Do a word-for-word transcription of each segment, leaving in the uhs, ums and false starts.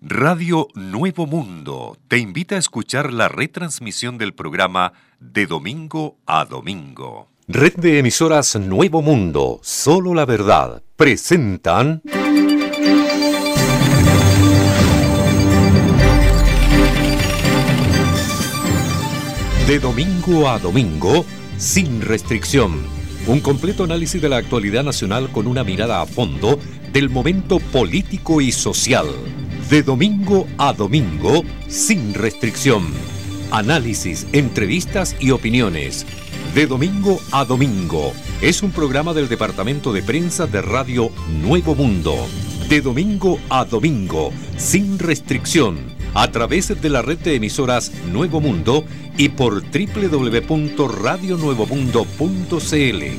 Radio Nuevo Mundo te invita a escuchar la retransmisión del programa De Domingo a Domingo. Red de emisoras Nuevo Mundo, solo la verdad, presentan... De Domingo a Domingo, sin restricción. Un completo análisis de la actualidad nacional con una mirada a fondo del momento político y social. De domingo a domingo, sin restricción. Análisis, entrevistas y opiniones. De domingo a domingo. Es un programa del Departamento de Prensa de Radio Nuevo Mundo. De domingo a domingo, sin restricción. A través de la red de emisoras Nuevo Mundo y por doble u doble u doble u punto radio nuevo mundo punto c l.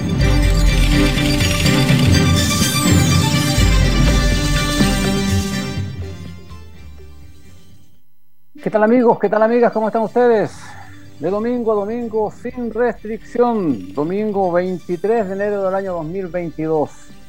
¿Qué tal amigos? ¿Qué tal amigas? ¿Cómo están ustedes? De domingo a domingo sin restricción, domingo veintitrés de enero del año dos mil veintidós.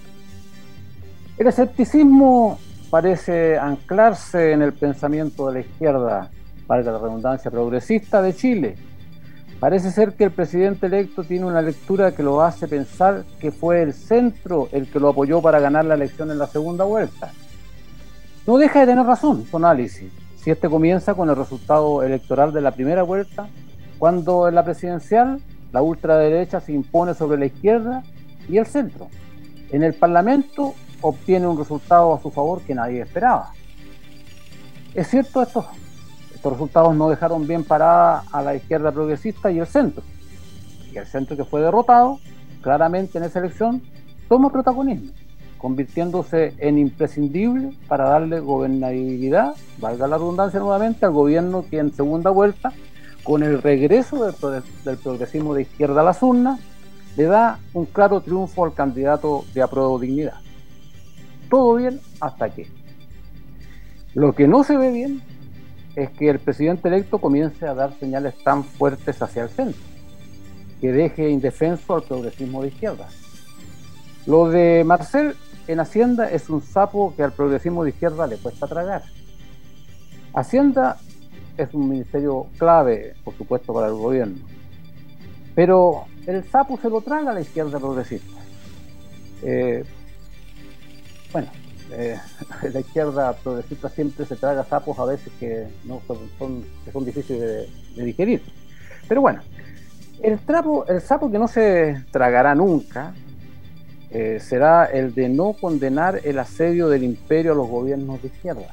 El escepticismo parece anclarse en el pensamiento de la izquierda, valga la redundancia, progresista de Chile. Parece ser que el presidente electo tiene una lectura que lo hace pensar que fue el centro el que lo apoyó para ganar la elección en la segunda vuelta. No deja de tener razón su análisis, si este comienza con el resultado electoral de la primera vuelta, cuando en la presidencial la ultraderecha se impone sobre la izquierda y el centro. En el Parlamento obtiene un resultado a su favor que nadie esperaba. Es cierto, estos, estos resultados no dejaron bien parada a la izquierda progresista y el centro. Y el centro, que fue derrotado claramente en esa elección, toma protagonismo, convirtiéndose en imprescindible para darle gobernabilidad, valga la redundancia nuevamente, al gobierno que en segunda vuelta, con el regreso del, del progresismo de izquierda a las urnas, le da un claro triunfo al candidato de Apruebo Dignidad. Todo bien hasta que. Lo que no se ve bien es que el presidente electo comience a dar señales tan fuertes hacia el centro, que deje indefenso al progresismo de izquierda. Lo de Marcel en Hacienda es un sapo que al progresismo de izquierda le cuesta tragar. Hacienda es un ministerio clave, por supuesto, para el gobierno, pero el sapo se lo traga a la izquierda progresista. Eh, bueno, eh, la izquierda progresista siempre se traga sapos a veces que no son, son, que son difíciles de, de digerir. Pero bueno, el, trapo, el sapo que no se tragará nunca eh, será el de no condenar el asedio del imperio a los gobiernos de izquierda.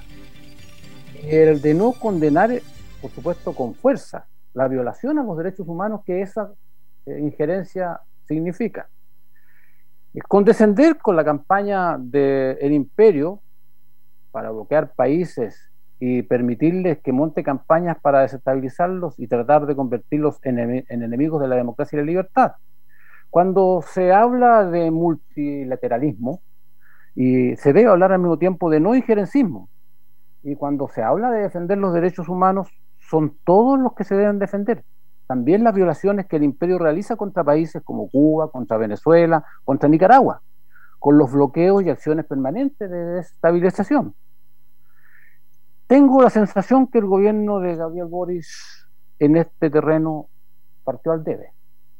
El de no condenar, por supuesto, con fuerza, la violación a los derechos humanos que esa eh, injerencia significa. Condescender con la campaña del imperio para bloquear países y permitirles que monte campañas para desestabilizarlos y tratar de convertirlos en, en enemigos de la democracia y la libertad. Cuando se habla de multilateralismo, y se debe hablar al mismo tiempo de no injerencismo, y cuando se habla de defender los derechos humanos, son todos los que se deben defender. También las violaciones que el imperio realiza contra países como Cuba, contra Venezuela, contra Nicaragua, con los bloqueos y acciones permanentes de desestabilización. Tengo la sensación que el gobierno de Gabriel Boric en este terreno partió al debe.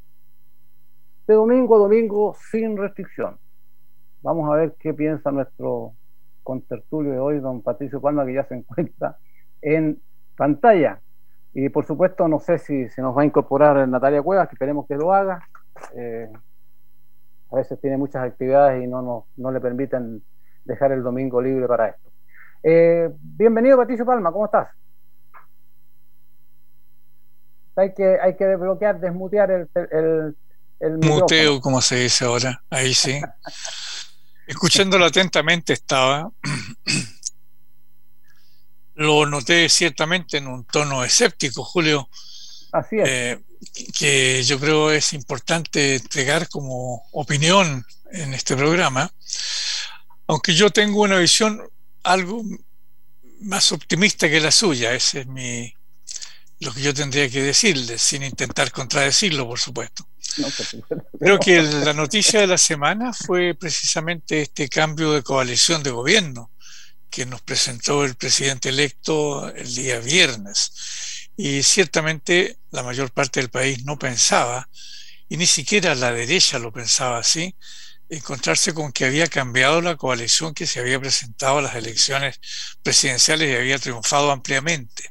De domingo a domingo sin restricción. Vamos a ver qué piensa nuestro contertulio de hoy, don Patricio Palma, que ya se encuentra en pantalla. Y por supuesto, no sé si se nos va a incorporar Natalia Cuevas, que esperemos que lo haga. Eh, a veces tiene muchas actividades y no, no, no le permiten dejar el domingo libre para esto. Eh, bienvenido, Patricio Palma, ¿cómo estás? Hay que, hay que desbloquear, desmutear el, el, el muteo, como se dice ahora, ahí sí. Escuchándolo atentamente estaba. Lo noté ciertamente en un tono escéptico, Julio. Así es. Eh, que yo creo es importante entregar como opinión en este programa, aunque yo tengo una visión algo más optimista que la suya. Ese es mi, lo que yo tendría que decirle, sin intentar contradecirlo, por supuesto. No, creo que la noticia de la semana fue precisamente este cambio de coalición de gobierno que nos presentó el presidente electo el día viernes. Y ciertamente la mayor parte del país no pensaba, y ni siquiera la derecha lo pensaba así, encontrarse con que había cambiado la coalición que se había presentado a las elecciones presidenciales y había triunfado ampliamente.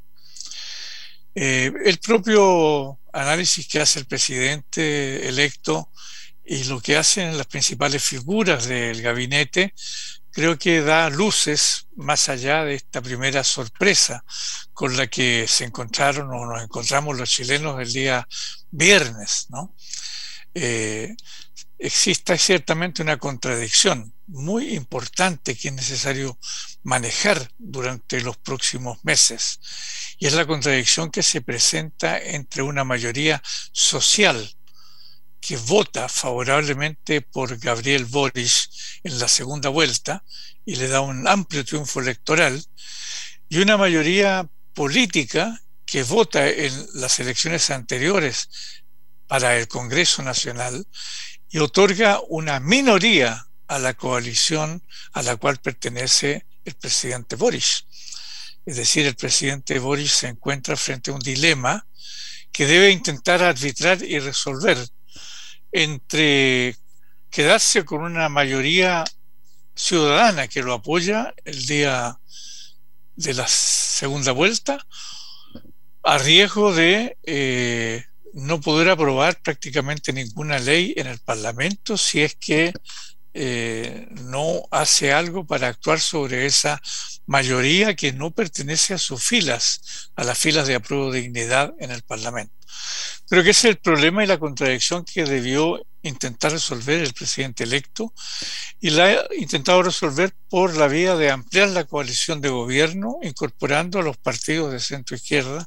Eh, el propio análisis que hace el presidente electo y lo que hacen las principales figuras del gabinete, creo que da luces más allá de esta primera sorpresa con la que se encontraron o nos encontramos los chilenos el día viernes, ¿no? Eh, existe ciertamente una contradicción muy importante que es necesario manejar durante los próximos meses, y es la contradicción que se presenta entre una mayoría social que vota favorablemente por Gabriel Boric en la segunda vuelta y le da un amplio triunfo electoral, y una mayoría política que vota en las elecciones anteriores para el Congreso Nacional y otorga una minoría a la coalición a la cual pertenece el presidente Boric. Es decir, el presidente Boric se encuentra frente a un dilema que debe intentar arbitrar y resolver entre quedarse con una mayoría ciudadana que lo apoya el día de la segunda vuelta, a riesgo de eh, no poder aprobar prácticamente ninguna ley en el Parlamento si es que eh, no hace algo para actuar sobre esa mayoría que no pertenece a sus filas, a las filas de apruebo de dignidad en el Parlamento. Creo que ese es el problema y la contradicción que debió intentar resolver el presidente electo, y la ha intentado resolver por la vía de ampliar la coalición de gobierno, incorporando a los partidos de centro izquierda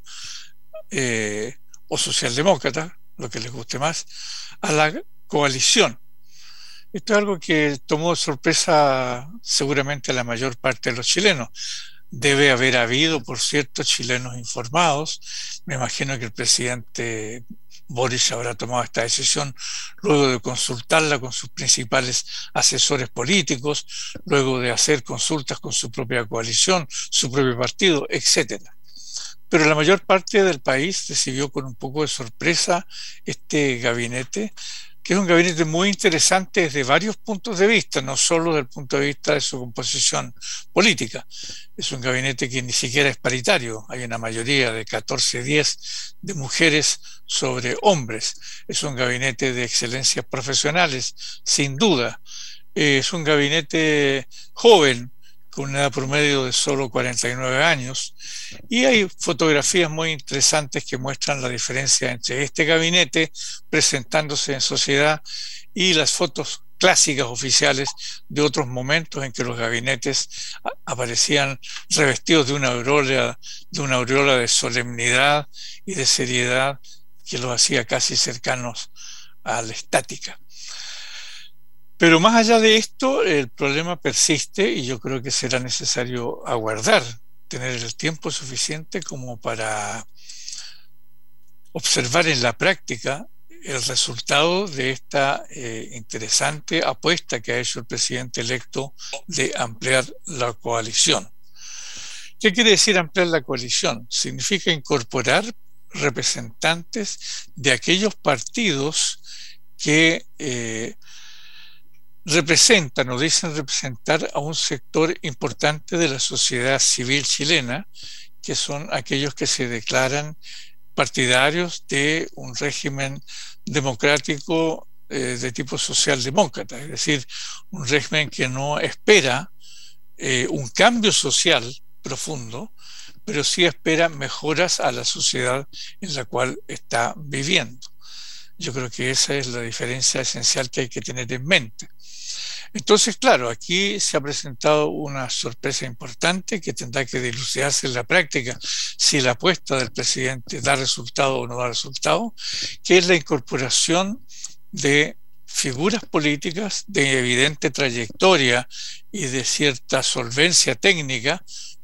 eh, o socialdemócrata, lo que les guste más, a la coalición. Esto es algo que tomó de sorpresa seguramente a la mayor parte de los chilenos. Debe haber habido, por cierto, chilenos informados. Me imagino que el presidente Boric habrá tomado esta decisión luego de consultarla con sus principales asesores políticos, luego de hacer consultas con su propia coalición, su propio partido, etcétera. Pero la mayor parte del país recibió con un poco de sorpresa este gabinete, que es un gabinete muy interesante desde varios puntos de vista, no solo desde el punto de vista de su composición política. Es un gabinete que ni siquiera es paritario, hay una mayoría de catorce a diez de mujeres sobre hombres. Es un gabinete de excelencias profesionales, sin duda. Es un gabinete joven, con una edad promedio de solo cuarenta y nueve años, y hay fotografías muy interesantes que muestran la diferencia entre este gabinete presentándose en sociedad y las fotos clásicas oficiales de otros momentos en que los gabinetes aparecían revestidos de una aureola, de una aureola de solemnidad y de seriedad que los hacía casi cercanos a la estática. Pero más allá de esto, el problema persiste y yo creo que será necesario aguardar, tener el tiempo suficiente como para observar en la práctica el resultado de esta eh, interesante apuesta que ha hecho el presidente electo de ampliar la coalición. ¿Qué quiere decir ampliar la coalición? Significa incorporar representantes de aquellos partidos que eh, representan o dicen representar a un sector importante de la sociedad civil chilena, que son aquellos que se declaran partidarios de un régimen democrático eh, de tipo socialdemócrata, es decir, un régimen que no espera eh, un cambio social profundo, pero sí espera mejoras a la sociedad en la cual está viviendo. Yo creo que esa es la diferencia esencial que hay que tener en mente. Entonces, claro, aquí se ha presentado una sorpresa importante que tendrá que dilucidarse en la práctica si la apuesta del presidente da resultado o no da resultado, que es la incorporación de figuras políticas de evidente trayectoria y de cierta solvencia técnica,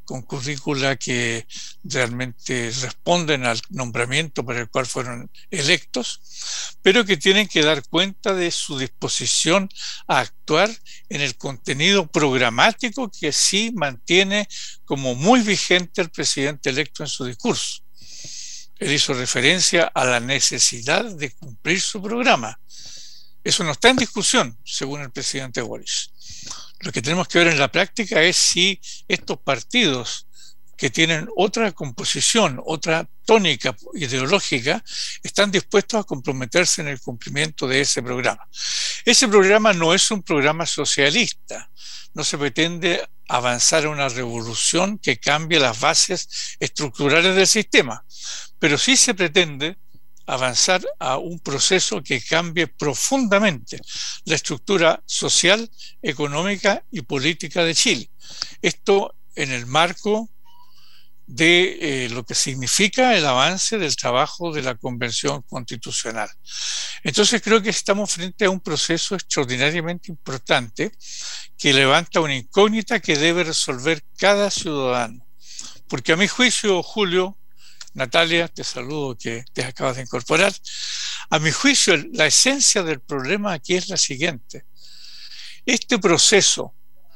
con currícula que realmente responden al nombramiento para el cual fueron electos, pero que tienen que dar cuenta de su disposición a actuar en el contenido programático que sí mantiene como muy vigente el presidente electo en su discurso. Él hizo referencia a la necesidad de cumplir su programa. Eso no está en discusión, según el presidente Boric. Lo que tenemos que ver en la práctica es si estos partidos que tienen otra composición, otra tónica ideológica, están dispuestos a comprometerse en el cumplimiento de ese programa. Ese programa no es un programa socialista, no se pretende avanzar a una revolución que cambie las bases estructurales del sistema, pero sí se pretende avanzar a un proceso que cambie profundamente la estructura social, económica y política de Chile. Esto en el marco de eh, lo que significa el avance del trabajo de la Convención Constitucional. Entonces creo que estamos frente a un proceso extraordinariamente importante que levanta una incógnita que debe resolver cada ciudadano. Porque a mi juicio, Julio, Natalia, te saludo que te acabas de incorporar. A mi juicio, la esencia del problema aquí es la siguiente. Este proceso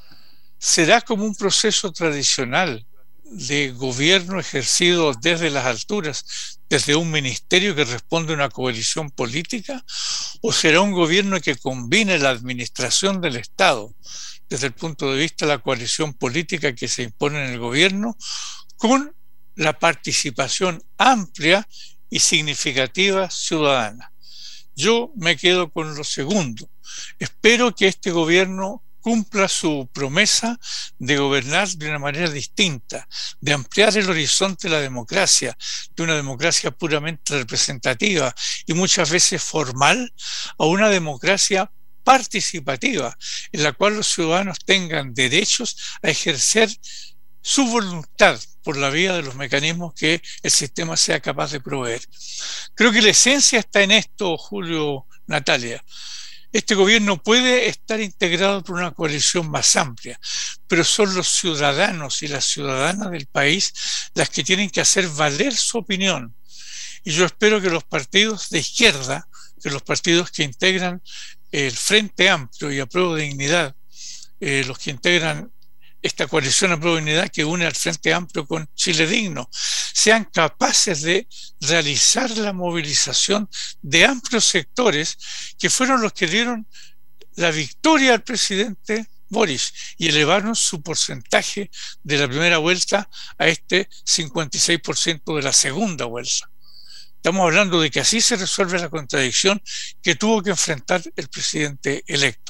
será como un proceso tradicional de gobierno ejercido desde las alturas, desde un ministerio que responde a una coalición política, o será un gobierno que combine la administración del Estado desde el punto de vista de la coalición política que se impone en el gobierno con la participación amplia y significativa ciudadana. Yo me quedo con lo segundo. Espero que este gobierno cumpla su promesa de gobernar de una manera distinta, de ampliar el horizonte de la democracia, de una democracia puramente representativa y muchas veces formal, a una democracia participativa, en la cual los ciudadanos tengan derechos a ejercer su voluntad por la vía de los mecanismos que el sistema sea capaz de proveer. Creo que la esencia está en esto, Julio, Natalia. Este gobierno puede estar integrado por una coalición más amplia, pero son los ciudadanos y las ciudadanas del país las que tienen que hacer valer su opinión. Y yo espero que los partidos de izquierda, que los partidos que integran el Frente Amplio y Apruebo Dignidad, eh, los que integran esta coalición Apruebo Dignidad que une al Frente Amplio con Chile Digno, sean capaces de realizar la movilización de amplios sectores que fueron los que dieron la victoria al presidente Boric y elevaron su porcentaje de la primera vuelta a este cincuenta y seis por ciento de la segunda vuelta. Estamos hablando de que así se resuelve la contradicción que tuvo que enfrentar el presidente electo.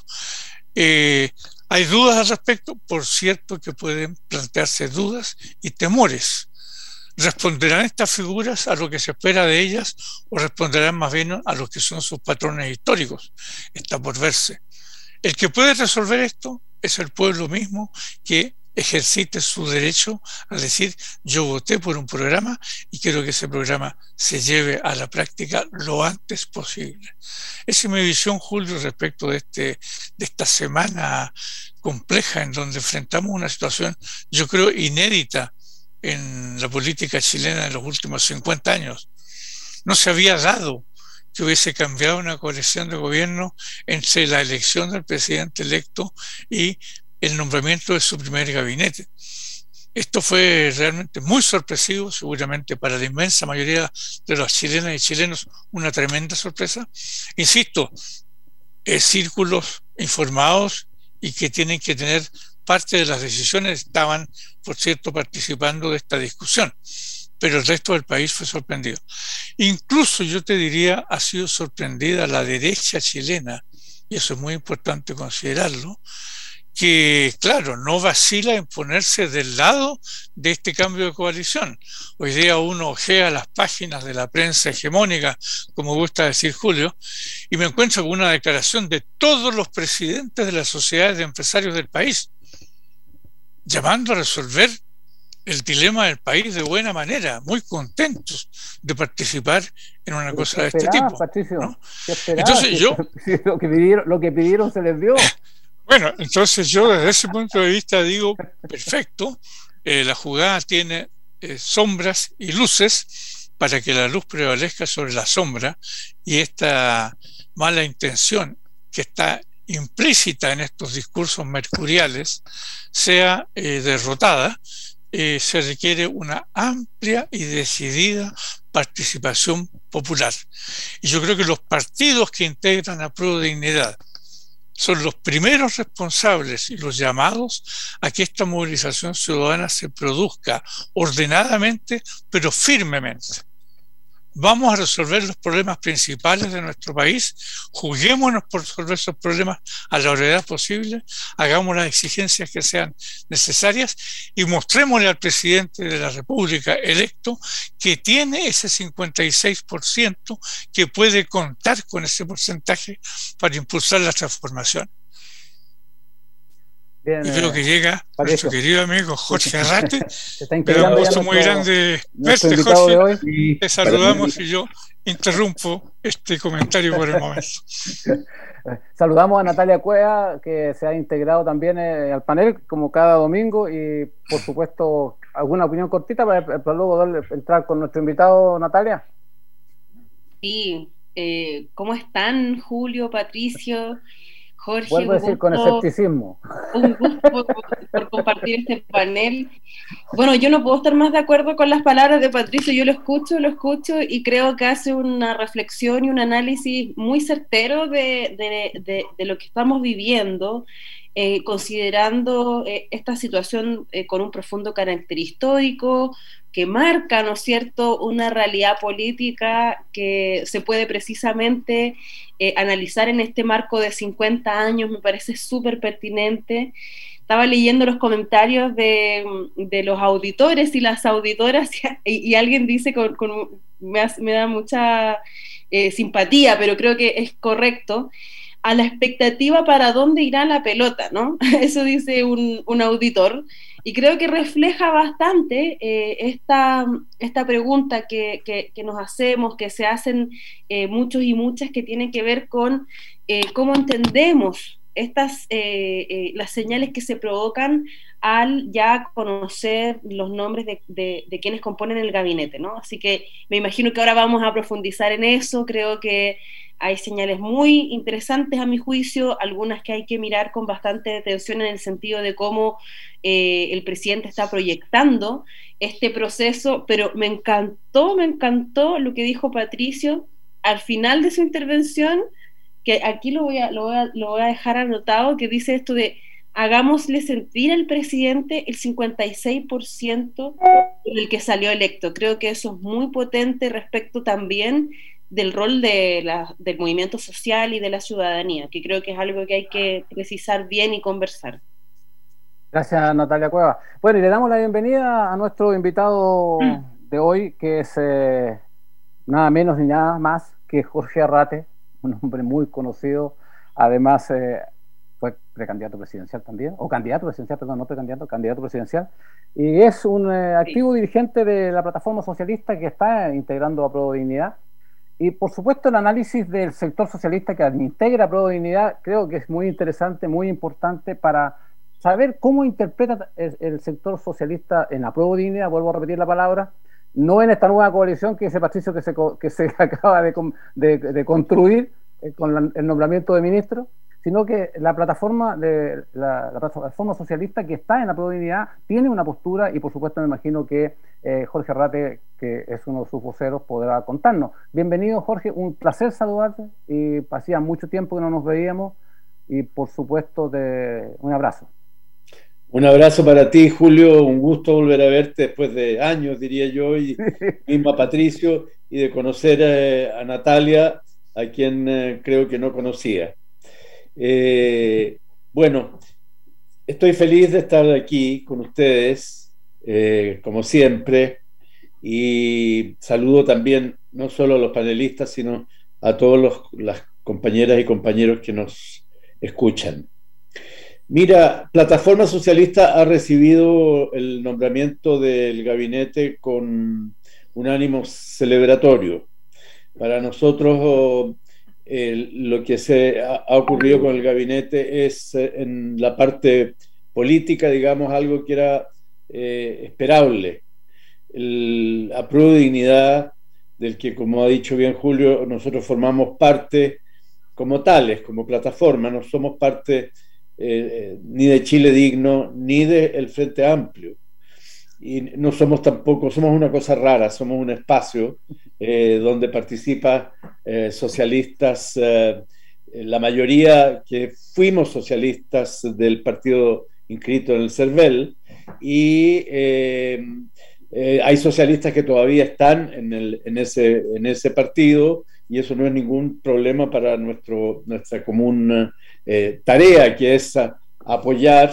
Eh, ¿Hay dudas al respecto? Por cierto que pueden plantearse dudas y temores. ¿Responderán estas figuras a lo que se espera de ellas o responderán más bien a lo que son sus patrones históricos? Está por verse. El que puede resolver esto es el pueblo mismo que ejercite su derecho a decir yo voté por un programa y quiero que ese programa se lleve a la práctica lo antes posible. Esa es mi visión, Julio, respecto de, este, de esta semana compleja en donde enfrentamos una situación, yo creo, inédita en la política chilena en los últimos cincuenta años. No se había dado que hubiese cambiado una coalición de gobierno entre la elección del presidente electo y el nombramiento de su primer gabinete. Esto fue realmente muy sorpresivo, seguramente para la inmensa mayoría de las chilenas y chilenos una tremenda sorpresa. Insisto, eh, círculos informados y que tienen que tener parte de las decisiones estaban, por cierto, participando de esta discusión, pero el resto del país fue sorprendido. Incluso yo te diría, ha sido sorprendida la derecha chilena, y eso es muy importante considerarlo, que, claro, no vacila en ponerse del lado de este cambio de coalición. Hoy día uno ojea las páginas de la prensa hegemónica, como gusta decir Julio, y me encuentro con una declaración de todos los presidentes de las sociedades de empresarios del país, llamando a resolver el dilema del país de buena manera, muy contentos de participar en una cosa de este tipo, Patricio, ¿no? Entonces yo... lo, que pidieron, lo que pidieron se les dio. Bueno, entonces yo desde ese punto de vista digo, perfecto, eh, la jugada tiene eh, sombras y luces para que la luz prevalezca sobre la sombra, y esta mala intención que está implícita en estos discursos mercuriales sea eh, derrotada. Eh, se requiere una amplia y decidida participación popular. Y yo creo que los partidos que integran a Prodignidad son los primeros responsables y los llamados a que esta movilización ciudadana se produzca ordenadamente, pero firmemente. Vamos a resolver los problemas principales de nuestro país, juguémonos por resolver esos problemas a la brevedad posible, hagamos las exigencias que sean necesarias y mostrémosle al presidente de la República electo que tiene ese cincuenta y seis por ciento, que puede contar con ese porcentaje para impulsar la transformación. Bien, y veo que llega Patricio, nuestro querido amigo Jorge Arrate. Me da un gusto muy grande verte, Jorge. Te saludamos y yo interrumpo este comentario por el momento. Saludamos a Natalia Cueva, que se ha integrado también eh, al panel, como cada domingo, y por supuesto, alguna opinión cortita para, para luego darle, entrar con nuestro invitado, Natalia. Sí, eh, ¿cómo están, Julio, Patricio? Jorge, vuelvo a decir, gusto, con escepticismo. Un gusto por, por compartir este panel. Bueno, yo no puedo estar más de acuerdo con las palabras de Patricio. Yo lo escucho, lo escucho y creo que hace una reflexión y un análisis muy certero de, de, de, de lo que estamos viviendo, eh, considerando eh, esta situación eh, con un profundo carácter histórico, que marca, ¿no es cierto?, una realidad política que se puede precisamente eh, analizar en este marco de cincuenta años. Me parece súper pertinente. Estaba leyendo los comentarios de, de los auditores y las auditoras y, y alguien dice, con, con, me, me da mucha eh, simpatía, pero creo que es correcto, a la expectativa para dónde irá la pelota, ¿no? Eso dice un, un auditor. Y creo que refleja bastante eh, esta, esta pregunta que, que, que nos hacemos, que se hacen eh, muchos y muchas, que tienen que ver con eh, cómo entendemos estas eh, eh, las señales que se provocan al ya conocer los nombres de, de, de quienes componen el gabinete, ¿no? Así que me imagino que ahora vamos a profundizar en eso. Creo que hay señales muy interesantes a mi juicio, algunas que hay que mirar con bastante atención en el sentido de cómo eh, el presidente está proyectando este proceso, pero me encantó, me encantó lo que dijo Patricio al final de su intervención, que aquí lo voy a, lo voy a, lo voy a dejar anotado, que dice esto de hagámosle sentir al presidente el cincuenta y seis por ciento del que salió electo. Creo que eso es muy potente respecto también del rol de la, del movimiento social y de la ciudadanía, que creo que es algo que hay que precisar bien y conversar. Gracias, Natalia Cueva. Bueno, y le damos la bienvenida a nuestro invitado de hoy, que es eh, nada menos ni nada más que Jorge Arrate, un hombre muy conocido, además eh, fue precandidato presidencial también, o candidato presidencial, perdón, no precandidato, candidato presidencial, y es un eh, activo sí. dirigente de la plataforma socialista que está integrando a Prodignidad. Y por supuesto el análisis del sector socialista que integra Prodignidad creo que es muy interesante, muy importante para saber cómo interpreta el, el sector socialista en la Prodignidad, vuelvo a repetir la palabra, no en esta nueva coalición que dice Patricio que se, que se acaba de, de, de construir eh, con la, el nombramiento de ministro, sino que la plataforma de la, la plataforma socialista que está en la Prodignidad tiene una postura, y por supuesto me imagino que eh, Jorge Arrate, que es uno de sus voceros, podrá contarnos. Bienvenido, Jorge, un placer saludarte, y hacía mucho tiempo que no nos veíamos, y por supuesto te, un abrazo. Un abrazo para ti, Julio, un gusto volver a verte después de años, diría yo, y mismo a Patricio, y de conocer eh, a Natalia, a quien eh, creo que no conocía. Eh, bueno, estoy feliz de estar aquí con ustedes, eh, como siempre, y saludo también no solo a los panelistas, sino a todas las compañeras y compañeros que nos escuchan. Mira, Plataforma Socialista ha recibido el nombramiento del gabinete con un ánimo celebratorio. Para nosotros, eh, lo que se ha, ha ocurrido con el gabinete es, eh, en la parte política, digamos, algo que era eh, esperable. El apruebo de dignidad del que, como ha dicho bien Julio, nosotros formamos parte como tales, como plataforma, no somos parte eh, ni de Chile Digno ni del Frente Amplio. Y no somos tampoco, somos una cosa rara, somos un espacio eh, donde participan eh, socialistas, eh, la mayoría que fuimos socialistas del partido inscrito en el CERVEL, y eh, eh, hay socialistas que todavía están en, el, en, ese, en ese partido, y eso no es ningún problema para nuestro, nuestra común eh, tarea, que es a, apoyar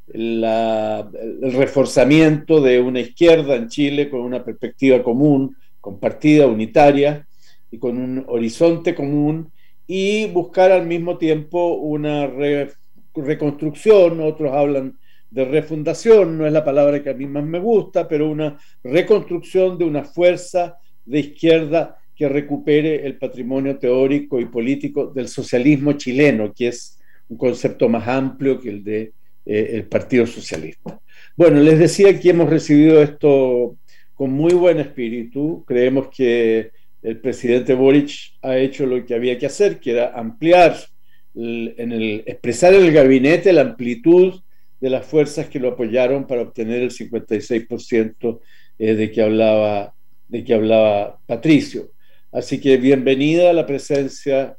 La, el reforzamiento de una izquierda en Chile con una perspectiva común, compartida, unitaria y con un horizonte común, y buscar al mismo tiempo una re, reconstrucción. Otros hablan de refundación, no es la palabra que a mí más me gusta, pero una reconstrucción de una fuerza de izquierda que recupere el patrimonio teórico y político del socialismo chileno, que es un concepto más amplio que el de Eh, el Partido Socialista. Bueno, les decía que hemos recibido esto con muy buen espíritu. Creemos que el presidente Boric ha hecho lo que había que hacer, que era ampliar, el, en el, expresar en el gabinete la amplitud de las fuerzas que lo apoyaron para obtener el cincuenta y seis por ciento eh, de que hablaba, de que hablaba Patricio. Así que bienvenida a la presencia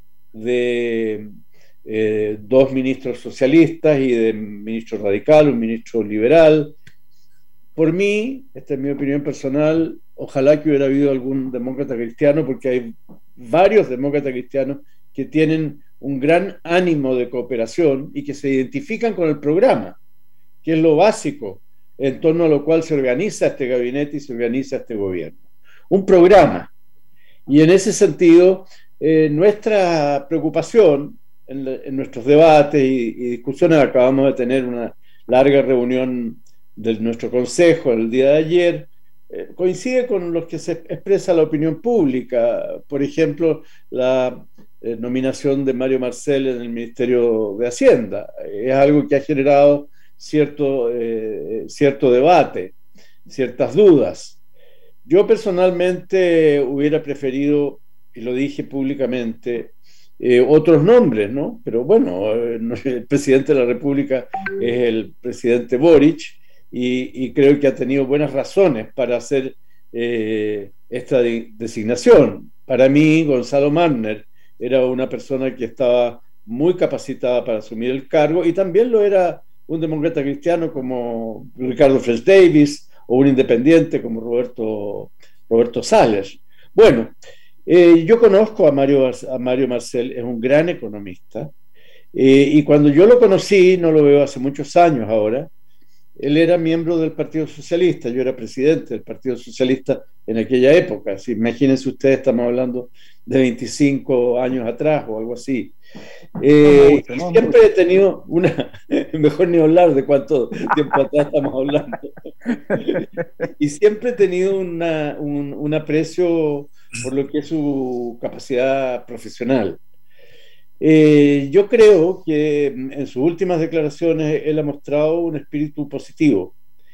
de Eh, dos ministros socialistas y de ministro radical, un ministro liberal. Por mí, esta es mi opinión personal, ojalá que hubiera habido algún demócrata cristiano, porque hay varios demócratas cristianos que tienen un gran ánimo de cooperación y que se identifican con el programa, que es lo básico en torno a lo cual se organiza este gabinete y se organiza este gobierno. Un programa. Y en ese sentido, eh, nuestra preocupación En, en nuestros debates y, y discusiones, acabamos de tener una larga reunión de nuestro consejo el día de ayer, eh, coincide con los que se expresa la opinión pública. Por ejemplo, la eh, nominación de Mario Marcel en el Ministerio de Hacienda es algo que ha generado cierto, eh, cierto debate, ciertas dudas. Yo personalmente hubiera preferido, y lo dije públicamente, Eh, otros nombres, ¿no? Pero bueno, el presidente de la República es el presidente Boric, y, y creo que ha tenido buenas razones para hacer eh, esta de, designación. Para mí, Gonzalo Marner era una persona que estaba muy capacitada para asumir el cargo, y también lo era un demócrata cristiano como Ricardo French Davis, o un independiente como Roberto, Roberto Salles. Bueno, Eh, yo conozco a Mario, a Mario Marcel, es un gran economista, eh, y cuando yo lo conocí, no lo veo hace muchos años ahora, él era miembro del Partido Socialista, yo era presidente del Partido Socialista en aquella época. Así, imagínense ustedes, estamos hablando de veinticinco años atrás o algo así. Eh, no, no, siempre no. he tenido una, mejor ni hablar de cuánto tiempo atrás estamos hablando, y siempre he tenido una, un, un aprecio por lo que es su capacidad profesional. Eh, yo creo que en sus últimas declaraciones él ha mostrado un espíritu positivo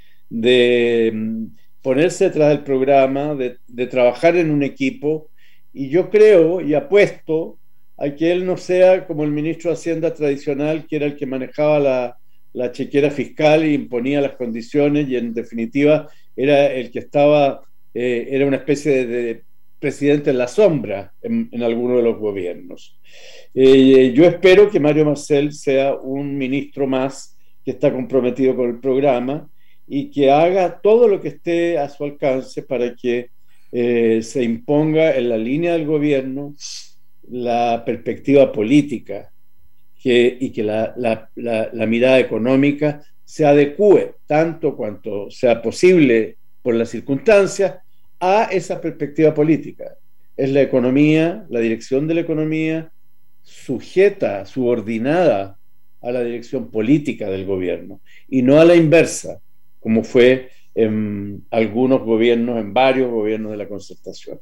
de ponerse detrás del programa, de, de trabajar en un equipo, y yo creo y apuesto a que él no sea como el ministro de Hacienda tradicional, que era el que manejaba la, la chequera fiscal y imponía las condiciones, y en definitiva era el que estaba, eh, era una especie de, de presidente en la sombra en, en alguno de los gobiernos. Eh, yo espero que Mario Marcel sea un ministro más que está comprometido con el programa y que haga todo lo que esté a su alcance para que eh, se imponga en la línea del gobierno la perspectiva política, que, y que la, la, la, la mirada económica se adecue tanto cuanto sea posible por las circunstancias a esa perspectiva política. Es la economía, la dirección de la economía, sujeta, subordinada a la dirección política del gobierno, y no a la inversa, como fue en algunos gobiernos, en varios gobiernos de la concertación.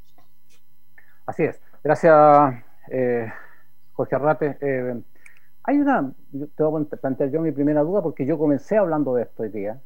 Así es. Gracias, eh, Jorge Arrate. Eh, hay una, te voy a plantear yo mi primera duda, porque yo comencé hablando de esto hoy día,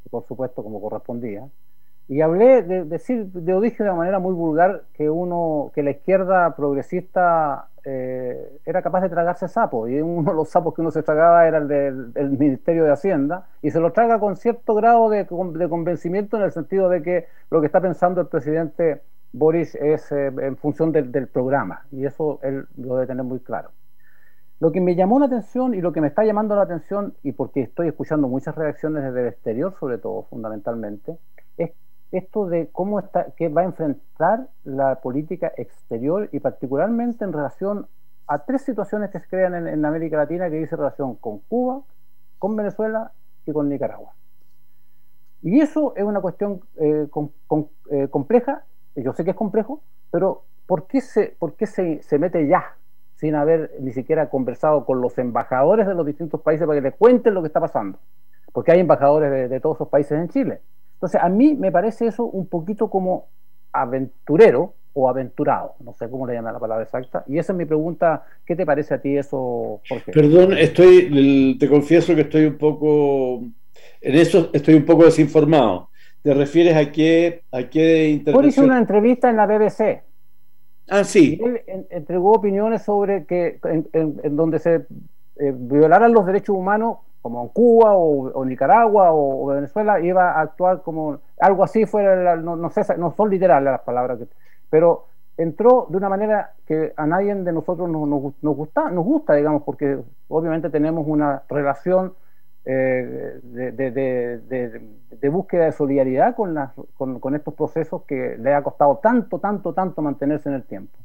por supuesto como correspondía, y hablé de decir, de, lo dije de una manera muy vulgar, que uno, que la izquierda progresista eh, era capaz de tragarse sapos, y uno de los sapos que uno se tragaba era el del, del Ministerio de Hacienda, y se lo traga con cierto grado de, de convencimiento, en el sentido de que lo que está pensando el presidente Boris es eh, en función del, del programa, y eso él lo debe tener muy claro. Lo que me llamó la atención y lo que me está llamando la atención, y porque estoy escuchando muchas reacciones desde el exterior, sobre todo, fundamentalmente, es esto de cómo está, que va a enfrentar la política exterior, y particularmente en relación a tres situaciones que se crean en, en América Latina, que dice relación con Cuba, con Venezuela y con Nicaragua. Y eso es una cuestión eh, con, con, eh, compleja. Yo sé que es complejo, pero ¿por qué se, por qué se, se mete ya, sin haber ni siquiera conversado con los embajadores de los distintos países para que les cuenten lo que está pasando? Porque hay embajadores de, de todos esos países en Chile. Entonces, a mí me parece eso un poquito como aventurero o aventurado, no sé cómo le llama la palabra exacta, y esa es mi pregunta. ¿Qué te parece a ti eso, Jorge? Perdón, estoy, te confieso que estoy un poco, en eso estoy un poco desinformado. ¿Te refieres a qué, a qué intervención? Por hizo una entrevista en la B B C. Ah, sí. Y él en, entregó opiniones sobre que en, en, en donde se eh, violaran los derechos humanos, como en Cuba o, o Nicaragua o, o Venezuela, iba a actuar como algo así fuera, la, no, no sé, no son literales las palabras, que, pero entró de una manera que a nadie de nosotros nos, nos, nos, gusta, nos gusta, digamos, porque obviamente tenemos una relación eh, de, de, de, de, de búsqueda de solidaridad con, las, con, con estos procesos que le ha costado tanto, tanto, tanto mantenerse en el tiempo.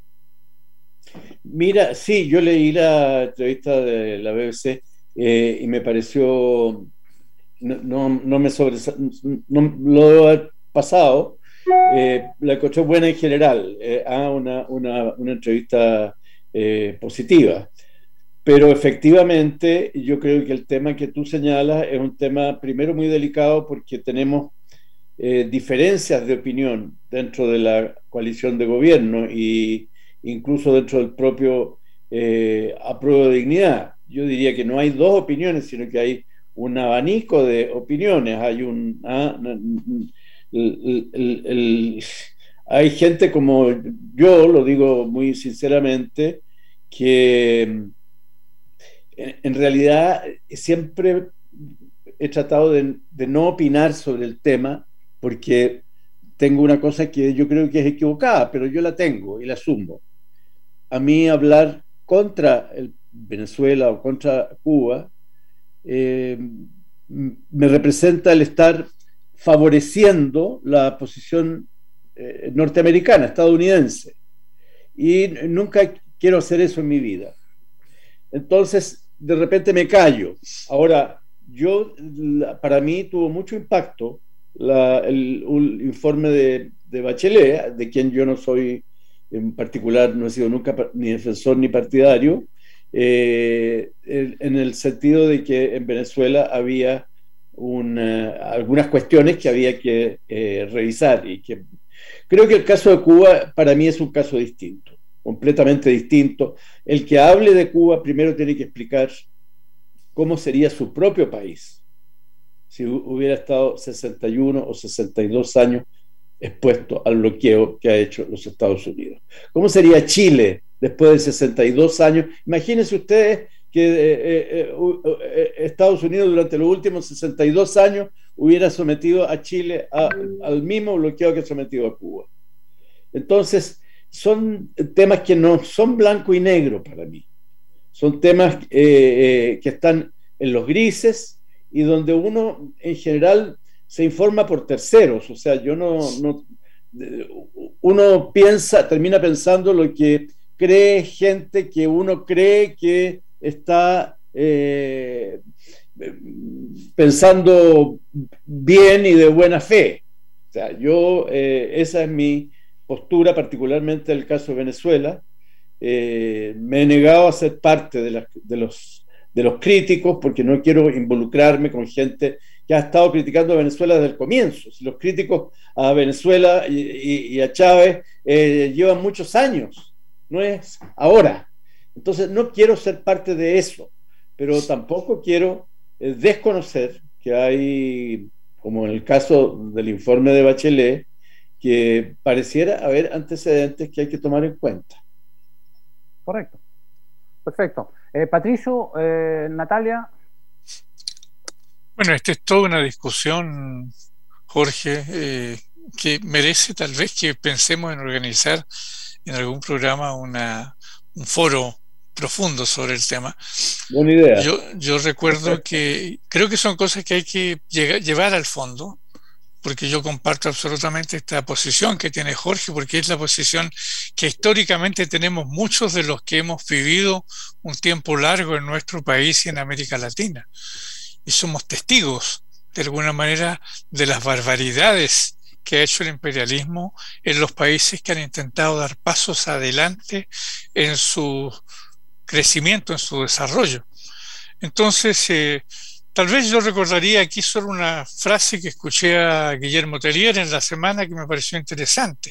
Mira, sí, yo leí la entrevista de la B B C. Eh, y me pareció, no, no, no me sobresaltó, no, lo he pasado, eh, la encontré buena en general, eh, a una, una, una entrevista eh, positiva, pero efectivamente yo creo que el tema que tú señalas es un tema primero muy delicado, porque tenemos eh, diferencias de opinión dentro de la coalición de gobierno e incluso dentro del propio eh, Apruebo de Dignidad. Yo diría que no hay dos opiniones, sino que hay un abanico de opiniones. Hay un ah, el, el, el, hay gente como yo, lo digo muy sinceramente, que en, en realidad siempre he tratado de, de no opinar sobre el tema, porque tengo una cosa que yo creo que es equivocada, pero yo la tengo y la asumo. A mí hablar contra el Venezuela o contra Cuba eh, me representa el estar favoreciendo la posición eh, norteamericana, estadounidense, y nunca quiero hacer eso en mi vida. Entonces de repente me callo. Ahora, yo, para mí tuvo mucho impacto la, el, el informe de, de Bachelet, de quien yo no soy en particular, no he sido nunca ni defensor ni partidario, eh, en el sentido de que en Venezuela había una, algunas cuestiones que había que eh, revisar, y que creo que el caso de Cuba para mí es un caso distinto, completamente distinto. El que hable de Cuba primero tiene que explicar cómo sería su propio país si hubiera estado sesenta y uno o sesenta y dos años expuesto al bloqueo que ha hecho los Estados Unidos. ¿Cómo sería Chile después de sesenta y dos años? Imagínense ustedes que eh, eh, eh, Estados Unidos durante los últimos sesenta y dos años hubiera sometido a Chile a, al mismo bloqueo que ha sometido a Cuba. Entonces, son temas que no son blanco y negro para mí. Son temas eh, eh, que están en los grises, y donde uno en general se informa por terceros. O sea, yo no, no uno piensa, termina pensando lo que cree gente que uno cree que está eh, pensando bien y de buena fe. O sea, yo, eh, esa es mi postura, particularmente en el caso de Venezuela. Eh, me he negado a ser parte de, la, de, los, de los críticos, porque no quiero involucrarme con gente que ha estado criticando a Venezuela desde el comienzo. Si los críticos a Venezuela y, y, y a Chávez eh, llevan muchos años, no es ahora. Entonces no quiero ser parte de eso, pero tampoco quiero eh, desconocer que hay como en el caso del informe de Bachelet, que pareciera haber antecedentes que hay que tomar en cuenta. Correcto. Perfecto. Eh, Patricio, eh, Natalia. Bueno, esta es toda una discusión, Jorge, eh, que merece tal vez que pensemos en organizar en algún programa una, un foro profundo sobre el tema. Buena idea. Yo, yo recuerdo que creo que son cosas que hay que llegar, llevar al fondo, porque yo comparto absolutamente esta posición que tiene Jorge, porque es la posición que históricamente tenemos muchos de los que hemos vivido un tiempo largo en nuestro país y en América Latina. Y somos testigos, de alguna manera, de las barbaridades que ha hecho el imperialismo en los países que han intentado dar pasos adelante en su crecimiento, en su desarrollo. Entonces, eh, tal vez yo recordaría aquí solo una frase que escuché a Guillermo Tellier en la semana que me pareció interesante.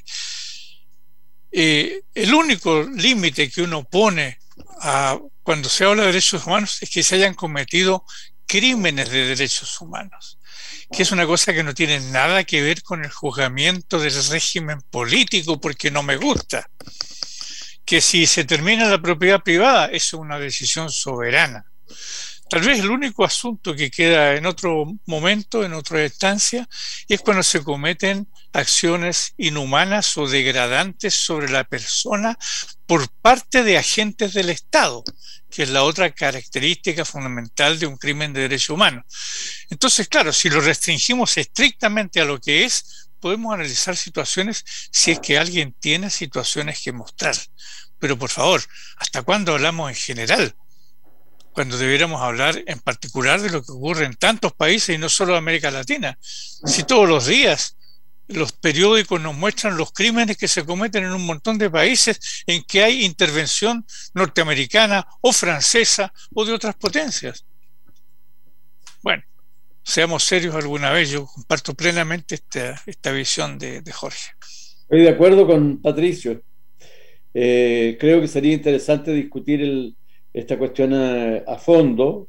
Eh, el único límite que uno pone a, cuando se habla de derechos humanos es que se hayan cometido crímenes de derechos humanos, que es una cosa que no tiene nada que ver con el juzgamiento del régimen político porque no me gusta. Que si se termina la propiedad privada, eso es una decisión soberana. Tal vez el único asunto que queda en otro momento, en otra instancia, es cuando se cometen acciones inhumanas o degradantes sobre la persona por parte de agentes del Estado, que es la otra característica fundamental de un crimen de derecho humano. Entonces, claro, si lo restringimos estrictamente a lo que es, podemos analizar situaciones si es que alguien tiene situaciones que mostrar. Pero por favor, ¿hasta cuándo hablamos en general? Cuando debiéramos hablar en particular de lo que ocurre en tantos países y no solo en América Latina. Si todos los días los periódicos nos muestran los crímenes que se cometen en un montón de países en que hay intervención norteamericana o francesa o de otras potencias. Bueno, seamos serios alguna vez. Yo comparto plenamente esta, esta visión de, de Jorge. Estoy de acuerdo con Patricio. Eh, creo que sería interesante discutir el, esta cuestión a, a fondo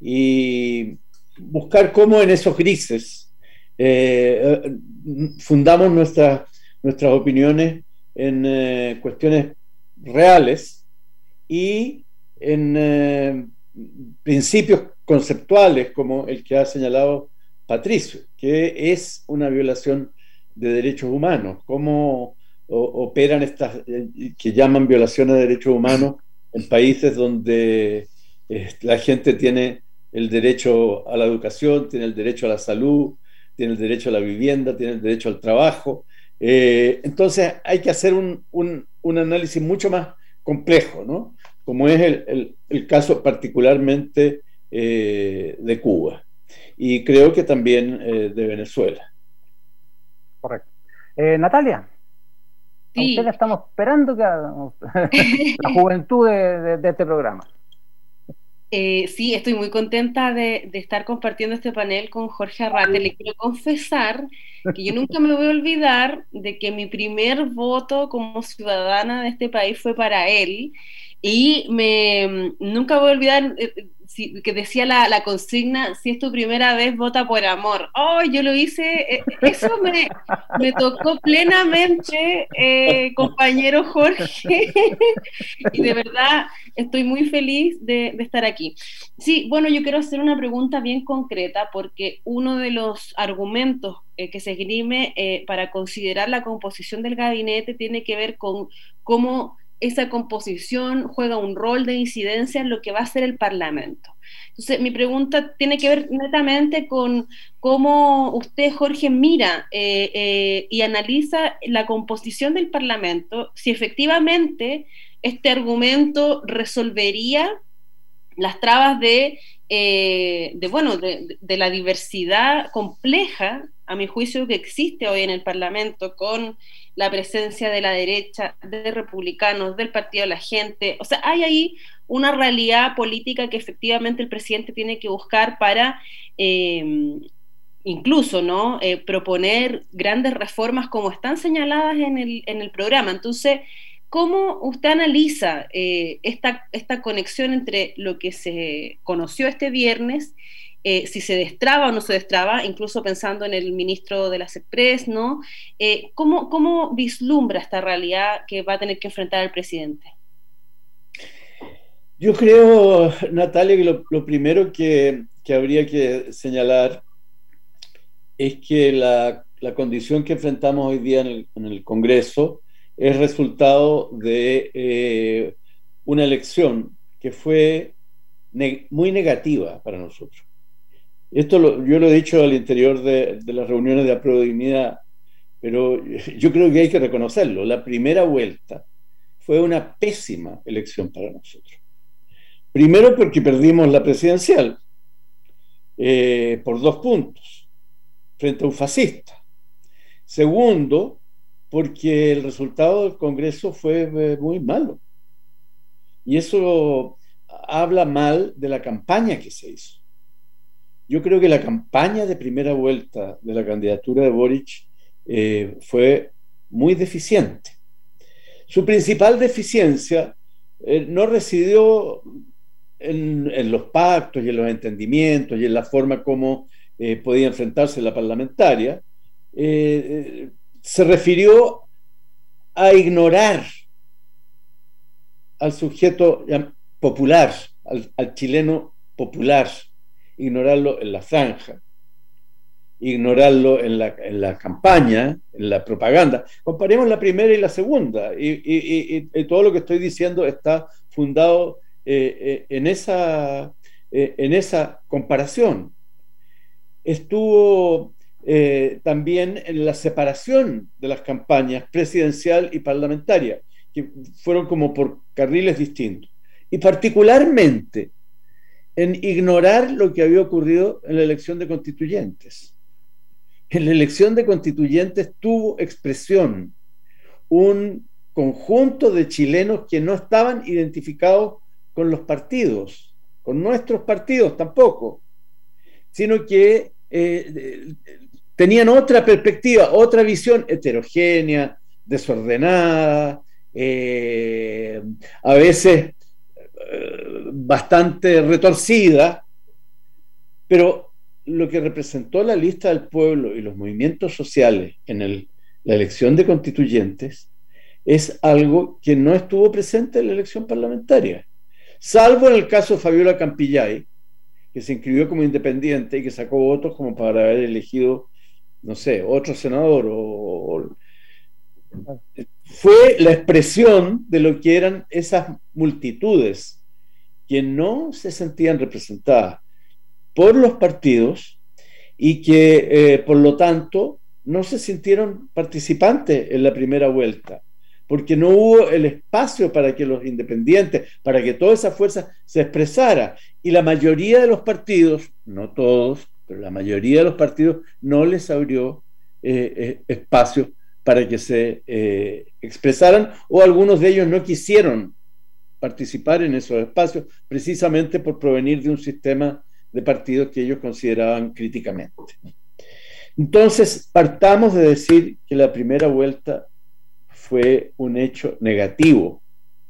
y buscar cómo en esos grises eh, fundamos nuestras, nuestras opiniones en eh, cuestiones reales y en eh, principios conceptuales como el que ha señalado Patricio, que es una violación de derechos humanos, cómo operan estas que llaman violaciones de derechos humanos en países donde eh, la gente tiene el derecho a la educación, tiene el derecho a la salud, tiene el derecho a la vivienda, tiene el derecho al trabajo. Eh, entonces hay que hacer un, un, un análisis mucho más complejo, ¿no? Como es el, el, el caso particularmente eh, de Cuba. Y creo que también eh, de Venezuela. Correcto. Eh, Natalia. Sí. A usted le estamos esperando que hagamos la juventud de, de, de este programa. Eh, sí, estoy muy contenta de, de estar compartiendo este panel con Jorge Arrate. Le quiero confesar que yo nunca me voy a olvidar de que mi primer voto como ciudadana de este país fue para él, y me nunca voy a olvidar eh, si, que decía la, la consigna: si es tu primera vez, vota por amor. Oh, yo lo hice, eh, eso me, me tocó plenamente, eh, compañero Jorge, y de verdad estoy muy feliz de, de estar aquí. Sí, bueno, yo quiero hacer una pregunta bien concreta, porque uno de los argumentos eh, que se esgrime eh, para considerar la composición del gabinete tiene que ver con cómo esa composición juega un rol de incidencia en lo que va a ser el Parlamento. Entonces, mi pregunta tiene que ver netamente con cómo usted, Jorge, mira eh, eh, y analiza la composición del Parlamento, si efectivamente este argumento resolvería las trabas de, eh, de, bueno, de, de la diversidad compleja, a mi juicio, que existe hoy en el Parlamento, con la presencia de la derecha, de republicanos, del Partido de la Gente. O sea, hay ahí una realidad política que efectivamente el presidente tiene que buscar para eh, incluso, ¿no?, eh, proponer grandes reformas como están señaladas en el, en el programa. Entonces, ¿cómo usted analiza eh, esta, esta conexión entre lo que se conoció este viernes eh, si se destraba o no se destraba, incluso pensando en el ministro de las Express, ¿no? Eh, ¿cómo, ¿Cómo vislumbra esta realidad que va a tener que enfrentar el presidente? Yo creo, Natalia, que lo, lo primero que, que habría que señalar es que la, la condición que enfrentamos hoy día en el, en el Congreso es resultado de eh, una elección que fue ne- muy negativa para nosotros. Esto lo, yo lo he dicho al interior de, de las reuniones de apruebo de dignidad, pero yo creo que hay que reconocerlo. La primera vuelta fue una pésima elección para nosotros. Primero porque perdimos la presidencial eh, por dos puntos frente a un fascista. Segundo, porque el resultado del Congreso fue eh, muy malo. Y eso habla mal de la campaña que se hizo. Yo creo que la campaña de primera vuelta de la candidatura de Boric eh, fue muy deficiente. Su principal deficiencia eh, no residió en, en los pactos y en los entendimientos y en la forma como eh, podía enfrentarse la parlamentaria, eh, se refirió a ignorar al sujeto popular, al, al chileno popular, ignorarlo en la franja, ignorarlo en la, en la campaña, en la propaganda. Comparemos la primera y la segunda, y, y, y, y todo lo que estoy diciendo está fundado eh, eh, en, esa, eh, en esa comparación. Estuvo eh, también en la separación de las campañas presidencial y parlamentaria, que fueron como por carriles distintos, y particularmente en ignorar lo que había ocurrido en la elección de constituyentes. En la elección de constituyentes tuvo expresión un conjunto de chilenos que no estaban identificados con los partidos, con nuestros partidos tampoco, sino que eh, tenían otra perspectiva, otra visión heterogénea, desordenada, eh, a veces eh, bastante retorcida, pero lo que representó la lista del pueblo y los movimientos sociales en el, la elección de constituyentes es algo que no estuvo presente en la elección parlamentaria, salvo en el caso de Fabiola Campillay, que se inscribió como independiente y que sacó votos como para haber elegido, no sé, otro senador. O, o, fue la expresión de lo que eran esas multitudes que no se sentían representadas por los partidos y que, eh, por lo tanto, no se sintieron participantes en la primera vuelta, porque no hubo el espacio para que los independientes, para que toda esa fuerza se expresara. Y la mayoría de los partidos, no todos, pero la mayoría de los partidos no les abrió eh, eh, espacio para que se eh, expresaran, o algunos de ellos no quisieron participar en esos espacios, precisamente por provenir de un sistema de partidos que ellos consideraban críticamente. Entonces, partamos de decir que la primera vuelta fue un hecho negativo,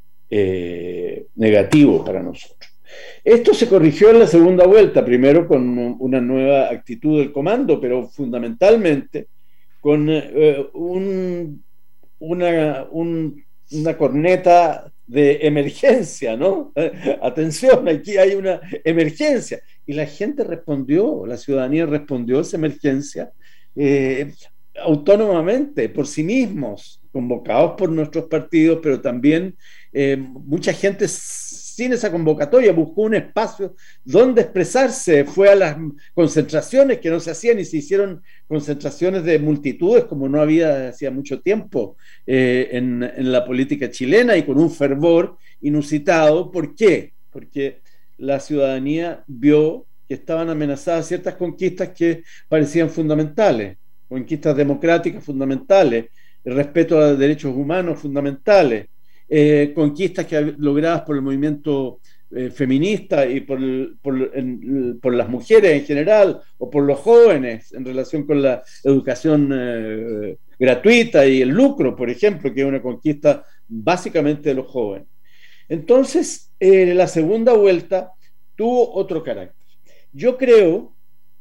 eh, negativo para nosotros. Esto se corrigió en la segunda vuelta, primero con una nueva actitud del comando, pero fundamentalmente con eh, un, una, un, una corneta de emergencia, ¿no? Atención, aquí hay una emergencia. Y la gente respondió, la ciudadanía respondió a esa emergencia eh, autónomamente, por sí mismos, convocados por nuestros partidos, pero también eh, mucha gente sin esa convocatoria buscó un espacio donde expresarse, fue a las concentraciones que no se hacían y se hicieron concentraciones de multitudes como no había hacía mucho tiempo eh, en, en la política chilena, y con un fervor inusitado. ¿Por qué? Porque la ciudadanía vio que estaban amenazadas ciertas conquistas que parecían fundamentales, conquistas democráticas fundamentales, el respeto a los derechos humanos fundamentales, eh, conquistas que logradas por el movimiento eh, feminista y por, el, por, en, por las mujeres en general, o por los jóvenes en relación con la educación eh, gratuita y el lucro, por ejemplo, que es una conquista básicamente de los jóvenes. Entonces, eh, la segunda vuelta tuvo otro carácter. Yo creo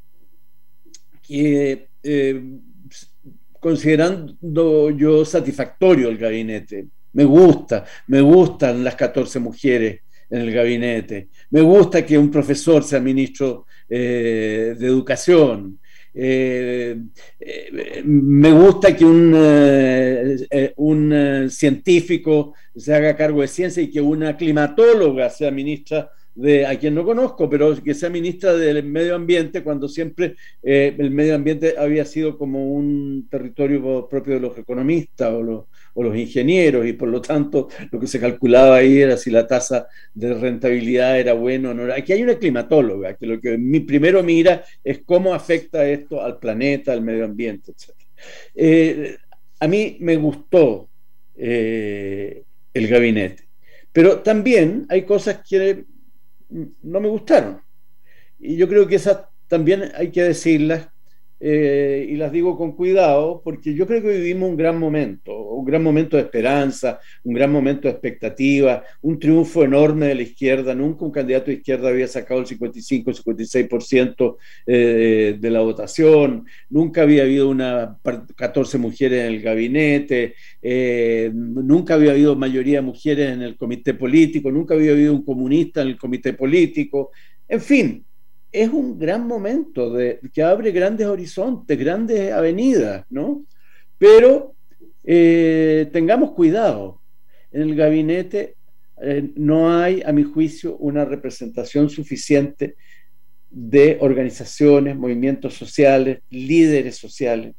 que, eh, considerando yo satisfactorio el gabinete, me gusta, me gustan las catorce mujeres en el gabinete, me gusta que un profesor sea ministro eh, de educación, eh, eh, me gusta que un, eh, un eh, científico se haga cargo de ciencia y que una climatóloga sea ministra de, a quien no conozco, pero que sea ministra del medio ambiente, cuando siempre eh, el medio ambiente había sido como un territorio propio de los economistas o los, o los ingenieros, y por lo tanto lo que se calculaba ahí era si la tasa de rentabilidad era buena o no. Aquí hay una climatóloga que lo que primero mira es cómo afecta esto al planeta, al medio ambiente, etcétera. Eh, a mí me gustó eh, el gabinete, pero también hay cosas que no me gustaron, y yo creo que esas también hay que decirlas, eh, y las digo con cuidado, porque yo creo que vivimos un gran momento, un gran momento de esperanza, un gran momento de expectativa, un triunfo enorme de la izquierda. Nunca un candidato de izquierda había sacado el cincuenta y cinco, cincuenta y seis por ciento eh, de la votación, nunca había habido una catorce mujeres en el gabinete, eh, nunca había habido mayoría de mujeres en el comité político, nunca había habido un comunista en el comité político, en fin. Es un gran momento de, que abre grandes horizontes, grandes avenidas, ¿no? Pero eh, tengamos cuidado. En el gabinete eh, no hay, a mi juicio, una representación suficiente de organizaciones, movimientos sociales, líderes sociales.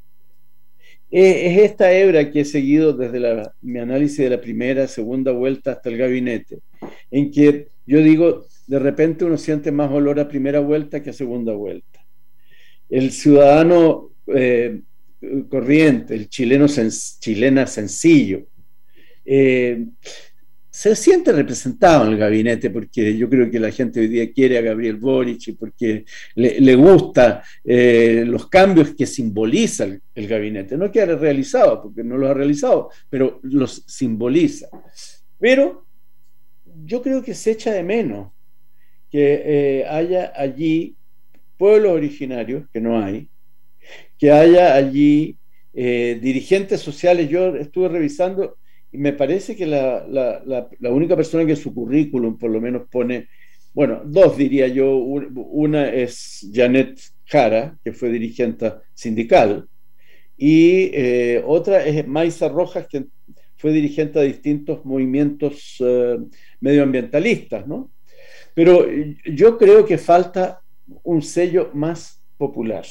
Eh, es esta hebra que he seguido desde la, mi análisis de la primera, segunda vuelta hasta el gabinete, en que yo digo, de repente uno siente más olor a primera vuelta que a segunda vuelta. El ciudadano eh, corriente, el chileno sen, chilena sencillo, eh, se siente representado en el gabinete, porque yo creo que la gente hoy día quiere a Gabriel Boric y porque le, le gusta eh, los cambios que simboliza el, el gabinete. No que ha realizado, porque no los ha realizado, pero los simboliza. Pero yo creo que se echa de menos que eh, haya allí pueblos originarios, que no hay, que haya allí eh, dirigentes sociales. Yo estuve revisando y me parece que la, la, la, la única persona que en su currículum por lo menos pone, bueno, dos diría yo, una es Janet Jara, que fue dirigente sindical, y eh, otra es Maisa Rojas, que fue dirigente de distintos movimientos eh, medioambientalistas, ¿no? Pero yo creo que falta un sello más popular.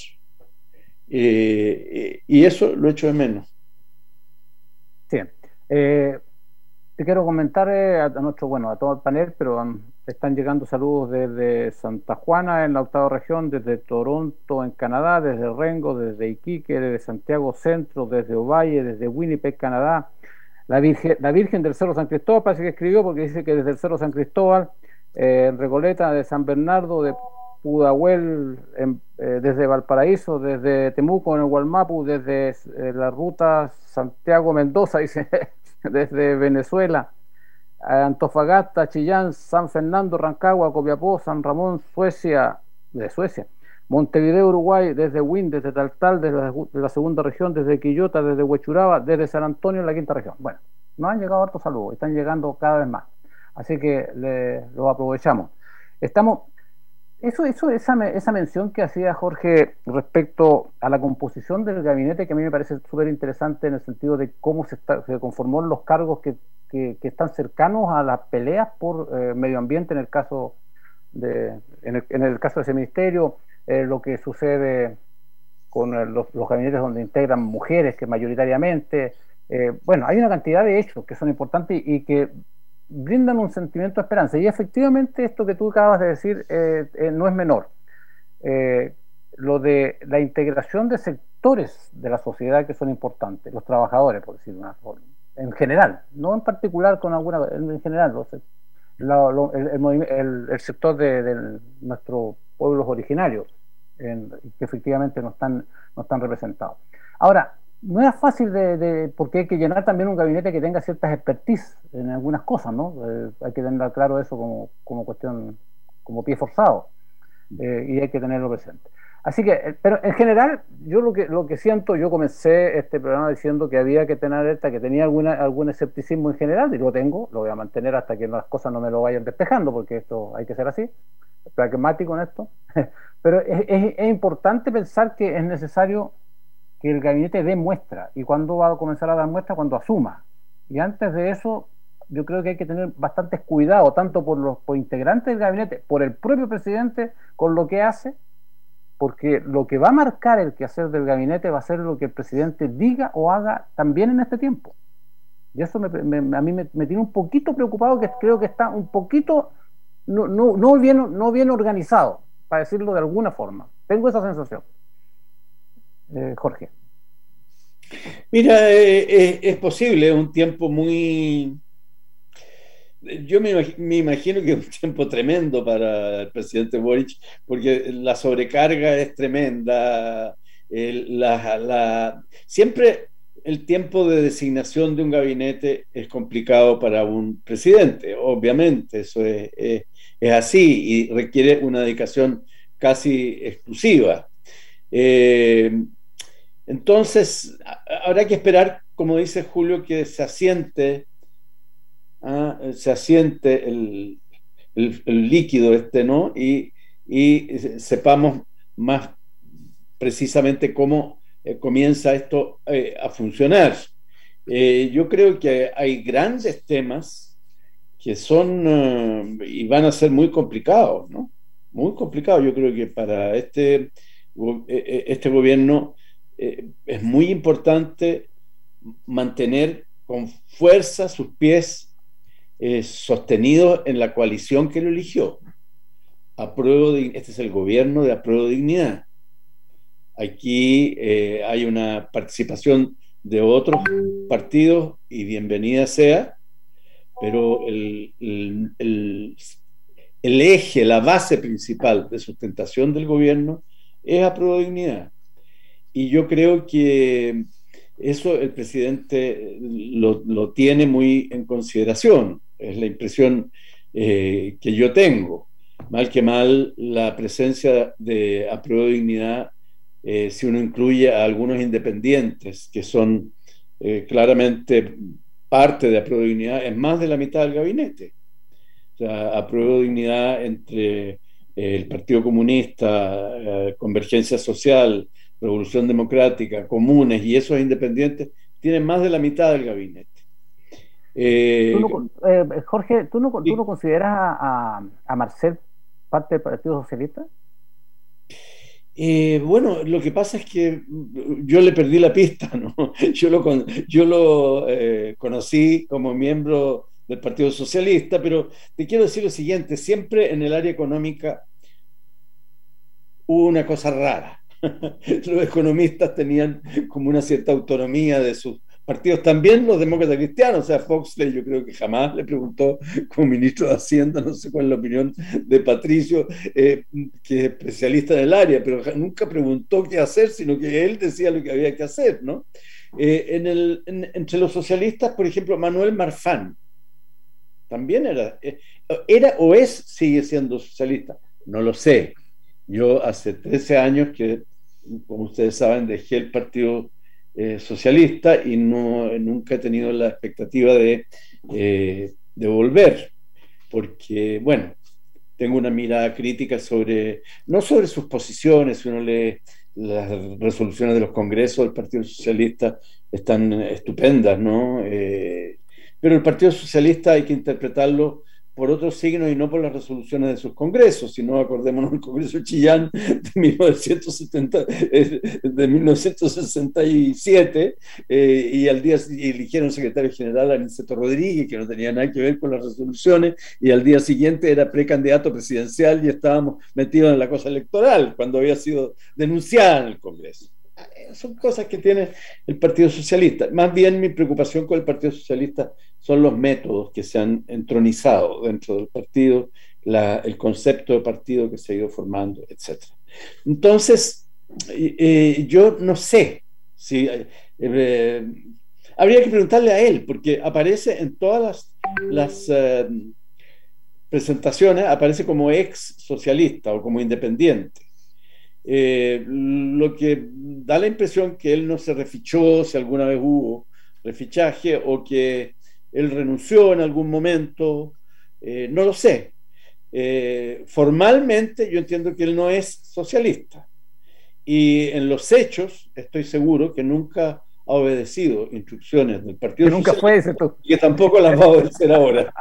Eh, y eso lo echo de menos. Sí. Eh, te quiero comentar eh, a, a nuestro, bueno, a todo el panel, pero um, están llegando saludos desde Santa Juana, en la octava región, desde Toronto, en Canadá, desde Rengo, desde Iquique, desde Santiago Centro, desde Ovalle, desde Winnipeg, Canadá. La Virgen, la Virgen del Cerro San Cristóbal parece que escribió, porque dice que desde el Cerro San Cristóbal, Eh, Recoleta, de San Bernardo, de Pudahuel, en, eh, desde Valparaíso, desde Temuco en el Gualmapu, desde eh, la ruta Santiago-Mendoza, dice, desde Venezuela, Antofagasta, Chillán, San Fernando, Rancagua, Copiapó, San Ramón, Suecia, de Suecia, Montevideo, Uruguay, desde Win, desde Taltal, desde la, de la segunda región, desde Quillota, desde Huechuraba, desde San Antonio en la quinta región. Bueno, nos han llegado hartos saludos, están llegando cada vez más. Así que le, lo aprovechamos. Estamos, eso, eso, esa, esa mención que hacía Jorge respecto a la composición del gabinete, que a mí me parece súper interesante en el sentido de cómo se, está, se conformó los cargos que, que, que están cercanos a las peleas por eh, medio ambiente, en el caso de, en el, en el caso de ese ministerio, eh, lo que sucede con el, los, los gabinetes donde integran mujeres, que mayoritariamente, eh, bueno, hay una cantidad de hechos que son importantes y, y que brindan un sentimiento de esperanza, y efectivamente esto que tú acabas de decir eh, eh, no es menor. Eh, lo de la integración de sectores de la sociedad que son importantes, los trabajadores, por decirlo de una forma, en general, no en particular con alguna, en general, los, lo, lo, el, el, el, el sector de, de nuestros pueblos originarios, en, que efectivamente no están, no están representados. Ahora, no era fácil de, de, porque hay que llenar también un gabinete que tenga ciertas expertise en algunas cosas, ¿no? Eh, hay que tener claro eso como, como cuestión, como pie forzado. eh, y hay que tenerlo presente. Así que, pero en general, yo lo que, lo que siento, yo comencé este programa diciendo que había que tener alerta, que tenía alguna, algún escepticismo en general, y lo tengo, lo voy a mantener hasta que las cosas no me lo vayan despejando, porque esto hay que ser así, pragmático en esto. Pero es, es, es importante pensar que es necesario que el gabinete dé muestra. ¿Y cuándo va a comenzar a dar muestra? Cuando asuma. Y antes de eso, yo creo que hay que tener bastantes cuidados, tanto por los por integrantes del gabinete, por el propio presidente, con lo que hace, porque lo que va a marcar el quehacer del gabinete va a ser lo que el presidente diga o haga también en este tiempo. Y eso me, me, a mí me, me tiene un poquito preocupado, que creo que está un poquito no, no, no, bien, no bien organizado, para decirlo de alguna forma. Tengo esa sensación. Eh, Jorge. Mira, eh, eh, es posible, es un tiempo muy... Yo me imagino, me imagino que es un tiempo tremendo para el presidente Boric, porque la sobrecarga es tremenda. El, la, la, siempre el tiempo de designación de un gabinete es complicado para un presidente, obviamente, eso es, es, es así y requiere una dedicación casi exclusiva. Eh, entonces, habrá que esperar, como dice Julio, que se asiente Ah, se asiente el, el, el líquido este, ¿no? Y, y sepamos más precisamente cómo eh, comienza esto eh, a funcionar. Eh, yo creo que hay grandes temas que son uh, y van a ser muy complicados, ¿no? Muy complicados. Yo creo que para este, este gobierno eh, es muy importante mantener con fuerza sus pies Eh, sostenido en la coalición que lo eligió. Apruebo de, este es el gobierno de Apruebo Dignidad. Aquí eh, hay una participación de otros partidos y bienvenida sea, pero el, el, el, el eje, la base principal de sustentación del gobierno es Apruebo Dignidad. Y yo creo que eso el presidente lo, lo tiene muy en consideración. Es la impresión eh, que yo tengo. Mal que mal, la presencia de Apruebo Dignidad, eh, si uno incluye a algunos independientes que son eh, claramente parte de Apruebo Dignidad, es más de la mitad del gabinete. O sea, Apruebo Dignidad entre eh, el Partido Comunista, eh, Convergencia Social, Revolución Democrática, Comunes y esos independientes tienen más de la mitad del gabinete. Eh, ¿Tú no, eh, Jorge, ¿tú no, ¿tú no consideras a, a Marcel parte del Partido Socialista? Eh, bueno, lo que pasa es que yo le perdí la pista, ¿no? Yo lo, yo lo eh, conocí como miembro del Partido Socialista, pero te quiero decir lo siguiente, siempre en el área económica hubo una cosa rara. Los economistas tenían como una cierta autonomía de sus partidos, también los demócratas cristianos. O sea, Foxley yo creo que jamás le preguntó como ministro de Hacienda, no sé cuál es la opinión de Patricio, eh, que es especialista en el área, pero nunca preguntó qué hacer, sino que él decía lo que había que hacer, ¿no? Eh, en el, en, entre los socialistas, por ejemplo, Manuel Marfán también era, eh, era o es, sigue siendo socialista, no lo sé. Yo hace trece años que, como ustedes saben, dejé el Partido eh, Socialista y no, nunca he tenido la expectativa de, eh, de volver, porque, bueno, tengo una mirada crítica sobre, no sobre sus posiciones, si uno lee las resoluciones de los congresos del Partido Socialista, están estupendas, ¿no? Eh, pero el Partido Socialista hay que interpretarlo por otros signos y no por las resoluciones de sus congresos, sino acordémonos del Congreso de Chillán de mil novecientos setenta, de mil novecientos sesenta y siete, eh, y al día y eligieron secretario general a Aniceto Rodríguez, que no tenía nada que ver con las resoluciones, y al día siguiente era precandidato presidencial y estábamos metidos en la cosa electoral, cuando había sido denunciada en el Congreso. Son cosas que tiene el Partido Socialista. Más bien mi preocupación con el Partido Socialista son los métodos que se han entronizado dentro del partido, la, el concepto de partido que se ha ido formando, etcétera. Entonces, eh, yo no sé si eh, eh, habría que preguntarle a él, porque aparece en todas las, las eh, presentaciones aparece como ex socialista o como independiente. Eh, lo que da la impresión que él no se refichó, si alguna vez hubo refichaje, o que él renunció en algún momento, eh, no lo sé. Eh, formalmente yo entiendo que él no es socialista, y en los hechos estoy seguro que nunca ha obedecido instrucciones del Partido que nunca Socialista, fue ese, y que tampoco las va a obedecer ahora.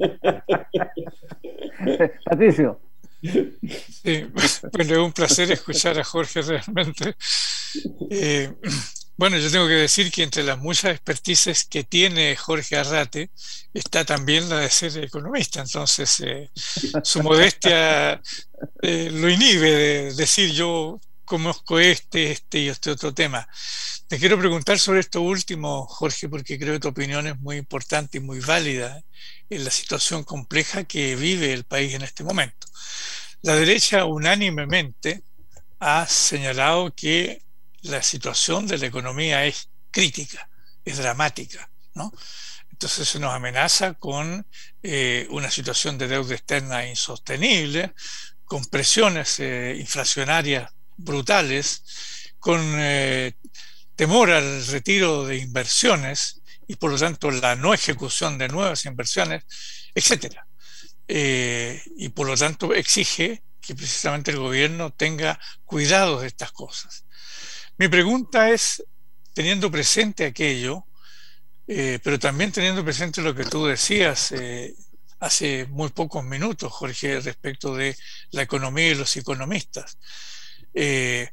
Patricio. Sí, bueno, es un placer escuchar a Jorge realmente. Eh, bueno, yo tengo que decir que entre las muchas expertices que tiene Jorge Arrate está también la de ser economista, entonces eh, su modestia eh, lo inhibe de decir yo conozco este, este y este otro tema. Te quiero preguntar sobre esto último, Jorge, porque creo que tu opinión es muy importante y muy válida en la situación compleja que vive el país en este momento. La derecha unánimemente ha señalado que la situación de la economía es crítica, es dramática, ¿no? Entonces se nos amenaza con eh, una situación de deuda externa insostenible, con presiones eh, inflacionarias brutales, con eh, temor al retiro de inversiones y por lo tanto la no ejecución de nuevas inversiones, etcétera. Eh, y por lo tanto exige que precisamente el gobierno tenga cuidado de estas cosas. Mi pregunta es, teniendo presente aquello, eh, pero también teniendo presente lo que tú decías eh, hace muy pocos minutos, Jorge, respecto de la economía y los economistas, eh,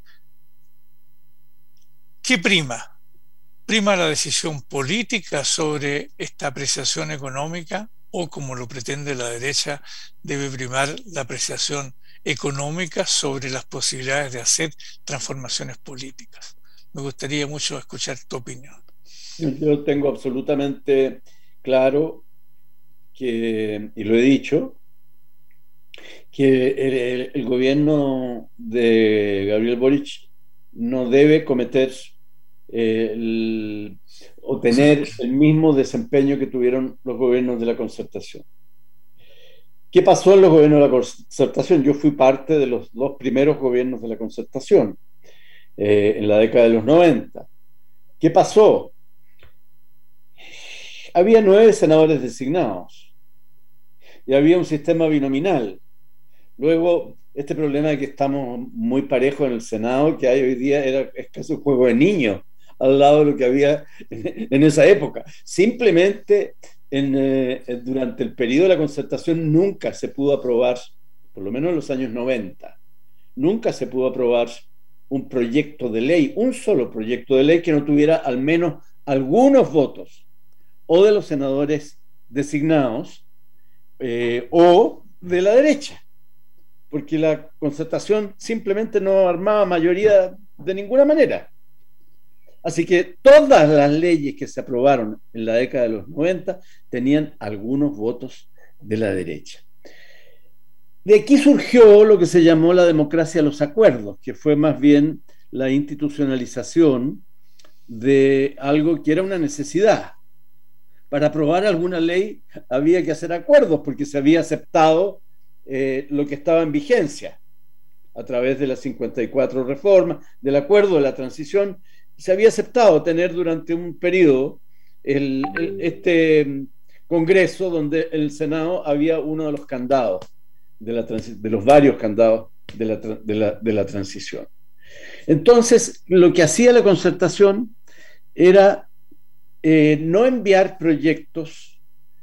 ¿qué prima? ¿Prima la decisión política sobre esta apreciación económica o, como lo pretende la derecha, debe primar la apreciación económica sobre las posibilidades de hacer transformaciones políticas? Me gustaría mucho escuchar tu opinión. Yo tengo absolutamente claro que, y lo he dicho, que el, el, el gobierno de Gabriel Boric no debe cometer eh, el, o tener el mismo desempeño que tuvieron los gobiernos de la Concertación. ¿Qué pasó en los gobiernos de la Concertación? Yo fui parte de los dos primeros gobiernos de la Concertación eh, en la década de los noventa. ¿Qué pasó? Había nueve senadores designados y había un sistema binominal. Luego, este problema de que estamos muy parejos en el Senado que hay hoy día era, es casi un juego de niños al lado de lo que había en, en esa época. Simplemente en, eh, durante el periodo de la Concertación nunca se pudo aprobar, por lo menos en los años noventa, nunca se pudo aprobar un proyecto de ley, un solo proyecto de ley que no tuviera al menos algunos votos o de los senadores designados eh, o de la derecha, porque la Concertación simplemente no armaba mayoría de ninguna manera. Así que todas las leyes que se aprobaron en la década de los noventa tenían algunos votos de la derecha. De aquí surgió lo que se llamó la democracia de los acuerdos, que fue más bien la institucionalización de algo que era una necesidad. Para aprobar alguna ley había que hacer acuerdos porque se había aceptado eh, lo que estaba en vigencia a través de las cincuenta y cuatro reformas, del acuerdo de la transición. Se había aceptado tener durante un periodo el, el, este Congreso donde el Senado había uno de los candados, de, la, de los varios candados de la, de, la, de la transición. Entonces, lo que hacía la Concertación era eh, no enviar proyectos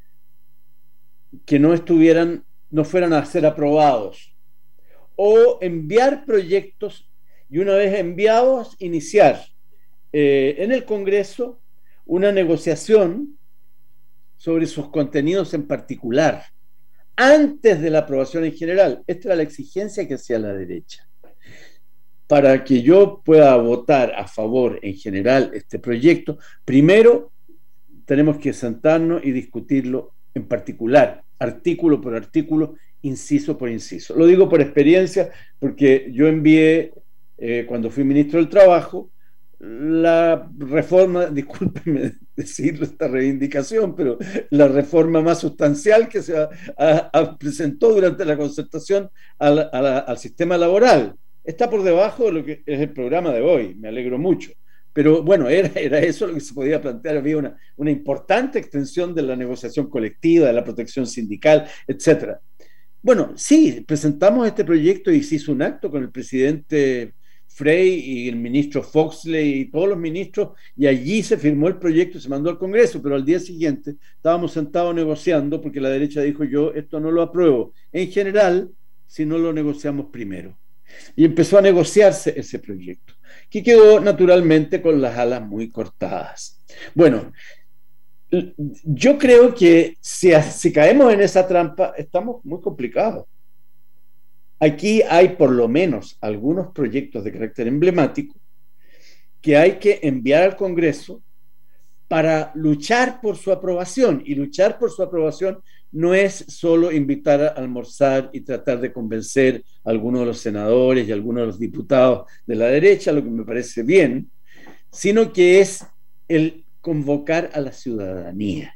que no estuvieran, no fueran a ser aprobados, o enviar proyectos y una vez enviados, iniciar eh, en el Congreso una negociación sobre sus contenidos en particular, antes de la aprobación en general. Esta era la exigencia que hacía la derecha. Para que yo pueda votar a favor en general este proyecto, primero tenemos que sentarnos y discutirlo en particular, artículo por artículo, inciso por inciso. Lo digo por experiencia, porque yo envié, eh, cuando fui ministro del Trabajo, la reforma, discúlpenme decir esta reivindicación, pero la reforma más sustancial que se a, a, a presentó durante la concertación a la, a la, al sistema laboral. Está por debajo de lo que es el programa de hoy, me alegro mucho. Pero bueno, era, era eso lo que se podía plantear. Había una, una importante extensión de la negociación colectiva, de la protección sindical, etcétera. Bueno, sí, presentamos este proyecto y se hizo un acto con el presidente Frey y el ministro Foxley y todos los ministros, y allí se firmó el proyecto y se mandó al Congreso, pero al día siguiente estábamos sentados negociando porque la derecha dijo: yo esto no lo apruebo en general si no lo negociamos primero. Y empezó a negociarse ese proyecto, que quedó naturalmente con las alas muy cortadas. Bueno, yo creo que si, si caemos en esa trampa, estamos muy complicados. Aquí hay por lo menos algunos proyectos de carácter emblemático que hay que enviar al Congreso para luchar por su aprobación. Y luchar por su aprobación no es solo invitar a almorzar y tratar de convencer a algunos de los senadores y a algunos de los diputados de la derecha, lo que me parece bien, sino que es el convocar a la ciudadanía.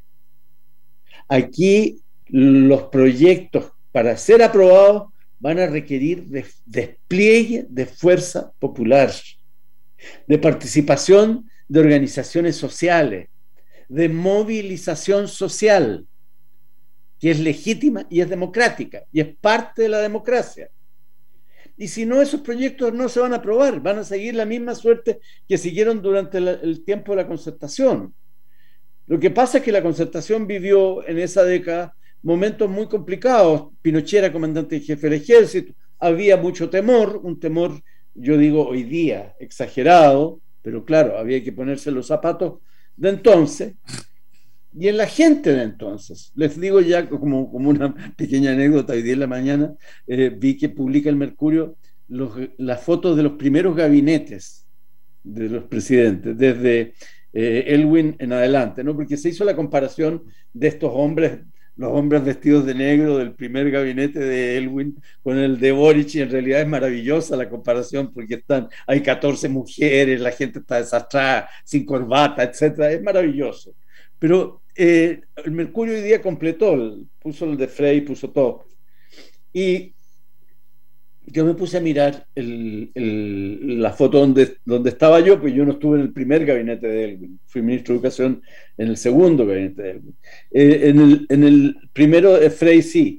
Aquí los proyectos para ser aprobados van a requerir de despliegue de fuerza popular, de participación de organizaciones sociales, de movilización social, que es legítima y es democrática, y es parte de la democracia. Y si no, esos proyectos no se van a aprobar, van a seguir la misma suerte que siguieron durante la, el tiempo de la concertación. Lo que pasa es que la concertación vivió en esa década momentos muy complicados. Pinochet era comandante en jefe del ejército, había mucho temor, un temor, yo digo hoy día, exagerado, pero claro, había que ponerse los zapatos de entonces. Y en la gente de entonces, les digo ya como, como una pequeña anécdota, hoy día en la mañana eh, vi que publica el Mercurio los, las fotos de los primeros gabinetes de los presidentes, desde eh, Elwin en adelante, ¿no? Porque se hizo la comparación de estos hombres, los hombres vestidos de negro del primer gabinete de Elwin con el de Boric, y en realidad es maravillosa la comparación porque están, hay catorce mujeres, la gente está desastrada, sin corbata, etcétera, es maravilloso. Pero eh, el Mercurio hoy día completó, puso el de Frey, puso todo. Y yo me puse a mirar el, el, la foto donde, donde estaba yo, pues yo no estuve en el primer gabinete de Elwin, fui ministro de Educación en el segundo gabinete de Elwin. Eh, en, el, en el primero de Frey sí.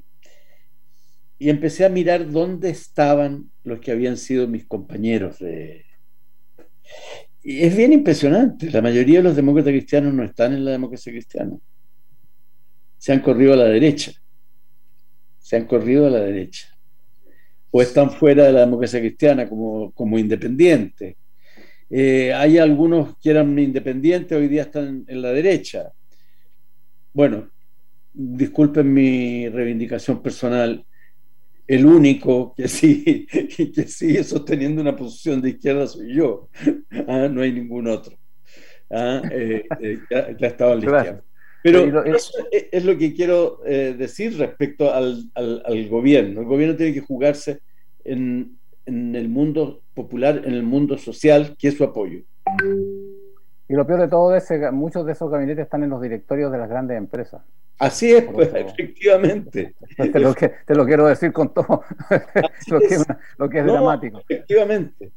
Y empecé a mirar dónde estaban los que habían sido mis compañeros de... Y es bien impresionante, la mayoría de los demócratas cristianos no están en la democracia cristiana. Se han corrido a la derecha. Se han corrido a la derecha. O están fuera de la democracia cristiana como, como independientes. Eh, hay algunos que eran independientes, hoy día están en la derecha. Bueno, disculpen mi reivindicación personal, el único que sí, que sigue sosteniendo una posición de izquierda soy yo. Ah, no hay ningún otro. Ah, eh, eh, ya, ya estaba en la izquierda. Pero eso es lo que quiero eh, decir respecto al, al, al gobierno. El gobierno tiene que jugarse en, en el mundo popular, en el mundo social, que es su apoyo. Y lo peor de todo es que muchos de esos gabinetes están en los directorios de las grandes empresas. Así es, pues, efectivamente. Te lo, que, te lo quiero decir con todo lo, que, lo que es no, dramático. Efectivamente.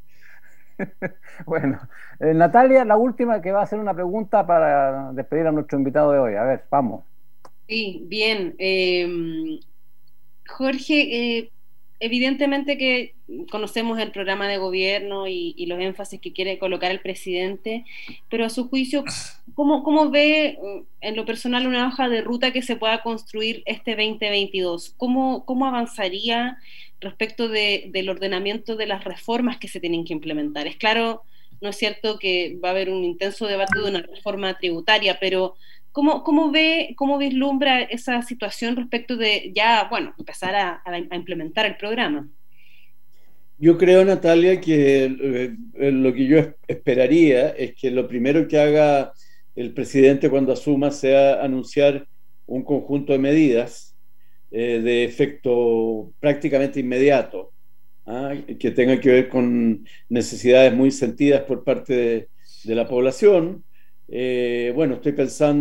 Bueno, eh, Natalia, la última, que va a hacer una pregunta para despedir a nuestro invitado de hoy. A ver, vamos. Sí, bien. Eh, Jorge, eh, evidentemente que conocemos el programa de gobierno y, y los énfasis que quiere colocar el presidente, pero a su juicio, ¿cómo, cómo ve en lo personal una hoja de ruta que se pueda construir este veinte veintidós? ¿Cómo, cómo avanzaría respecto de, del ordenamiento de las reformas que se tienen que implementar? Es claro, no es cierto que va a haber un intenso debate de una reforma tributaria, pero ¿Cómo, cómo ve, cómo vislumbra esa situación respecto de ya, bueno, empezar a, a implementar el programa? Yo creo, Natalia, que eh, lo que yo esperaría es que lo primero que haga el presidente cuando asuma sea anunciar un conjunto de medidas eh, de efecto prácticamente inmediato, ¿ah? que tengan que ver con necesidades muy sentidas por parte de, de la población. Eh, bueno, estoy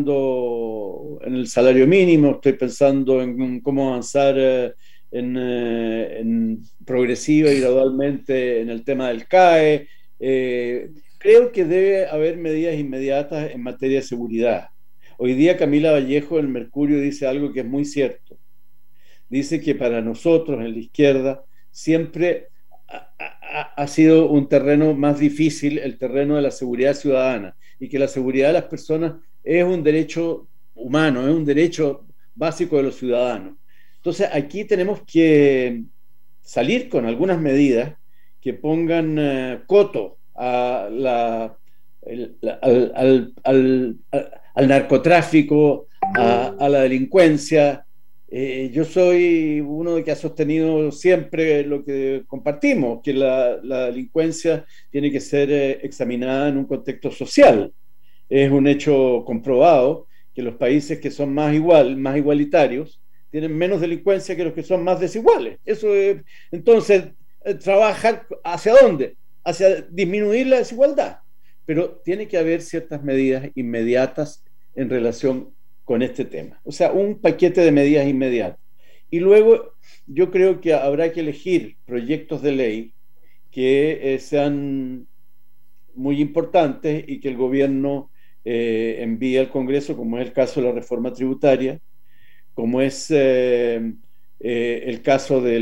pensando en el salario mínimo, estoy pensando en cómo avanzar eh, en, eh, en progresiva y gradualmente en el tema del C A E. Eh, creo que debe haber medidas inmediatas en materia de seguridad. Hoy día Camila Vallejo del Mercurio dice algo que es muy cierto. Dice que para nosotros en la izquierda siempre ha, ha, ha sido un terreno más difícil el terreno de la seguridad ciudadana, y que la seguridad de las personas es un derecho humano, es un derecho básico de los ciudadanos. Entonces aquí tenemos que salir con algunas medidas que pongan uh, coto a la, el, al, al, al, al narcotráfico, a, a la delincuencia. Eh, yo soy uno que ha sostenido siempre lo que compartimos, que la, la delincuencia tiene que ser eh, examinada en un contexto social. Es un hecho comprobado que los países que son más igual, más igualitarios, tienen menos delincuencia que los que son más desiguales. Eso es, entonces, eh, trabajar ¿hacia dónde? Hacia disminuir la desigualdad. Pero tiene que haber ciertas medidas inmediatas en relación con este tema. O sea, un paquete de medidas inmediatas. Y luego yo creo que habrá que elegir proyectos de ley que eh, sean muy importantes y que el gobierno eh, envíe al Congreso, como es el caso de la reforma tributaria, como es eh, eh, el caso de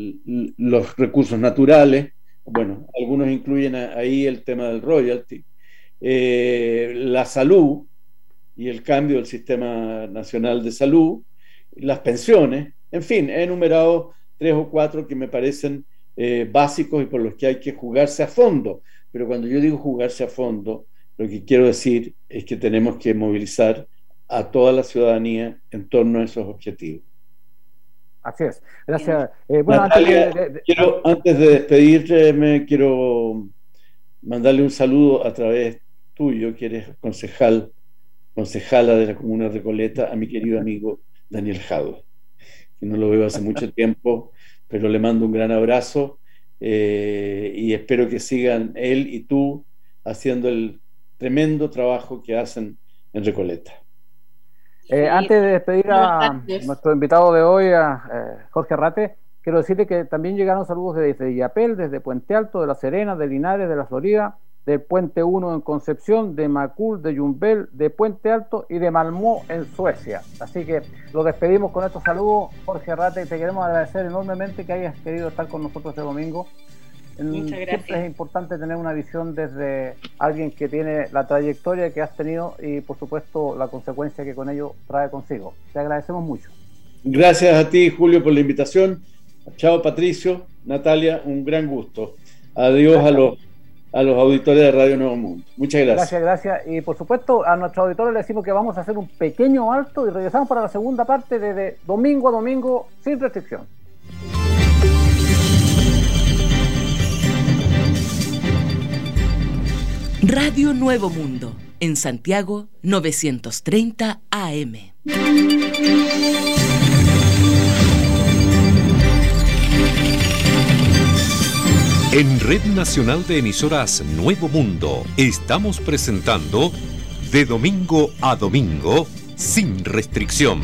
los recursos naturales. Bueno, algunos incluyen ahí el tema del royalty, eh, la salud y el cambio del Sistema Nacional de Salud, las pensiones, en fin, he enumerado tres o cuatro que me parecen eh, básicos y por los que hay que jugarse a fondo. Pero cuando yo digo jugarse a fondo, lo que quiero decir es que tenemos que movilizar a toda la ciudadanía en torno a esos objetivos. Así es. Gracias. Eh, bueno, Natalia, antes de, de, quiero, antes de despedirme, quiero mandarle un saludo a través tuyo, que eres concejal, concejala de la Comuna de Recoleta, a mi querido amigo Daniel Jadwe, que no lo veo hace mucho tiempo, pero le mando un gran abrazo eh, y espero que sigan él y tú haciendo el tremendo trabajo que hacen en Recoleta. Eh, antes de despedir a nuestro invitado de hoy, a eh, Jorge Arrate, quiero decirle que también llegaron saludos desde Illapel, desde Puente Alto, de La Serena, de Linares, de La Florida, del Puente uno en Concepción, de Macul, de Yumbel, de Puente Alto y de Malmö en Suecia. Así que lo despedimos con estos saludos. Jorge Arrate, te queremos agradecer enormemente que hayas querido estar con nosotros este domingo. Muchas gracias. Siempre es importante tener una visión desde alguien que tiene la trayectoria que has tenido y por supuesto la consecuencia que con ello trae consigo. Te agradecemos mucho. Gracias a ti, Julio, por la invitación. Chao, Patricio, Natalia, un gran gusto. Adiós a los, a los auditores de Radio Nuevo Mundo. Muchas gracias. Gracias, gracias. Y por supuesto a nuestros auditores les decimos que vamos a hacer un pequeño alto y regresamos para la segunda parte de, de domingo a domingo sin restricción. Radio Nuevo Mundo, en Santiago, novecientos treinta A M. En Red Nacional de Emisoras Nuevo Mundo, estamos presentando De Domingo a Domingo, sin restricción.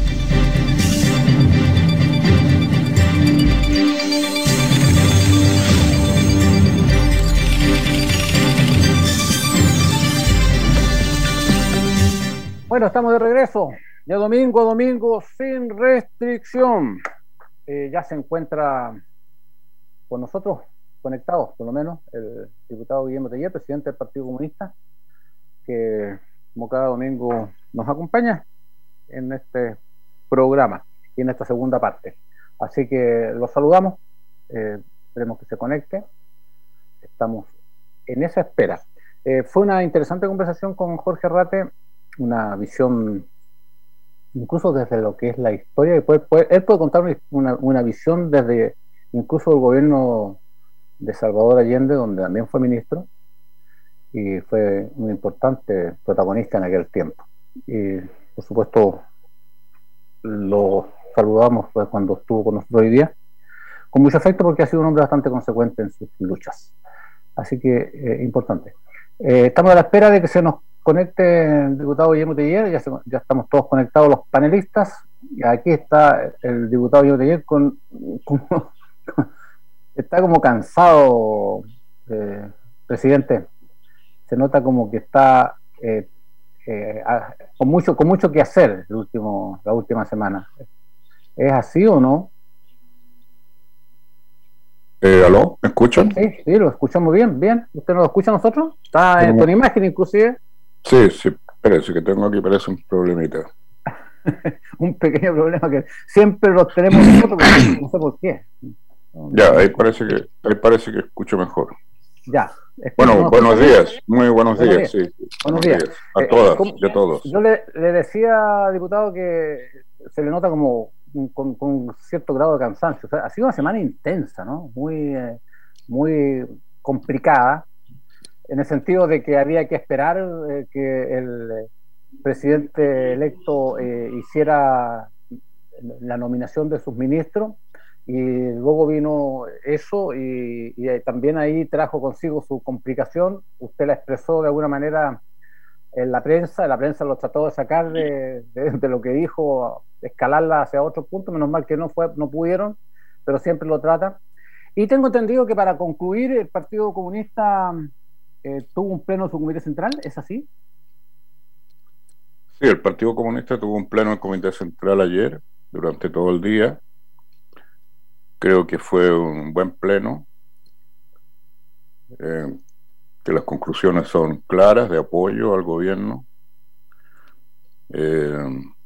Bueno, estamos de regreso, de domingo a domingo, sin restricción. Eh, ya se encuentra con nosotros, conectados por lo menos, el diputado Guillermo Teller, presidente del Partido Comunista, que como cada domingo nos acompaña en este programa y en esta segunda parte. Así que los saludamos, eh, esperemos que se conecte, estamos en esa espera. Eh, fue una interesante conversación con Jorge Arrate, una visión incluso desde lo que es la historia, y puede, puede, él puede contar una, una visión desde incluso el gobierno de Salvador Allende, donde también fue ministro y fue un importante protagonista en aquel tiempo. Y por supuesto lo saludamos pues, cuando estuvo con nosotros hoy día, con mucho afecto, porque ha sido un hombre bastante consecuente en sus luchas. Así que eh, importante. Eh, estamos a la espera de que se nos conecte, diputado Guillermo Teller, ya, se, ya estamos todos conectados los panelistas. Aquí está el diputado Guillermo Teller con, con, está como cansado, eh, presidente. Se nota como que está eh, eh, a, con mucho con mucho que hacer el último, la última semana. ¿Es así o no? Eh, ¿Aló? ¿Me escuchan? Sí, sí, lo escuchamos bien, bien. ¿Usted nos escucha a nosotros? Está en, con imagen inclusive. Sí, sí, parece que tengo aquí, parece un problemita. Un pequeño problema que siempre los tenemos nosotros, pero no sé por qué. No, ya, no, ahí parece que ahí parece que escucho mejor. Ya. Bueno, buenos días, muy buenos, buenos días, días, sí. Buenos días. días. A eh, todas ¿cómo? y a todos. Yo le, le decía, diputado, que se le nota como con, con cierto grado de cansancio. O sea, ha sido una semana intensa, ¿no? Muy, eh, muy complicada, en el sentido de que había que esperar eh, que el presidente electo eh, hiciera la nominación de sus ministros, y luego vino eso, y, y también ahí trajo consigo su complicación. Usted la expresó de alguna manera en la prensa, la prensa lo trató de sacar de, de, de lo que dijo, escalarla hacia otro punto, menos mal que no fue, no pudieron, pero siempre lo tratan. Y tengo entendido que para concluir el Partido Comunista eh, tuvo un pleno de su comité central, ¿es así? Sí, el Partido Comunista tuvo un pleno del comité central ayer, durante todo el día. Creo que fue un buen pleno, eh, que las conclusiones son claras, de apoyo al gobierno, eh,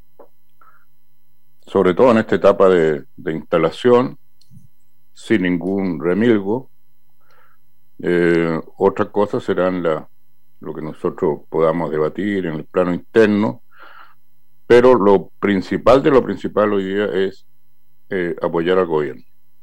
sobre todo en esta etapa de, de instalación, sin ningún remilgo. Eh, otras cosas serán la, lo que nosotros podamos debatir en el plano interno, pero lo principal de lo principal hoy día es eh, apoyar al gobierno.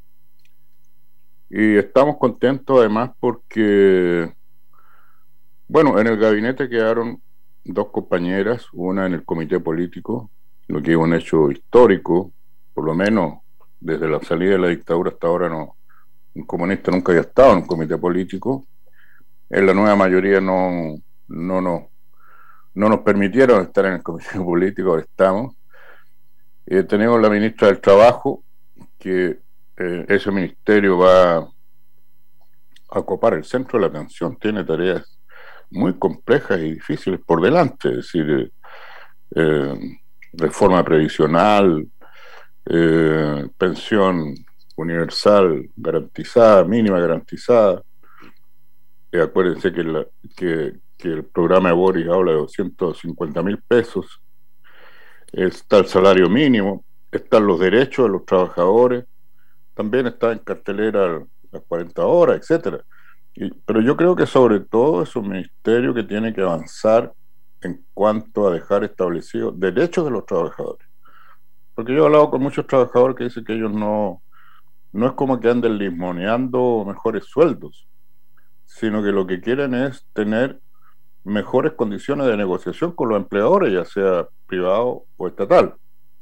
Y estamos contentos además porque, bueno, en el gabinete quedaron dos compañeras, una en el comité político, lo que es un hecho histórico, por lo menos desde la salida de la dictadura hasta ahora no, un comunista nunca había estado en un comité político. En la nueva mayoría no, no, no, no nos permitieron estar en el comité político, ahora estamos. Eh, tenemos la ministra del Trabajo, que eh, ese ministerio va a ocupar el centro de la atención, tiene tareas muy complejas y difíciles por delante, es decir, eh, reforma previsional, eh, pensión universal garantizada, mínima garantizada. Eh, acuérdense que, la, que, que el programa de Boris habla de doscientos cincuenta mil pesos, está el salario mínimo, están los derechos de los trabajadores, también está en cartelera las cuarenta horas, etcétera. Y, pero yo creo que sobre todo es un ministerio que tiene que avanzar en cuanto a dejar establecidos derechos de los trabajadores. Porque yo he hablado con muchos trabajadores que dicen que ellos no, no es como que anden limoneando mejores sueldos, sino que lo que quieren es tener mejores condiciones de negociación con los empleadores, ya sea privado o estatal.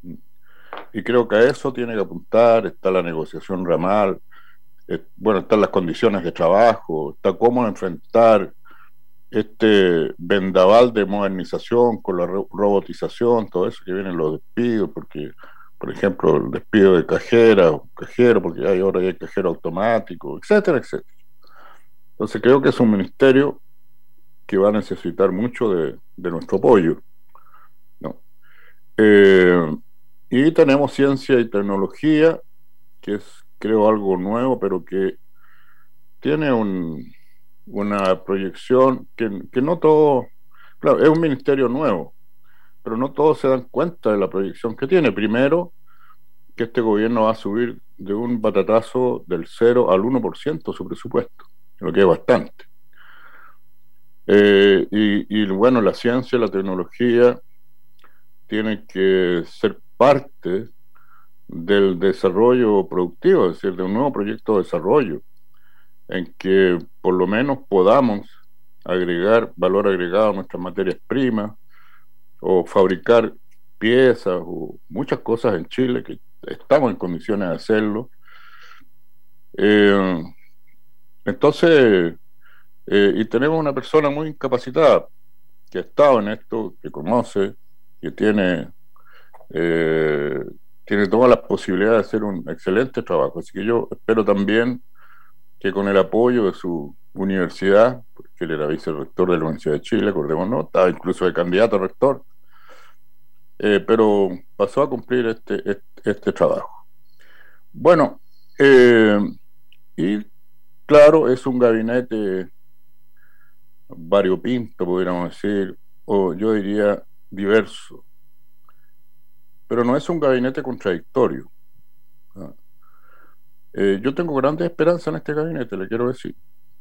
Y creo que a eso tiene que apuntar. Está la negociación ramal, eh, bueno, están las condiciones de trabajo, está cómo enfrentar este vendaval de modernización con la robotización, todo eso que vienen los despidos, porque, por ejemplo, el despido de cajera o cajero, porque hay ahora hay cajero automático, etcétera, etcétera. Entonces creo que es un ministerio que va a necesitar mucho de, de nuestro apoyo, ¿no? Eh, y tenemos ciencia y tecnología, que es, creo, algo nuevo, pero que tiene un, una proyección que, que no todo, claro, es un ministerio nuevo, pero no todos se dan cuenta de la proyección que tiene. Primero, que este gobierno va a subir de un batatazo del cero al uno por ciento su presupuesto, lo que es bastante. Eh, y, y bueno, la ciencia y la tecnología tienen que ser parte del desarrollo productivo, es decir, de un nuevo proyecto de desarrollo, en que por lo menos podamos agregar valor agregado a nuestras materias primas, o fabricar piezas, o muchas cosas en Chile que estamos en condiciones de hacerlo. Eh, entonces, eh, y tenemos una persona muy incapacitada. que ha estado en esto, que conoce, que tiene, eh, tiene todas las posibilidades de hacer un excelente trabajo. Así que yo espero también que con el apoyo de su universidad, porque él era vicerrector de la Universidad de Chile, acordémonos, estaba incluso de candidato a rector, eh, pero pasó a cumplir este, este, este trabajo. Bueno, eh, y claro, es un gabinete variopinto, pudiéramos decir, o yo diría diverso, pero no es un gabinete contradictorio. ¿no? Eh, yo tengo grandes esperanzas en este gabinete, le quiero decir,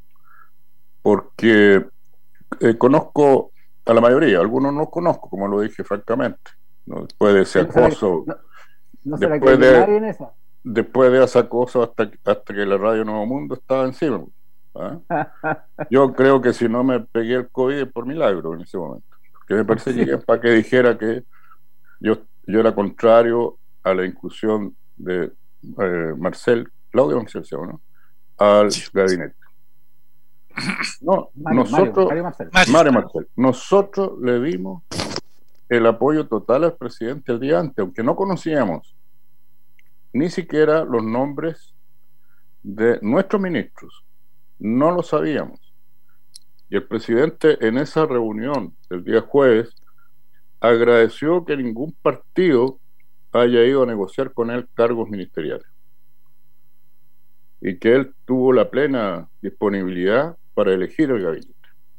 porque eh, conozco a la mayoría, algunos no conozco, como lo dije francamente, ¿no? Después de ese acoso, no, no se después, la de, nadie en esa. después de ese acoso hasta, hasta que la Radio Nuevo Mundo estaba encima. ¿ah? Yo creo que si no me pegué el COVID por milagro en ese momento, que me perseguían para que dijera que yo, yo era contrario a la inclusión de eh, Marcel, Claudio Marcel, ¿no? al gabinete. No, Mario, nosotros, Mario, Mario Marcel. Mario Marcel, nosotros le dimos el apoyo total al presidente el día antes, aunque no conocíamos ni siquiera los nombres de nuestros ministros, no lo sabíamos. Y el presidente en esa reunión del día jueves agradeció que ningún partido haya ido a negociar con él cargos ministeriales y que él tuvo la plena disponibilidad para elegir el gabinete.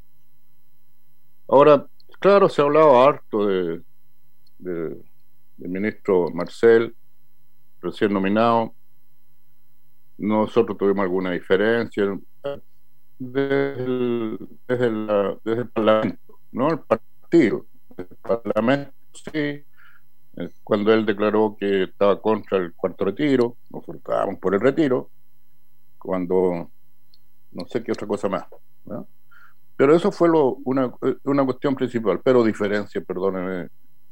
Ahora, claro, se ha hablado harto de, de, del ministro Marcel, recién nominado. Nosotros tuvimos alguna diferencia desde el, desde el, desde el Parlamento, no el partido. El Parlamento, sí, cuando él declaró que estaba contra el cuarto retiro, nosotros estábamos por el retiro, cuando no sé qué otra cosa más, ¿no? Pero eso fue lo, una, una cuestión principal, pero diferencia, perdónenme.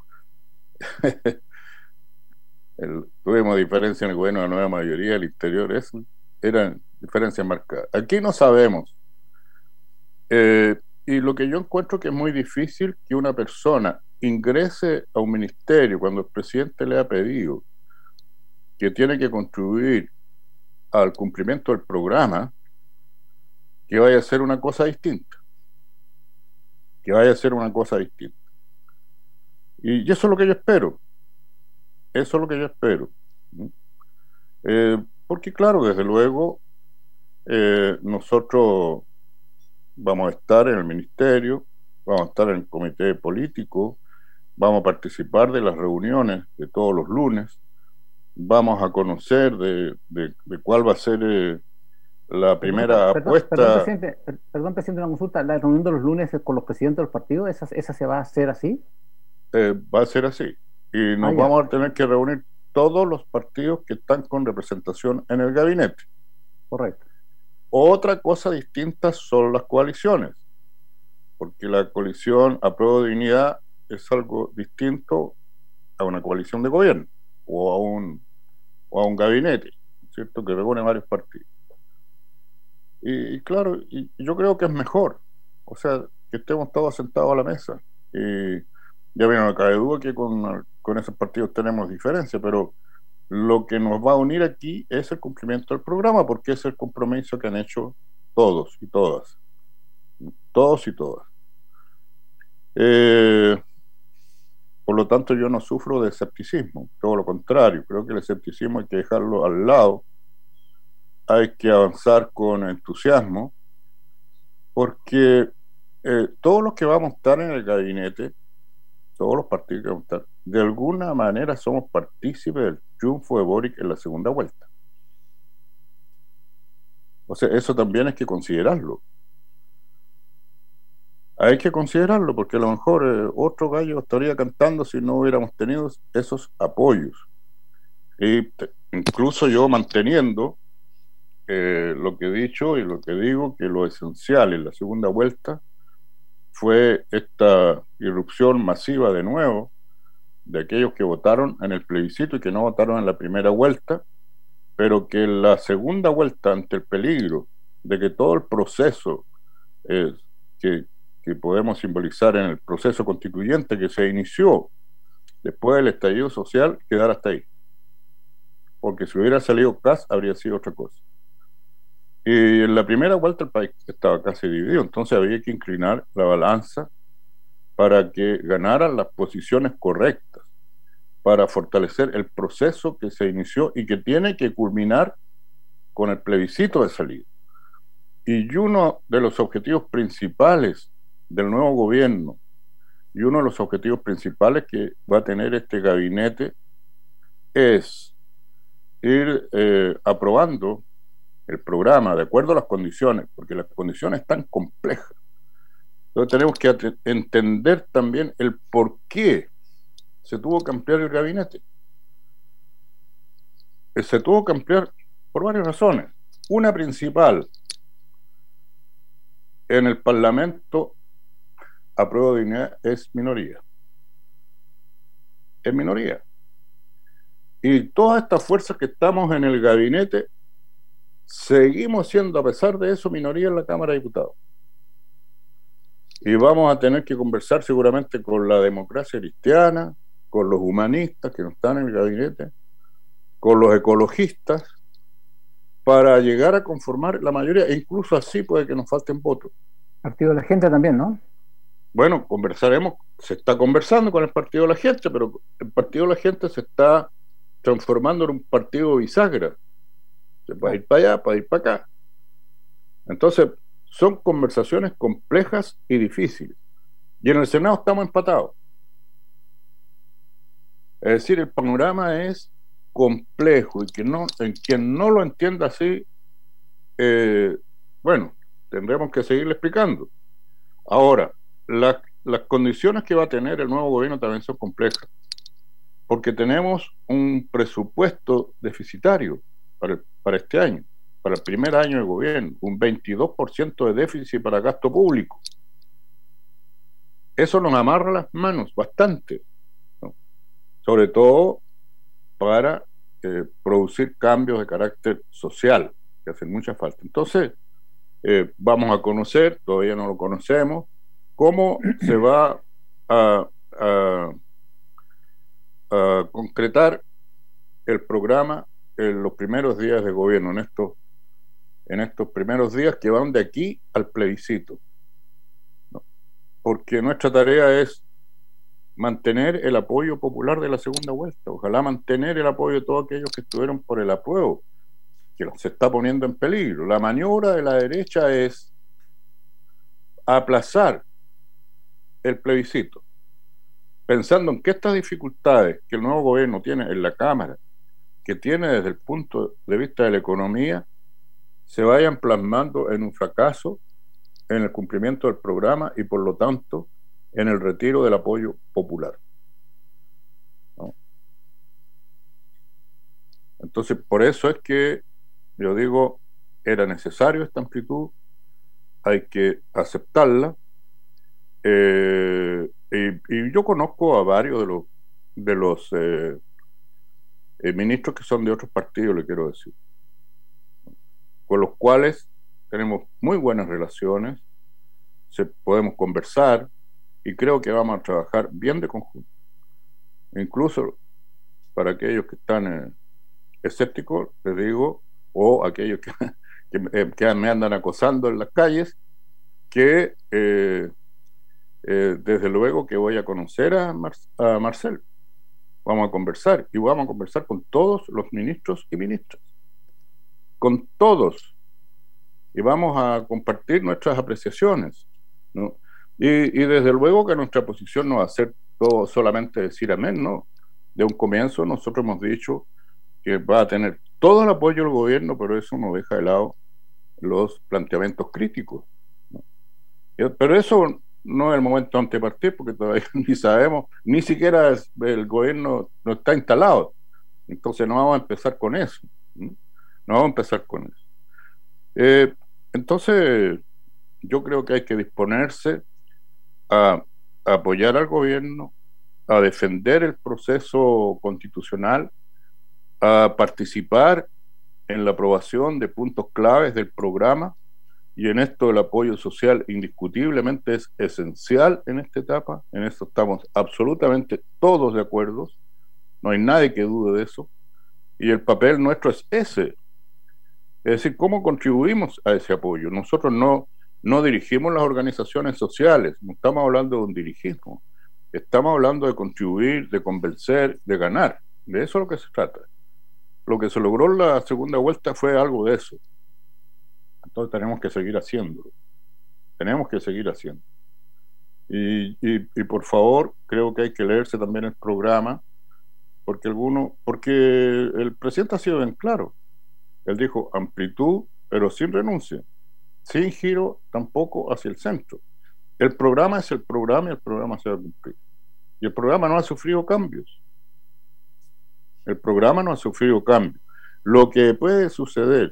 el, tuvimos diferencia en el gobierno de la nueva mayoría, el interior, eso eran diferencias marcadas. Aquí no sabemos. Eh, y lo que yo encuentro que es muy difícil que una persona ingrese a un ministerio cuando el presidente le ha pedido que tiene que contribuir al cumplimiento del programa, que vaya a ser una cosa distinta. Que vaya a ser una cosa distinta. Y eso es lo que yo espero. Eso es lo que yo espero. Eh, porque claro, desde luego, eh, nosotros vamos a estar en el ministerio, vamos a estar en el comité político, vamos a participar de las reuniones de todos los lunes, vamos a conocer de, de, de cuál va a ser eh, la primera perdón, apuesta. Perdón, presidente, perdón, presidente, una consulta. ¿La reunión de los lunes con los presidentes del partido, esa, esa se va a hacer así? Eh, va a ser así. Y nos ah, vamos a tener que reunir todos los partidos que están con representación en el gabinete. Correcto. Otra cosa distinta son las coaliciones, porque la coalición Apruebo Dignidad es algo distinto a una coalición de gobierno o a un, o a un gabinete, ¿cierto? Que reúne varios partidos. Y, y claro, y yo creo que es mejor, o sea, que estemos todos sentados a la mesa. Y ya bien, no cabe duda que con, con esos partidos tenemos diferencia, pero lo que nos va a unir aquí es el cumplimiento del programa, porque es el compromiso que han hecho todos y todas. Todos y todas. Eh, por lo tanto, yo no sufro de escepticismo, todo lo contrario, creo que el escepticismo hay que dejarlo al lado, hay que avanzar con entusiasmo, porque eh, todos los que vamos a estar en el gabinete, todos los partidos que vamos a estar, de alguna manera somos partícipes del triunfo de Boric en la segunda vuelta. O sea, eso también hay que considerarlo. Hay que considerarlo, porque a lo mejor eh, otro gallo estaría cantando si no hubiéramos tenido esos apoyos. Y te, incluso yo manteniendo eh, lo que he dicho y lo que digo, que lo esencial en la segunda vuelta fue esta irrupción masiva de nuevo de aquellos que votaron en el plebiscito y que no votaron en la primera vuelta, pero que en la segunda vuelta, ante el peligro de que todo el proceso eh, que, que podemos simbolizar en el proceso constituyente que se inició después del estallido social, quedar hasta ahí. Porque si hubiera salido Kast, habría sido otra cosa. Y en la primera vuelta el país estaba casi dividido, entonces había que inclinar la balanza para que ganaran las posiciones correctas, para fortalecer el proceso que se inició y que tiene que culminar con el plebiscito de salida. Y uno de los objetivos principales del nuevo gobierno y uno de los objetivos principales que va a tener este gabinete es ir eh, aprobando el programa de acuerdo a las condiciones, porque las condiciones están complejas. Entonces tenemos que entender también el por qué se tuvo que ampliar el gabinete. Se tuvo que ampliar por varias razones. Una principal, en el Parlamento, a prueba de dignidad, es minoría. Es minoría. Y todas estas fuerzas que estamos en el gabinete, seguimos siendo, a pesar de eso, minoría en la Cámara de Diputados. Y vamos a tener que conversar seguramente con la democracia cristiana, con los humanistas que no están en el gabinete, con los ecologistas, para llegar a conformar la mayoría, e incluso así puede que nos falten votos. Partido de la Gente también, ¿no? Bueno, conversaremos, se está conversando con el Partido de la Gente, pero el Partido de la Gente se está transformando en un partido bisagra. Se puede ir para allá, puede ir para acá. Entonces, son conversaciones complejas y difíciles. Y en el Senado estamos empatados. Es decir, el panorama es complejo y que no, en quien no lo entienda así, eh, bueno, tendremos que seguirle explicando. Ahora, la, las condiciones que va a tener el nuevo gobierno también son complejas, porque tenemos un presupuesto deficitario para, el, para este año, para el primer año de gobierno, un veintidós por ciento de déficit para gasto público. Eso nos amarra las manos bastante, ¿no? Sobre todo para eh, producir cambios de carácter social, que hacen mucha falta. Entonces, eh, vamos a conocer, todavía no lo conocemos, cómo se va a, a, a concretar el programa en los primeros días de gobierno, en estos, en estos primeros días que van de aquí al plebiscito, ¿no? Porque nuestra tarea es mantener el apoyo popular de la segunda vuelta, ojalá mantener el apoyo de todos aquellos que estuvieron por el apruebo, que se está poniendo en peligro. La maniobra de la derecha es aplazar el plebiscito, pensando en que estas dificultades que el nuevo gobierno tiene en la Cámara, que tiene desde el punto de vista de la economía, se vayan plasmando en un fracaso en el cumplimiento del programa y por lo tanto en el retiro del apoyo popular, ¿no? Entonces, por eso es que yo digo, era necesario esta amplitud, hay que aceptarla, eh, y, y yo conozco a varios de los de los eh, eh, ministros que son de otros partidos, le quiero decir, con los cuales tenemos muy buenas relaciones, se, podemos conversar, y creo que vamos a trabajar bien de conjunto. Incluso para aquellos que están eh, escépticos, les digo, o aquellos que, que, eh, que me andan acosando en las calles, que eh, eh, desde luego que voy a conocer a, Mar a Marcel. Vamos a conversar, y vamos a conversar con todos los ministros y ministras. Con todos. Y vamos a compartir nuestras apreciaciones, ¿no? Y, y desde luego que nuestra posición no va a ser todo solamente decir amén, no. De un comienzo nosotros hemos dicho que va a tener todo el apoyo del gobierno, pero eso no deja de lado los planteamientos críticos, ¿no? Pero eso no es el momento antes de partir, porque todavía ni sabemos, ni siquiera el gobierno no está instalado. Entonces no vamos a empezar con eso, ¿no? No vamos a empezar con eso. Eh, entonces, yo creo que hay que disponerse a, a apoyar al gobierno, a defender el proceso constitucional, a participar en la aprobación de puntos claves del programa y en esto el apoyo social indiscutiblemente es esencial en esta etapa, en eso estamos absolutamente todos de acuerdo, no hay nadie que dude de eso, y el papel nuestro es ese, es decir, cómo contribuimos a ese apoyo. Nosotros no, no dirigimos las organizaciones sociales, no estamos hablando de un dirigismo, estamos hablando de contribuir, de convencer, de ganar, de eso es lo que se trata. Lo que se logró en la segunda vuelta fue algo de eso. Entonces tenemos que seguir haciéndolo. Tenemos que seguir haciendo. Y, y, y por favor, creo que hay que leerse también el programa, porque alguno, porque el presidente ha sido bien claro. Él dijo amplitud, pero sin renuncia, sin giro tampoco hacia el centro. El programa es el programa y el programa se va a cumplir. Y el programa no ha sufrido cambios. El programa no ha sufrido cambios. Lo que puede suceder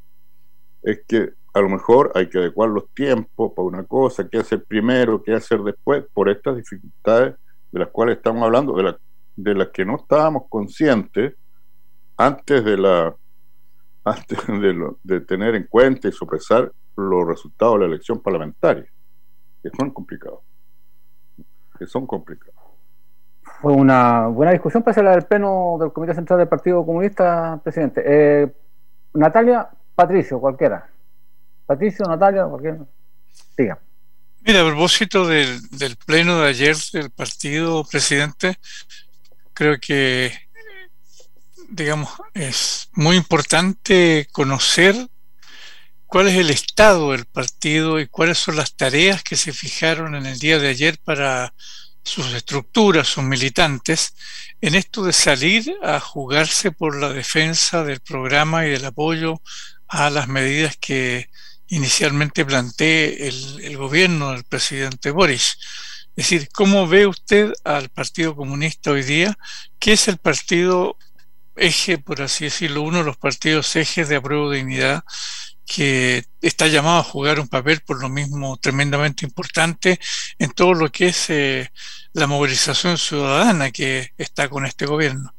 es que a lo mejor hay que adecuar los tiempos para una cosa, qué hacer primero, qué hacer después, por estas dificultades de las cuales estamos hablando, de, la, de las que no estábamos conscientes antes de la antes de, lo, de tener en cuenta y sopesar los resultados de la elección parlamentaria, que son complicados, que son complicados. Fue una buena discusión, parece la del pleno del Comité Central del Partido Comunista, presidente. Eh, Natalia, Patricio, cualquiera. Patricio, Natalia, cualquiera. Siga. Mira, a propósito del, del pleno de ayer del partido, presidente, creo que, digamos, es muy importante conocer cuál es el estado del partido y cuáles son las tareas que se fijaron en el día de ayer para sus estructuras, sus militantes, en esto de salir a jugarse por la defensa del programa y del apoyo a las medidas que inicialmente plantee el, el gobierno del presidente Boris. Es decir, ¿cómo ve usted al Partido Comunista hoy día? ¿Qué es el partido eje, por así decirlo, uno de los partidos ejes de Apruebo Dignidad, que está llamado a jugar un papel por lo mismo tremendamente importante en todo lo que es eh, la movilización ciudadana que está con este gobierno?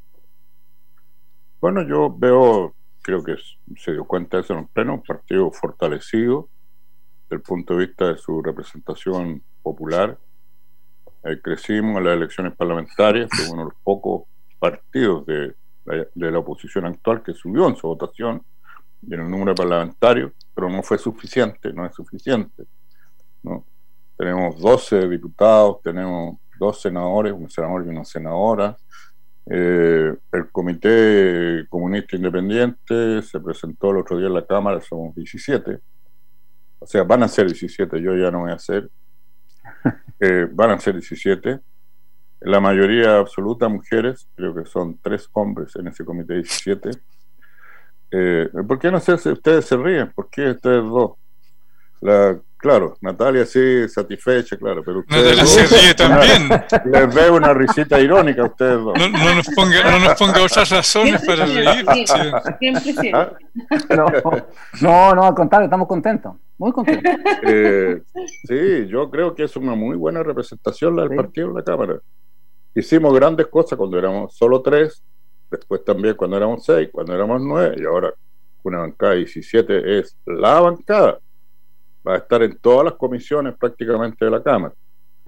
Bueno, yo veo, creo que se dio cuenta de eso en el pleno, un partido fortalecido desde el punto de vista de su representación popular. Eh, crecimos en las elecciones parlamentarias, fue uno de los pocos partidos de la, de la oposición actual que subió en su votación y en el número de parlamentarios, pero no fue suficiente, no es suficiente, ¿no? Tenemos doce diputados, tenemos dos senadores, un senador y una senadora. Eh, el Comité Comunista Independiente se presentó el otro día en la Cámara, somos diecisiete, o sea, van a ser diecisiete, yo ya no voy a ser, eh, van a ser diecisiete, la mayoría absoluta mujeres, creo que son tres hombres en ese Comité diecisiete. Eh, ¿Por qué no sé si ustedes se ríen? ¿Por qué ustedes dos? La, claro, Natalia sí, satisfecha, claro, pero ustedes Natalia dos, se ríe también. Les veo una risita irónica a ustedes dos. No, no, nos ponga, no nos ponga otras razones para reír. Siempre sí. ¿Ah? No, no, no, al contrario, estamos contentos, muy contentos. Eh, sí, yo creo que es una muy buena representación la del Sí. partido en la Cámara. Hicimos grandes cosas cuando éramos solo tres, después también cuando éramos seis, cuando éramos nueve, y ahora una bancada de diecisiete es la bancada. Va a estar en todas las comisiones prácticamente de la Cámara. Sí.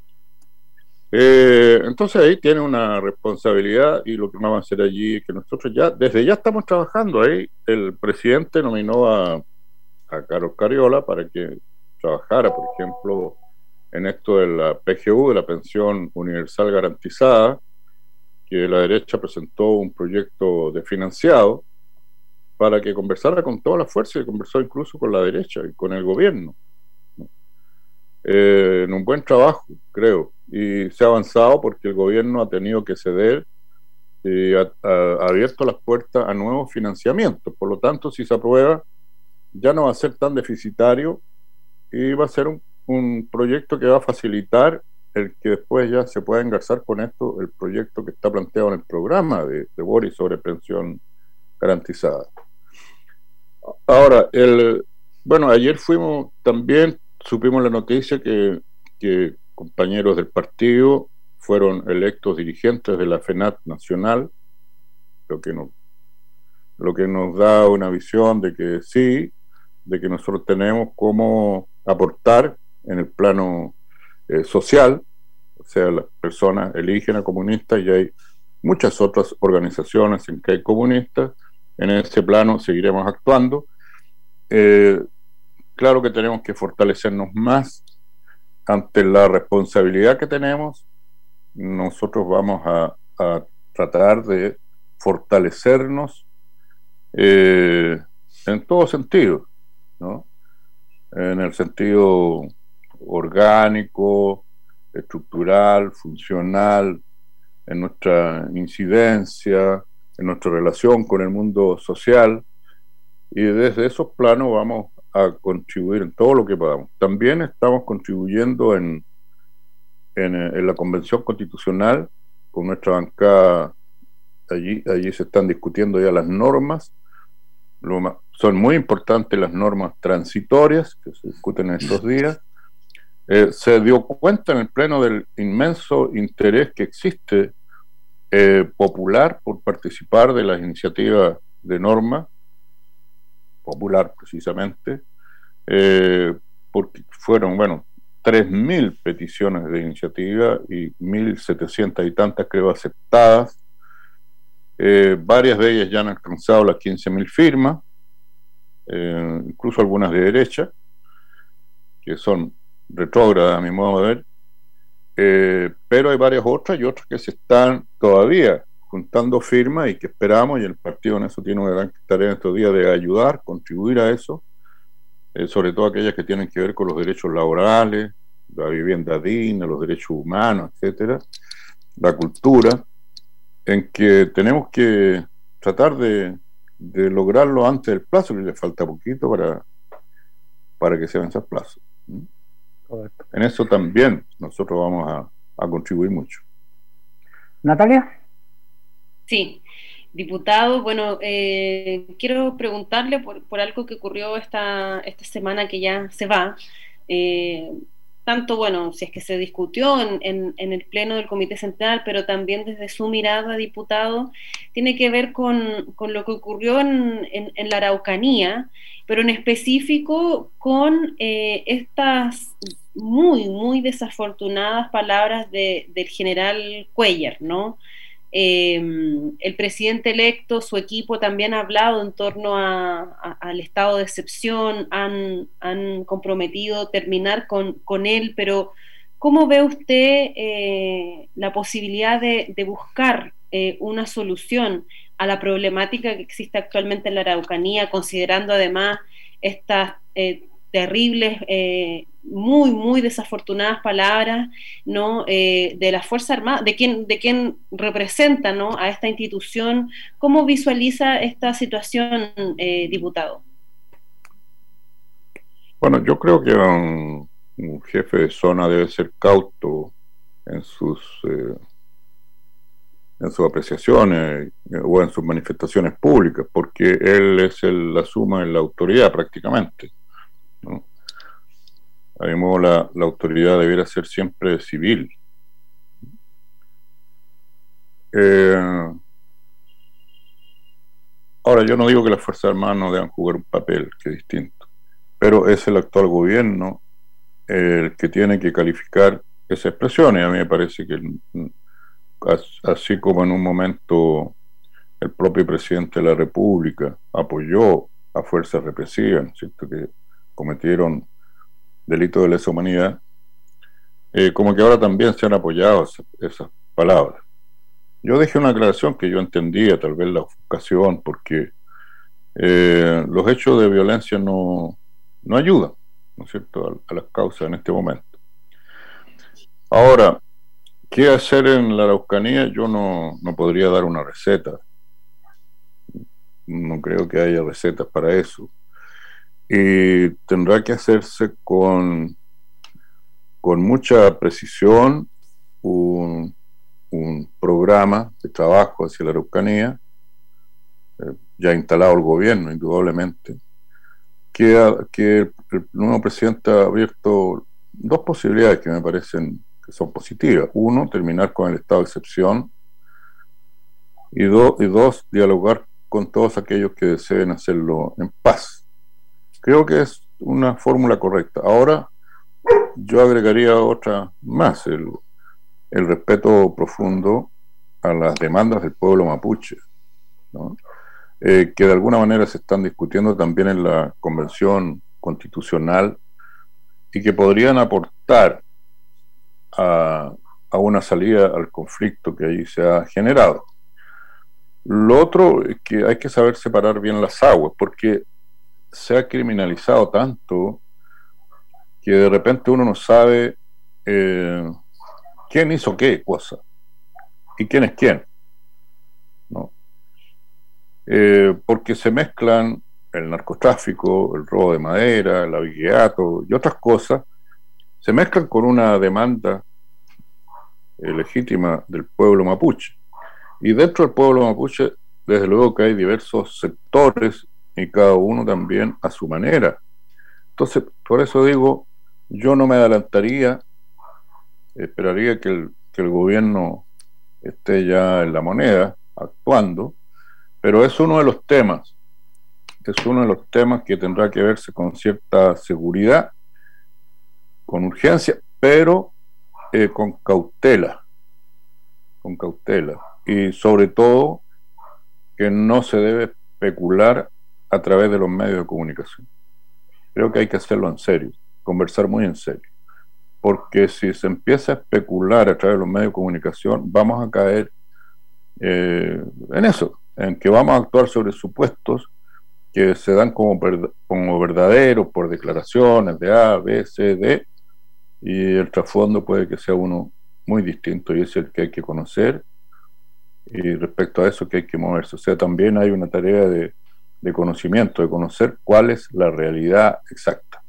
Eh, entonces ahí tiene una responsabilidad, y lo que vamos a hacer allí es que nosotros ya, desde ya estamos trabajando ahí. El presidente nominó a, a Carlos Cariola para que trabajara, por ejemplo, en esto de la P G U, de la Pensión Universal Garantizada, que la derecha presentó un proyecto de financiado para que conversara con toda la fuerza, y conversó incluso con la derecha y con el gobierno, ¿no? Eh, en un buen trabajo, creo, y se ha avanzado porque el gobierno ha tenido que ceder y ha, ha abierto las puertas a nuevos financiamientos. Por lo tanto, si se aprueba, ya no va a ser tan deficitario y va a ser un, un proyecto que va a facilitar el que después ya se pueda engarzar con esto, el proyecto que está planteado en el programa de, de Boris sobre pensión garantizada. Ahora, el, bueno, ayer fuimos, también supimos la noticia que, que compañeros del partido fueron electos dirigentes de la FENAT nacional, lo que, no, lo que nos da una visión de que sí, de que nosotros tenemos cómo aportar en el plano eh, social, o sea, las personas eligen a comunistas y hay muchas otras organizaciones en que hay comunistas. En ese plano seguiremos actuando. Eh, claro que tenemos que fortalecernos más ante la responsabilidad que tenemos. Nosotros vamos a, a tratar de fortalecernos eh, en todo sentido, ¿no? En el sentido orgánico, estructural, funcional, en nuestra incidencia, en nuestra relación con el mundo social, y desde esos planos vamos a contribuir en todo lo que podamos. También estamos contribuyendo en, en, en la Convención Constitucional, con nuestra bancada. Allí, allí se están discutiendo ya las normas. Lo, son muy importantes las normas transitorias que se discuten en estos días. Eh, se dio cuenta en el Pleno del inmenso interés que existe eh, popular por participar de las iniciativas de norma, popular precisamente, eh, porque fueron, bueno, tres mil peticiones de iniciativa y mil setecientas y tantas creo aceptadas. Eh, varias de ellas ya han alcanzado las quince mil firmas, eh, incluso algunas de derecha, que son retrógradas a mi modo de ver, eh, pero hay varias otras y otras que se están todavía juntando firmas y que esperamos, y el partido en eso tiene una gran tarea en estos días de ayudar, contribuir a eso, eh, sobre todo aquellas que tienen que ver con los derechos laborales, la vivienda digna, los derechos humanos, etcétera, la cultura, en que tenemos que tratar de, de lograrlo antes del plazo, que le falta poquito para, para que se vence el plazo. Correcto. En eso también nosotros vamos a, a contribuir mucho. Natalia. Sí, diputado, bueno, eh, quiero preguntarle por, por algo que ocurrió esta, esta semana que ya se va. Eh, tanto, bueno, si es que se discutió en, en, en el Pleno del Comité Central, pero también desde su mirada, diputado, tiene que ver con, con lo que ocurrió en, en, en la Araucanía, pero en específico con eh, estas muy, muy desafortunadas palabras de, del general Cuellar, ¿no? Eh, el presidente electo, su equipo también ha hablado en torno a, a, al estado de excepción, han, han comprometido terminar con, con él, pero ¿cómo ve usted eh, la posibilidad de, de buscar eh, una solución a la problemática que existe actualmente en la Araucanía, considerando además estas eh, terribles, eh, muy, muy desafortunadas palabras, ¿no? Eh, de la Fuerza Armada, de quien, de quien representa, ¿no?, a esta institución? ¿Cómo visualiza esta situación, eh, diputado? Bueno, yo creo que un, un jefe de zona debe ser cauto en sus eh, en sus apreciaciones eh, o en sus manifestaciones públicas, porque él es el, la suma de la autoridad prácticamente, ¿no? A mi modo, la, la autoridad debiera ser siempre civil. Eh, ahora, yo no digo que las Fuerzas Armadas no deban jugar un papel, que es distinto, pero es el actual gobierno el que tiene que calificar esas expresiones. A mí me parece que, así como en un momento el propio presidente de la República apoyó a fuerzas represivas, ¿no es cierto?, que cometieron delitos de lesa humanidad, eh, como que ahora también se han apoyado esas, esas palabras. Yo dejé una aclaración que yo entendía, tal vez la ofuscación, porque eh, los hechos de violencia no, no ayudan, ¿no es cierto?, a, a las causas en este momento. Ahora, ¿qué hacer en la Araucanía? Yo no, no podría dar una receta. No creo que haya recetas para eso. Y tendrá que hacerse con, con mucha precisión un, un programa de trabajo hacia la Araucanía, eh, ya instalado el gobierno, indudablemente, que, que el, el nuevo presidente ha abierto dos posibilidades que me parecen que son positivas. Uno, terminar con el estado de excepción, y, do, y dos, dialogar con todos aquellos que deseen hacerlo en paz. creo que es una fórmula correcta. Ahora, yo agregaría otra más, el, el respeto profundo a las demandas del pueblo mapuche, ¿no? Eh, que de alguna manera se están discutiendo también en la Convención Constitucional y que podrían aportar a, a una salida al conflicto que ahí se ha generado. Lo otro es que hay que saber separar bien las aguas, porque se ha criminalizado tanto que de repente uno no sabe eh, quién hizo qué cosa y quién es quién, ¿no? Eh, porque se mezclan el narcotráfico, el robo de madera, el abigeato y otras cosas, se mezclan con una demanda eh, legítima del pueblo mapuche. Y dentro del pueblo mapuche, desde luego que hay diversos sectores y cada uno también a su manera. Entonces, por eso digo, yo no me adelantaría, esperaría que el, que el gobierno esté ya en la moneda, actuando, pero es uno de los temas, es uno de los temas que tendrá que verse con cierta seguridad, con urgencia, pero eh, con cautela, con cautela, y sobre todo que no se debe especular a través de los medios de comunicación. Creo que hay que hacerlo en serio, conversar muy en serio, porque si se empieza a especular a través de los medios de comunicación, vamos a caer eh, en eso, en que vamos a actuar sobre supuestos que se dan como, como verdaderos por declaraciones de A, B, C, D, y el trasfondo puede que sea uno muy distinto, y es el que hay que conocer, y respecto a eso que hay que moverse. O sea, también hay una tarea de, de conocimiento, de conocer cuál es la realidad exacta.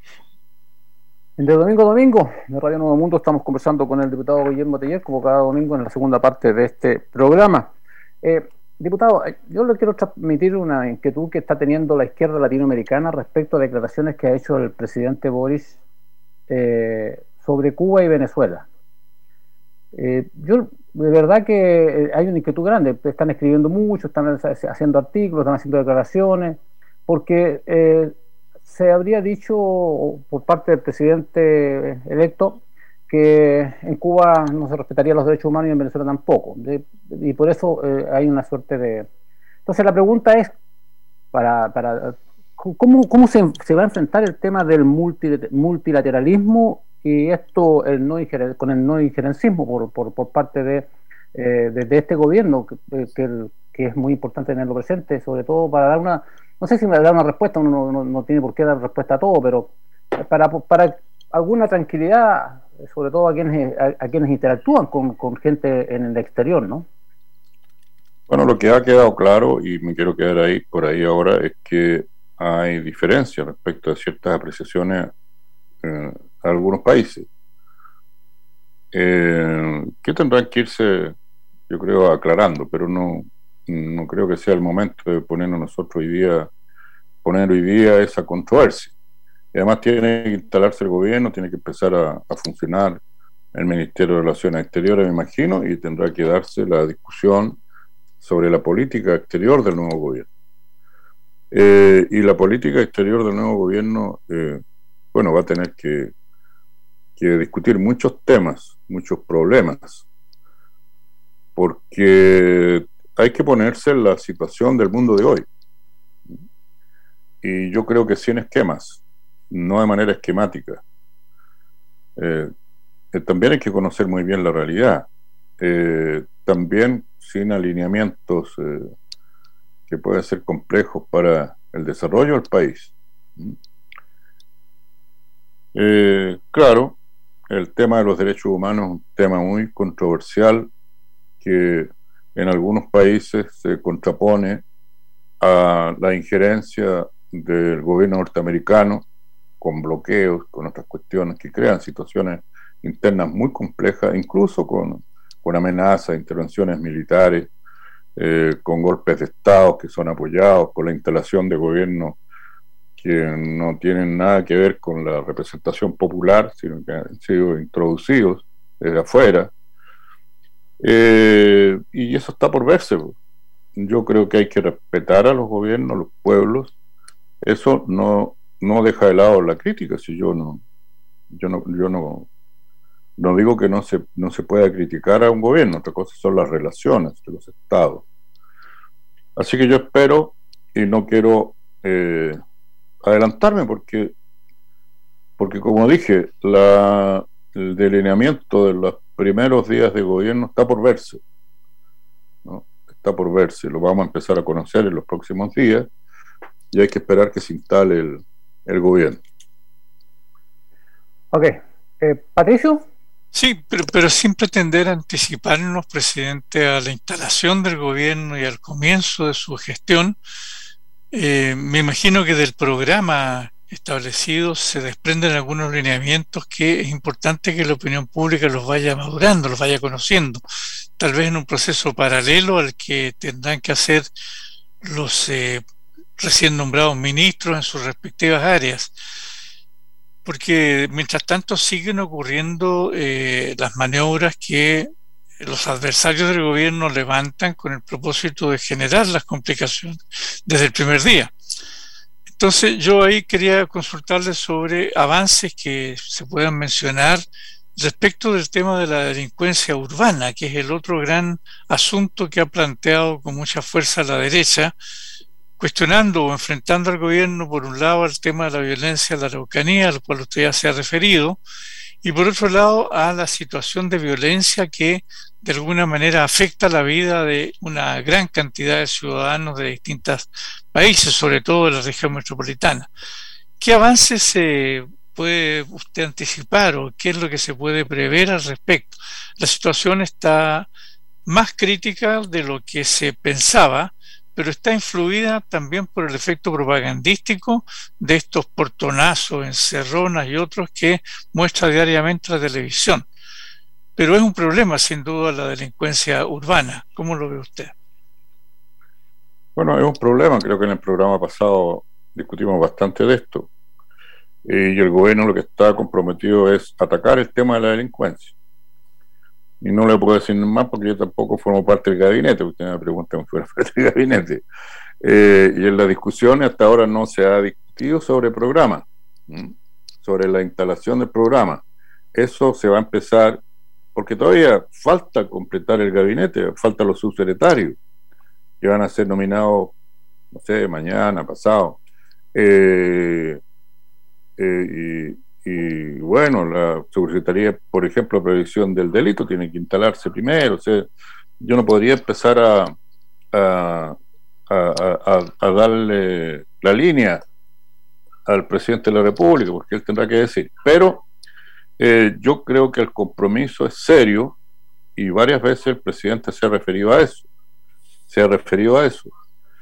De domingo a domingo, de Radio Nuevo Mundo, estamos conversando con el diputado Guillermo Teller, como cada domingo en la segunda parte de este programa. Eh, diputado, yo le quiero transmitir una inquietud que está teniendo la izquierda latinoamericana respecto a declaraciones que ha hecho el presidente Boris eh, sobre Cuba y Venezuela. Eh, yo, de verdad que hay una inquietud grande, están escribiendo mucho, están haciendo artículos, están haciendo declaraciones, porque eh, se habría dicho por parte del presidente electo que en Cuba no se respetarían los derechos humanos y en Venezuela tampoco, de, y por eso eh, hay una suerte de... Entonces la pregunta es, para, para ¿cómo, cómo se, se va a enfrentar el tema del multilateralismo y esto el no ingeren, con el no injerencismo por, por, por parte de, eh, de, de este gobierno, que, que, que es muy importante tenerlo presente, sobre todo para dar una... No sé si me da una respuesta, uno no, no, no tiene por qué dar respuesta a todo, pero para, para alguna tranquilidad, sobre todo a quienes, a, a quienes interactúan con, con gente en el exterior, ¿no? Bueno, lo que ha quedado claro, y me quiero quedar ahí por ahí ahora, es que hay diferencias respecto a ciertas apreciaciones eh, a algunos países, eh, que tendrán que irse, yo creo, aclarando, pero no... no creo que sea el momento de ponernos nosotros hoy día, poner hoy día esa controversia. Y además tiene que instalarse el gobierno, tiene que empezar a, a funcionar el Ministerio de Relaciones Exteriores, me imagino, y tendrá que darse la discusión sobre la política exterior del nuevo gobierno. Eh, y la política exterior del nuevo gobierno, eh, bueno, va a tener que, que discutir muchos temas, muchos problemas, porque hay que ponerse en la situación del mundo de hoy. Y yo creo que sin esquemas, no de manera esquemática. Eh, eh, también hay que conocer muy bien la realidad. Eh, también sin alineamientos eh, que pueden ser complejos para el desarrollo del país. Eh, claro, el tema de los derechos humanos es un tema muy controversial que en algunos países se contrapone a la injerencia del gobierno norteamericano con bloqueos, con otras cuestiones que crean situaciones internas muy complejas, incluso con, con amenazas, intervenciones militares, eh, con golpes de Estado que son apoyados, con la instalación de gobiernos que no tienen nada que ver con la representación popular, sino que han sido introducidos desde afuera. Eh, y eso está por verse. Yo creo que hay que respetar a los gobiernos, a los pueblos. Eso no no deja de lado la crítica. Si yo no, yo no, yo no, no digo que no se, no se pueda criticar a un gobierno, otra cosa son las relaciones de los estados. Así que yo espero, y no quiero eh, adelantarme porque, porque como dije, la, el delineamiento de los primeros días de gobierno está por verse, ¿no? Está por verse, lo vamos a empezar a conocer en los próximos días y hay que esperar que se instale el, el gobierno. Ok. Eh, Patricio. Sí, pero, pero sin pretender anticiparnos, presidente, a la instalación del gobierno y al comienzo de su gestión, eh, me imagino que del programa establecido se desprenden algunos lineamientos que es importante que la opinión pública los vaya madurando, los vaya conociendo, tal vez en un proceso paralelo al que tendrán que hacer los eh, recién nombrados ministros en sus respectivas áreas. Porque mientras tanto siguen ocurriendo eh, las maniobras que los adversarios del gobierno levantan con el propósito de generar las complicaciones desde el primer día. Entonces yo ahí quería consultarles sobre avances que se puedan mencionar respecto del tema de la delincuencia urbana, que es el otro gran asunto que ha planteado con mucha fuerza la derecha, cuestionando o enfrentando al gobierno, por un lado, al tema de la violencia en la Araucanía, al cual usted ya se ha referido, y por otro lado, a la situación de violencia que de alguna manera afecta la vida de una gran cantidad de ciudadanos de distintos países, sobre todo de la región metropolitana. ¿Qué avances se puede usted anticipar o qué es lo que se puede prever al respecto? La situación está más crítica de lo que se pensaba, pero está influida también por el efecto propagandístico de estos portonazos, encerronas y otros que muestra diariamente la televisión. Pero es un problema, sin duda, la delincuencia urbana. ¿Cómo lo ve usted? Bueno, es un problema. Creo que en el programa pasado discutimos bastante de esto. Eh, y el gobierno lo que está comprometido es atacar el tema de la delincuencia. Y no le puedo decir más porque yo tampoco formo parte del gabinete. Usted me pregunta si fuera parte del gabinete. Eh, y en las discusiones hasta ahora no se ha discutido sobre el programa, ¿m? sobre la instalación del programa. Eso se va a empezar, porque todavía falta completar el gabinete, faltan los subsecretarios, que van a ser nominados, no sé, mañana, pasado. Eh, eh, y Y bueno, la Subsecretaría, por ejemplo, de Previsión del Delito tiene que instalarse primero. O sea, yo no podría empezar a, a, a, a, a darle la línea al presidente de la República, porque él tendrá que decir. Pero eh, yo creo que el compromiso es serio y varias veces el presidente se ha referido a eso. Se ha referido a eso.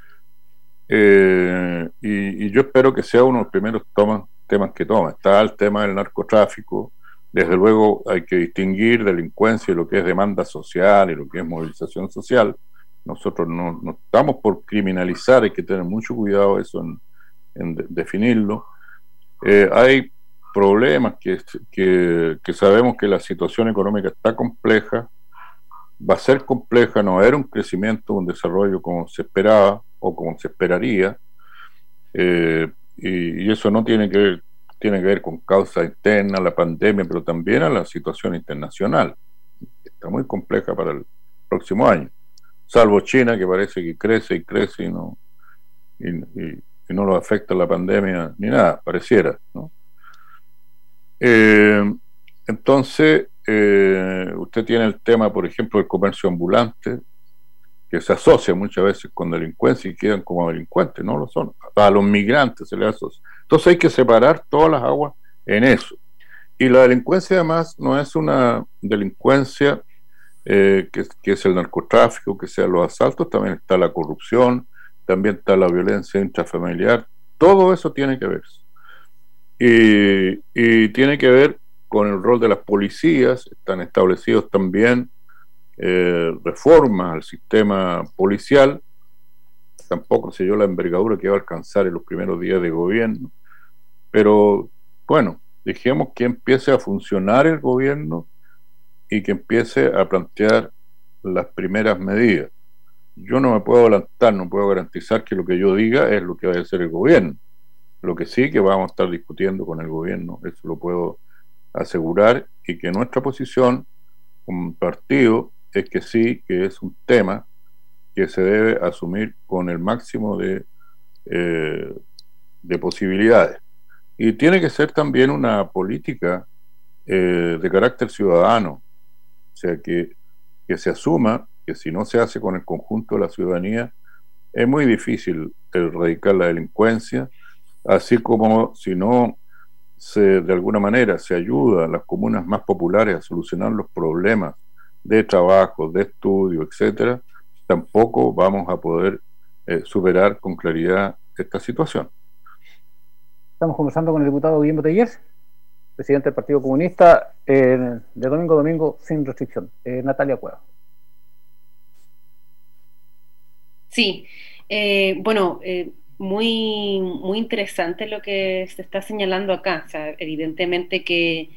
Eh, y, y yo espero que sea uno de los primeros tomas temas que toma. Está el tema del narcotráfico. Desde luego hay que distinguir delincuencia y lo que es demanda social y lo que es movilización social. Nosotros no, no estamos por criminalizar, hay que tener mucho cuidado eso en, en de, definirlo. Eh, hay problemas que, que, que sabemos que la situación económica está compleja, va a ser compleja, no va a haber un crecimiento, un desarrollo como se esperaba o como se esperaría. Eh, Y, y eso no tiene que ver, tiene que ver con causa interna, la pandemia, pero también a la situación internacional. Está muy compleja para el próximo año. Salvo China, que parece que crece y crece y no, y, y, y no lo afecta la pandemia ni nada, pareciera, ¿no? Eh, entonces, eh, usted tiene el tema, por ejemplo, del comercio ambulante, que se asocia muchas veces con delincuencia y quedan como delincuentes, no lo son. A los migrantes se les asocia. Entonces hay que separar todas las aguas en eso. Y la delincuencia además no es una delincuencia eh, que, que es el narcotráfico, que sean los asaltos, también está la corrupción, también está la violencia intrafamiliar, todo eso tiene que ver. Y, y tiene que ver con el rol de las policías, están establecidos también Eh, reformas al sistema policial. Tampoco sé yo la envergadura que va a alcanzar en los primeros días de gobierno, pero bueno, dejemos que empiece a funcionar el gobierno y que empiece a plantear las primeras medidas. Yo no me puedo adelantar, no puedo garantizar que lo que yo diga es lo que va a hacer el gobierno, Lo que sí que vamos a estar discutiendo con el gobierno, eso lo puedo asegurar, y que nuestra posición como partido es que sí, que es un tema que se debe asumir con el máximo de, eh, de posibilidades. Y tiene que ser también una política eh, de carácter ciudadano, o sea, que, que se asuma que si no se hace con el conjunto de la ciudadanía, es muy difícil erradicar la delincuencia, así como si no se, de alguna manera se ayuda a las comunas más populares a solucionar los problemas de trabajo, de estudio, etcétera, tampoco vamos a poder eh, superar con claridad esta situación. Estamos conversando con el diputado Guillermo Teller, presidente del Partido Comunista, eh, de domingo a domingo sin restricción. Eh, Natalia Cueva. Sí, eh, bueno, eh, muy, muy interesante lo que se está señalando acá. O sea, evidentemente que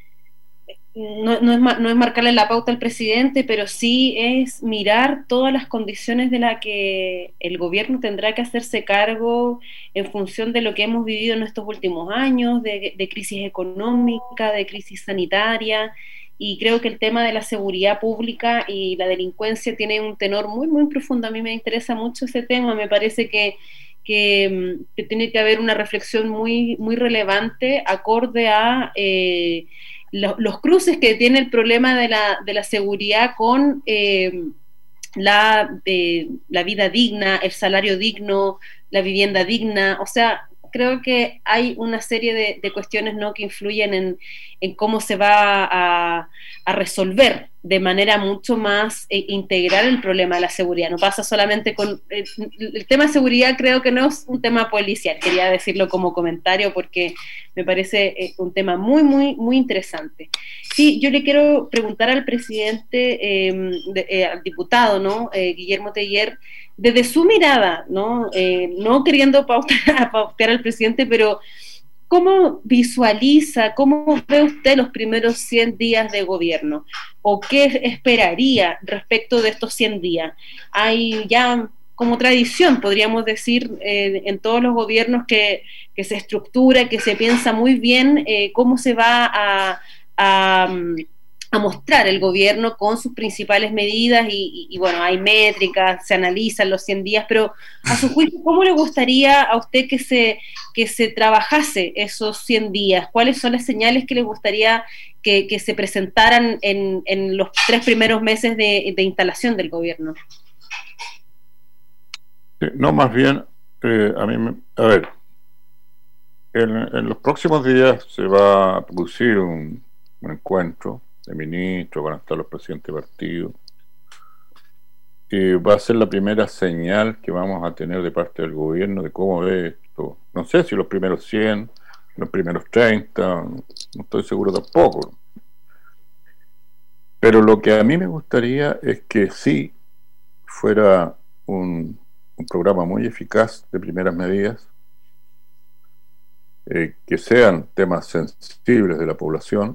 no, no, es, no es marcarle la pauta al presidente, pero sí es mirar todas las condiciones de las que el gobierno tendrá que hacerse cargo en función de lo que hemos vivido en estos últimos años, de, de crisis económica, de crisis sanitaria. Y creo que el tema de la seguridad pública y la delincuencia tiene un tenor muy, muy profundo. A mí me interesa mucho ese tema. Me parece que, que, que tiene que haber una reflexión muy, muy relevante acorde a eh, lo, los cruces que tiene el problema de la, de la seguridad con eh, la, eh, la vida digna, el salario digno, la vivienda digna. O sea, creo que hay una serie de, de cuestiones, ¿no?, que influyen en, en cómo se va a, a resolver de manera mucho más eh, integral el problema de la seguridad. No pasa solamente con... Eh, el tema de seguridad creo que no es un tema policial, quería decirlo como comentario porque me parece eh, un tema muy, muy, muy interesante. Sí, yo le quiero preguntar al presidente, eh, de, eh, al diputado, ¿no?, eh, Guillermo Teller, desde su mirada, ¿no? Eh, no queriendo pautear, pautear al presidente, pero ¿cómo visualiza, cómo ve usted los primeros cien días de gobierno? ¿O qué esperaría respecto de estos cien días? Hay ya como tradición, podríamos decir, eh, en todos los gobiernos que, que se estructura, que se piensa muy bien eh, cómo se va a... a a mostrar el gobierno con sus principales medidas y, y, y bueno, hay métricas, se analizan los cien días, pero a su juicio, ¿cómo le gustaría a usted que se, que se trabajase esos cien días? ¿Cuáles son las señales que le gustaría que, que se presentaran en, en los tres primeros meses de, de instalación del gobierno? No, más bien, eh, a mí, me, a ver, en, en los próximos días se va a producir un, un encuentro de ministros, van a estar los presidentes de partido, y va a ser la primera señal que vamos a tener de parte del gobierno de cómo ve esto. No sé si los primeros cien, los primeros treinta, no estoy seguro tampoco. Pero lo que a mí me gustaría es que sí fuera un, un programa muy eficaz de primeras medidas, eh, que sean temas sensibles de la población.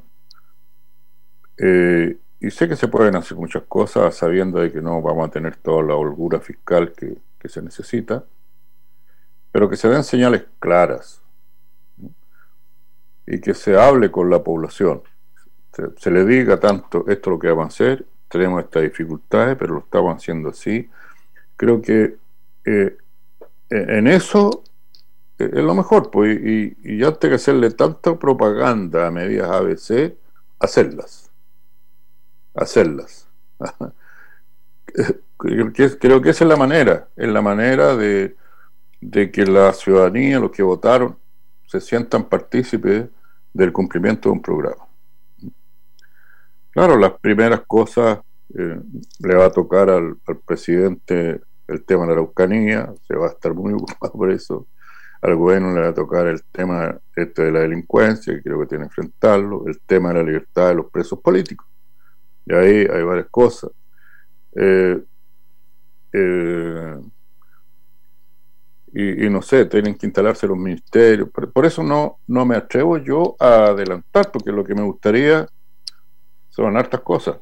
Eh, y sé que se pueden hacer muchas cosas sabiendo de que no vamos a tener toda la holgura fiscal que, que se necesita, pero que se den señales claras, ¿no?, y que se hable con la población, se, se le diga tanto esto es lo que vamos a hacer, tenemos estas dificultades, pero lo estamos haciendo así. Creo que eh, en eso eh, es lo mejor, pues, y, y ya antes que hacerle tanta propaganda a medidas A B C, hacerlas. hacerlas. creo, que, creo que esa es la manera, es la manera de, de que la ciudadanía, los que votaron, se sientan partícipes del cumplimiento de un programa. Claro, las primeras cosas eh, le va a tocar al, al presidente el tema de la Araucanía, se va a estar muy ocupado por eso. Al gobierno le va a tocar el tema este de la delincuencia, que creo que tiene que enfrentarlo, el tema de la libertad de los presos políticos. Y ahí hay varias cosas. Eh, eh, y, y no sé, tienen que instalarse los ministerios. Por, por eso no, no me atrevo yo a adelantar, porque lo que me gustaría son hartas cosas.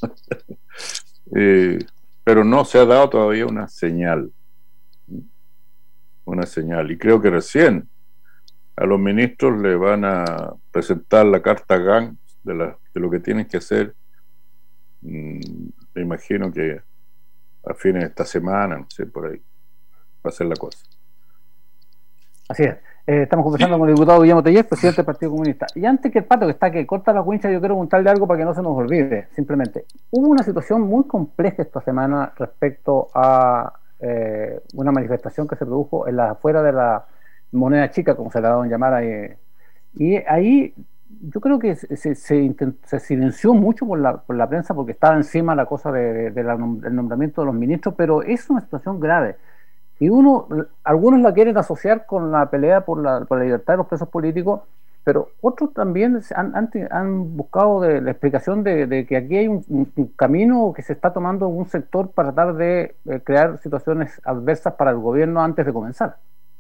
eh, pero no se ha dado todavía una señal. Una señal. Y creo que recién a los ministros le van a presentar la carta Gantt de, la, de lo que tienen que hacer, mm, me imagino que a fines de esta semana, no sé, por ahí va a ser la cosa. Así es. Eh, estamos conversando sí. con el diputado Guillermo Tellez, presidente del Partido Comunista. Y antes que el Pato, que está que corta la cuincha, yo quiero preguntarle algo para que no se nos olvide. Simplemente, hubo una situación muy compleja esta semana respecto a eh, una manifestación que se produjo en la afuera de la Moneda Chica, como se la daban llamar ahí. Y ahí yo creo que se, se, se, intent, se silenció mucho por la, por la prensa porque estaba encima la cosa de, de, de la, del nombramiento de los ministros, pero es una situación grave. Y uno, algunos la quieren asociar con la pelea por la, por la libertad de los presos políticos, pero otros también han, han, han buscado de, la explicación de, de que aquí hay un, un camino que se está tomando un sector para tratar de, de crear situaciones adversas para el gobierno antes de comenzar.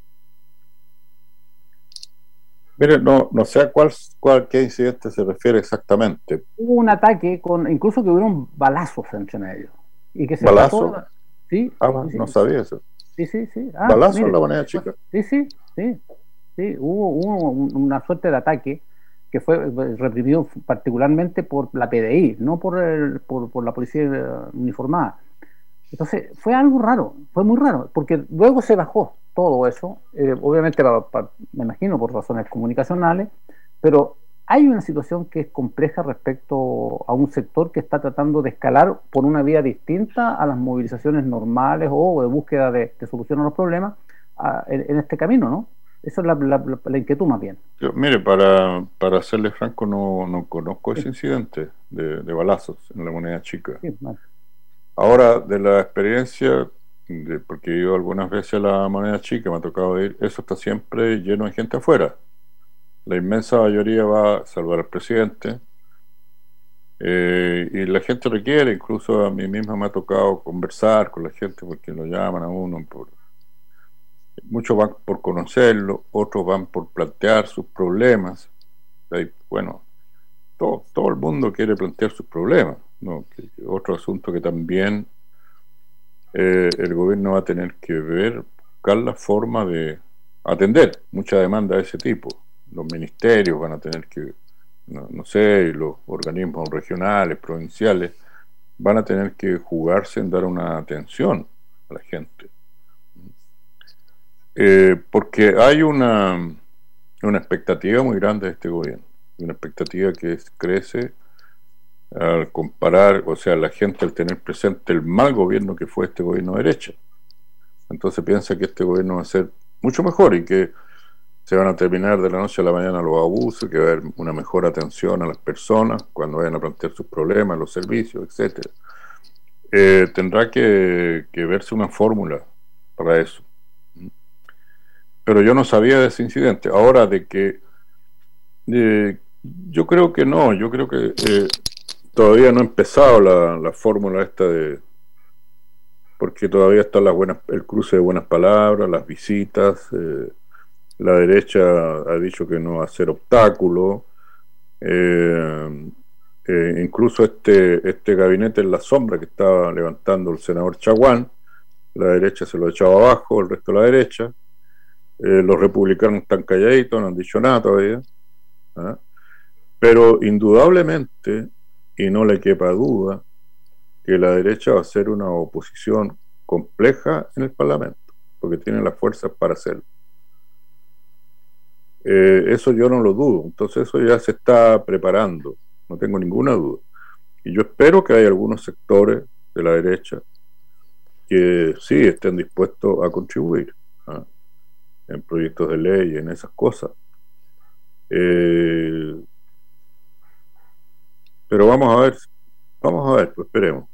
Mire, no, no sé a cuál, cuál qué incidente se refiere exactamente. Hubo un ataque, con incluso que hubieron balazos entre ellos. Y que se ¿Balazos? Trató, ¿sí? Ah, sí, no sí. sabía eso. Sí, sí, sí. Ah, ¿Balazo mire, en la Moneda Chica? Sí, sí, sí. sí. Hubo, hubo una suerte de ataque que fue reprimido particularmente por la P D I, no por, el, por, por la policía uniformada. Entonces, fue algo raro, fue muy raro, porque luego se bajó todo eso, eh, obviamente, para, para, me imagino, por razones comunicacionales, pero hay una situación que es compleja respecto a un sector que está tratando de escalar por una vía distinta a las movilizaciones normales o de búsqueda de, de solución a los problemas a, en, en este camino, ¿no? Esa es la, la, la, la inquietud más bien. Yo, mire, para, para serle franco, no, no conozco ese sí. incidente de, de balazos en la Moneda Chica. Sí, vale. Ahora, de la experiencia, de, porque he ido algunas veces a la Moneda Chica, me ha tocado ir, eso está siempre lleno de gente afuera. La inmensa mayoría va a salvar al presidente, eh, y la gente requiere, incluso a mí misma me ha tocado conversar con la gente porque lo llaman a uno, por, muchos van por conocerlo, otros van por plantear sus problemas. Hay, bueno, todo, todo el mundo quiere plantear sus problemas, ¿no? Que, que otro asunto que también eh, el gobierno va a tener que ver, buscar la forma de atender mucha demanda de ese tipo. Los ministerios van a tener que, no, no sé, los organismos regionales, provinciales, van a tener que jugarse en dar una atención a la gente. Eh, porque hay una, una expectativa muy grande de este gobierno, una expectativa que es, crece al comparar, o sea, la gente al tener presente el mal gobierno que fue este gobierno de derecha. Entonces piensa que este gobierno va a ser mucho mejor y que se van a terminar de la noche a la mañana los abusos, que va a haber una mejor atención a las personas cuando vayan a plantear sus problemas, los servicios, etcétera. Eh, tendrá que, que verse una fórmula para eso. Pero yo no sabía de ese incidente. Ahora, de que eh, yo creo que no, yo creo que eh, todavía no ha empezado la, la fórmula esta de, porque todavía está las buenas, el cruce de buenas palabras, las visitas. eh, La derecha ha dicho que no va a ser obstáculo. Eh, eh, incluso este, este gabinete en la sombra que estaba levantando el senador Chaguán, la derecha se lo ha echado abajo, el resto de la derecha. Eh, los republicanos están calladitos, no han dicho nada todavía. ¿Ah? Pero indudablemente, y no le quepa duda, que la derecha va a ser una oposición compleja en el Parlamento, porque tiene las fuerzas para hacerlo. Eh, eso yo no lo dudo, entonces eso ya se está preparando, no tengo ninguna duda. Y yo espero que haya algunos sectores de la derecha que sí estén dispuestos a contribuir, ¿ah? en proyectos de ley, en esas cosas. Eh, pero vamos a ver, vamos a ver, pues esperemos.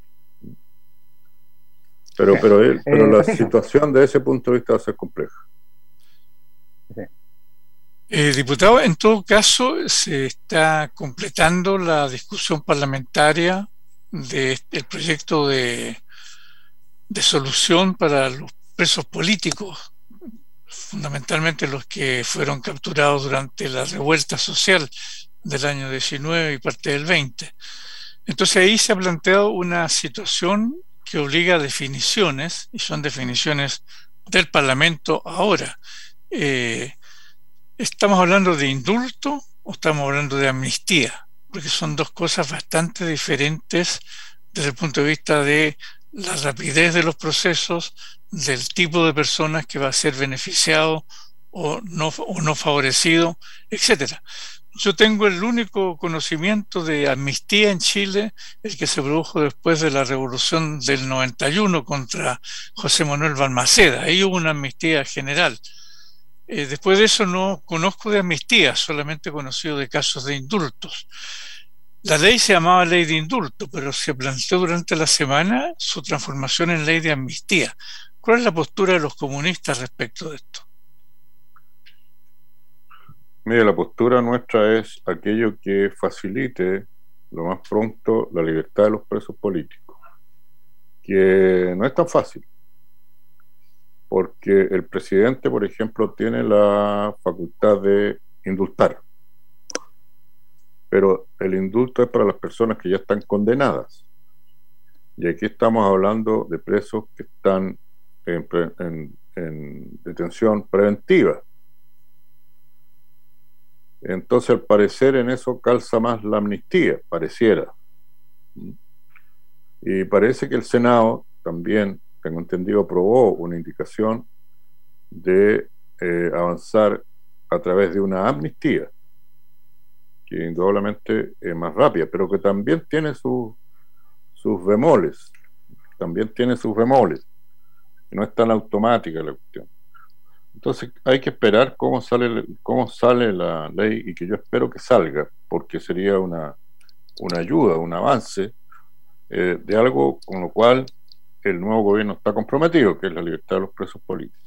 Pero, pero, él, pero eh, la situación de ese punto de vista va a ser compleja. Sí. Eh, diputado, en todo caso, se está completando la discusión parlamentaria del de proyecto de, de solución para los presos políticos, fundamentalmente los que fueron capturados durante la revuelta social del año diecinueve y parte del veinte. Entonces ahí se ha planteado una situación que obliga a definiciones, y son definiciones del Parlamento ahora. Eh, ¿Estamos hablando de indulto o estamos hablando de amnistía? Porque son dos cosas bastante diferentes desde el punto de vista de la rapidez de los procesos, del tipo de personas que va a ser beneficiado o no, o no favorecido, etcétera. Yo tengo el único conocimiento de amnistía en Chile, el que se produjo después de la revolución del noventa y uno contra José Manuel Balmaceda. Ahí hubo una amnistía general. Eh, después de eso no conozco de amnistía, solamente he conocido de casos de indultos. La ley se llamaba ley de indulto, pero se planteó durante la semana su transformación en ley de amnistía. ¿Cuál es la postura de los comunistas respecto de esto? Mire, la postura nuestra es aquello que facilite lo más pronto la libertad de los presos políticos, que no es tan fácil, porque el presidente, por ejemplo, tiene la facultad de indultar, pero el indulto es para las personas que ya están condenadas, y aquí estamos hablando de presos que están en, en, en detención preventiva. Entonces, al parecer, en eso calza más la amnistía, pareciera. Y parece que el Senado también, tengo entendido, aprobó una indicación de eh, avanzar a través de una amnistía, que indudablemente es más rápida, pero que también tiene su, sus bemoles, también tiene sus bemoles, que no es tan automática la cuestión. Entonces hay que esperar cómo sale, cómo sale la ley, y que yo espero que salga, porque sería una, una ayuda, un avance eh, de algo con lo cual el nuevo gobierno está comprometido, que es la libertad de los presos políticos.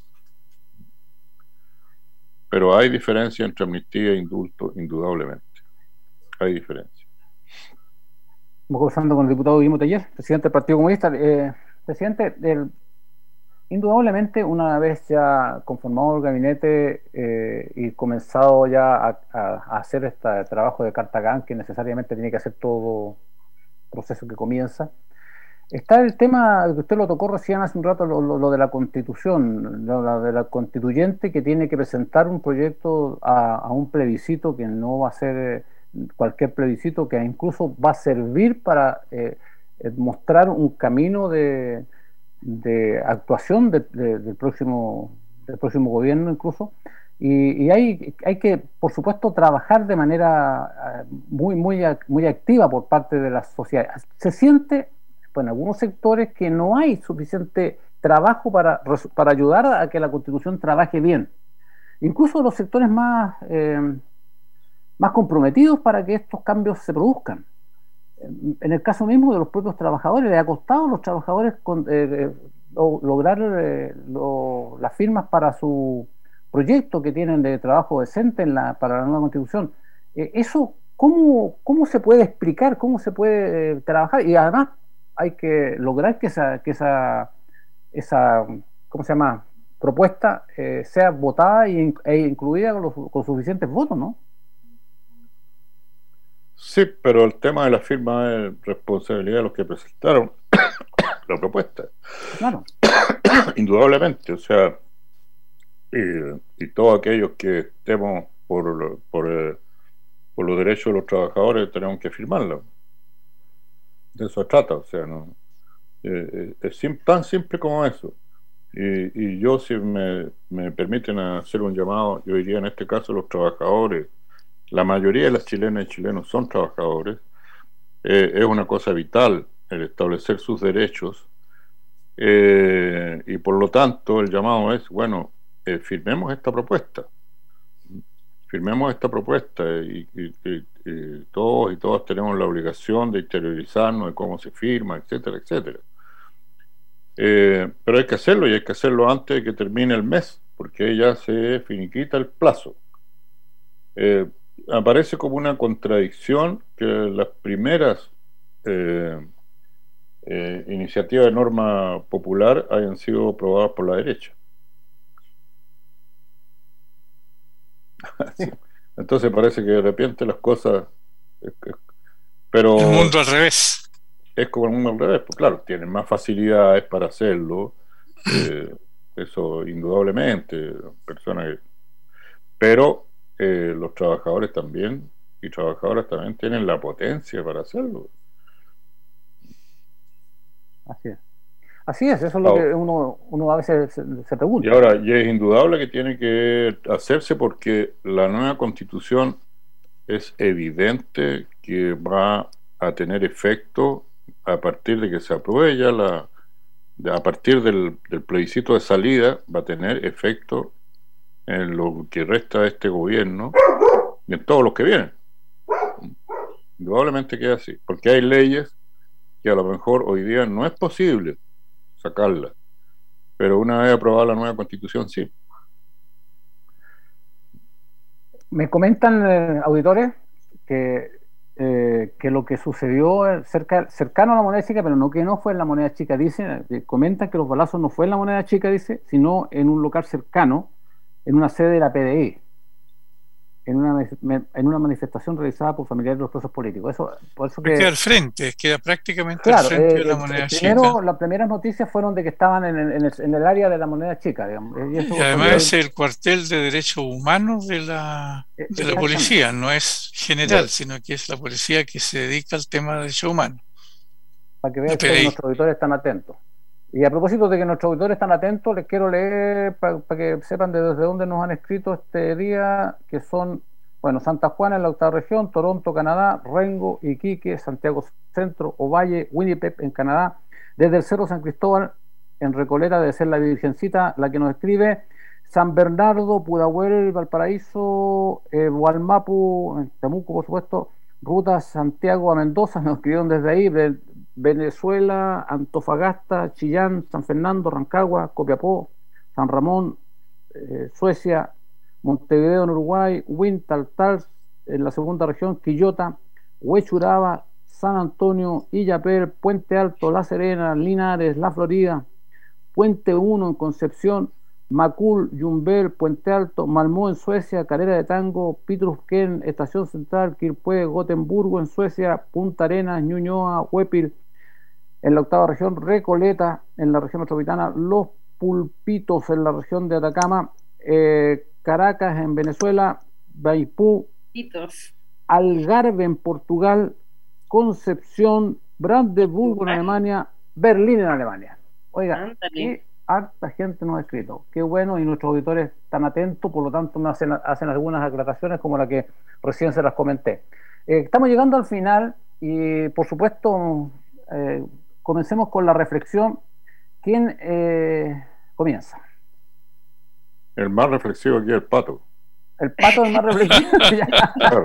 Pero hay diferencia entre amnistía e indulto, indudablemente. Hay diferencia. Estamos conversando con el diputado Guillermo Teller, presidente del Partido Comunista. Eh, presidente, el indudablemente, una vez ya conformado el gabinete eh, y comenzado ya a, a, a hacer este trabajo de Cartagán, que necesariamente tiene que hacer todo proceso que comienza, está el tema que usted lo tocó recién hace un rato, lo, lo, lo de la Constitución, lo, lo de la constituyente, que tiene que presentar un proyecto a, a un plebiscito, que no va a ser cualquier plebiscito, que incluso va a servir para eh, mostrar un camino de de actuación de, de, del próximo del próximo gobierno incluso, y, y hay, hay que, por supuesto, trabajar de manera muy, muy, muy activa por parte de la sociedad. Se siente, pues, en algunos sectores, que no hay suficiente trabajo para, para ayudar a que la Constitución trabaje bien, incluso los sectores más, eh, más comprometidos para que estos cambios se produzcan. En el caso mismo de los propios trabajadores, le ha costado a los trabajadores con, eh, lo, lograr eh, lo, las firmas para su proyecto que tienen de trabajo decente en la, para la nueva Constitución. Eh, eso, ¿cómo, ¿cómo se puede explicar? ¿Cómo se puede eh, trabajar? Y además hay que lograr que esa, que esa, esa ¿cómo se llama?, propuesta eh, sea votada y, e incluida con, los, con suficientes votos, ¿no? Sí, pero el tema de la firma es responsabilidad de los que presentaron la propuesta. Claro. Indudablemente, o sea, y, y todos aquellos que estemos por, por, eh, por los derechos de los trabajadores tenemos que firmarla. De eso se trata, o sea, no eh, es sim, tan simple como eso. Y, y yo, si me, me permiten hacer un llamado, yo diría en este caso los trabajadores. La mayoría de las chilenas y chilenos son trabajadores. Eh, es una cosa vital el establecer sus derechos. Eh, y por lo tanto, el llamado es, bueno, eh, firmemos esta propuesta. Firmemos esta propuesta y, y, y, y todos y todas tenemos la obligación de interiorizarnos de cómo se firma, etcétera, etcétera. Eh, pero hay que hacerlo, y hay que hacerlo antes de que termine el mes, porque ya se finiquita el plazo. Eh, Aparece como una contradicción que las primeras eh, eh, iniciativas de norma popular hayan sido aprobadas por la derecha. Sí. Entonces parece que de repente las cosas... Es, es, pero el mundo al revés. Es como el mundo al revés, pues claro, tienen más facilidades para hacerlo, eh, eso indudablemente, personas que... Pero eh, los trabajadores también y trabajadoras también tienen la potencia para hacerlo. Así es. Así es, eso es lo que uno, uno a veces se, se pregunta. Y ahora, y es indudable que tiene que hacerse porque la nueva constitución es evidente que va a tener efecto a partir de que se apruebe ya la, de, a partir del, del plebiscito de salida, va a tener efecto en lo que resta de este gobierno y en todos los que vienen. Indudablemente que es así, porque hay leyes que a lo mejor hoy día no es posible sacarlas, pero una vez aprobada la nueva constitución, sí. Me comentan eh, auditores que, eh, que lo que sucedió cerca, cercano a la moneda chica, pero no que no fue en la moneda chica, dice, eh, comentan que los balazos no fue en la moneda chica, dice, sino en un local cercano, en una sede de la P D I, en una, en una manifestación realizada por familiares de los presos políticos. Eso, por eso que, queda al frente, queda prácticamente claro, al frente eh, de la eh, moneda primero, chica. Las primeras noticias fueron de que estaban en el, en el, en el área de la moneda chica, digamos. Y, eso y además fue, es el cuartel de derechos humanos de la, de la policía, no es general, sí, sino que es la policía que se dedica al tema de derechos humanos. Para que vean que nuestros auditores están atentos. Y a propósito de que nuestros auditores están atentos, les quiero leer para, para que sepan de desde dónde nos han escrito este día, que son, bueno, Santa Juana en la octava región, Toronto, Canadá, Rengo, Iquique, Santiago Centro, Ovalle, Winnipeg en Canadá, desde el Cerro San Cristóbal en Recoleta, debe ser la Virgencita la que nos escribe, San Bernardo, Pudahuel, Valparaíso, eh, Hualmapu, en Temuco por supuesto, Ruta Santiago a Mendoza, nos escribieron desde ahí, de Venezuela, Antofagasta, Chillán, San Fernando, Rancagua, Copiapó, San Ramón, eh, Suecia, Montevideo en Uruguay, Huintaltal en la segunda región, Quillota, Huechuraba, San Antonio, Illapel, Puente Alto, La Serena, Linares, La Florida, Puente uno en Concepción, Macul, Yumbel, Puente Alto, Malmö en Suecia, Calera de Tango, Pitrusquén, Estación Central, Quilpué, Gotemburgo en Suecia, Punta Arenas, Ñuñoa, Huepil en la octava región, Recoleta en la región metropolitana, Los Pulpitos en la región de Atacama, eh, Caracas en Venezuela, Maipú, Algarve en Portugal, Concepción, Brandeburgo en Alemania, Berlín en Alemania. Oiga, qué harta gente nos ha escrito, qué bueno, y nuestros auditores están atentos, por lo tanto me hacen, hacen algunas aclaraciones como la que recién se las comenté. Eh, estamos llegando al final y por supuesto eh, comencemos con la reflexión. ¿Quién eh, comienza? El más reflexivo aquí es el Pato. El Pato es el más reflexivo. Claro.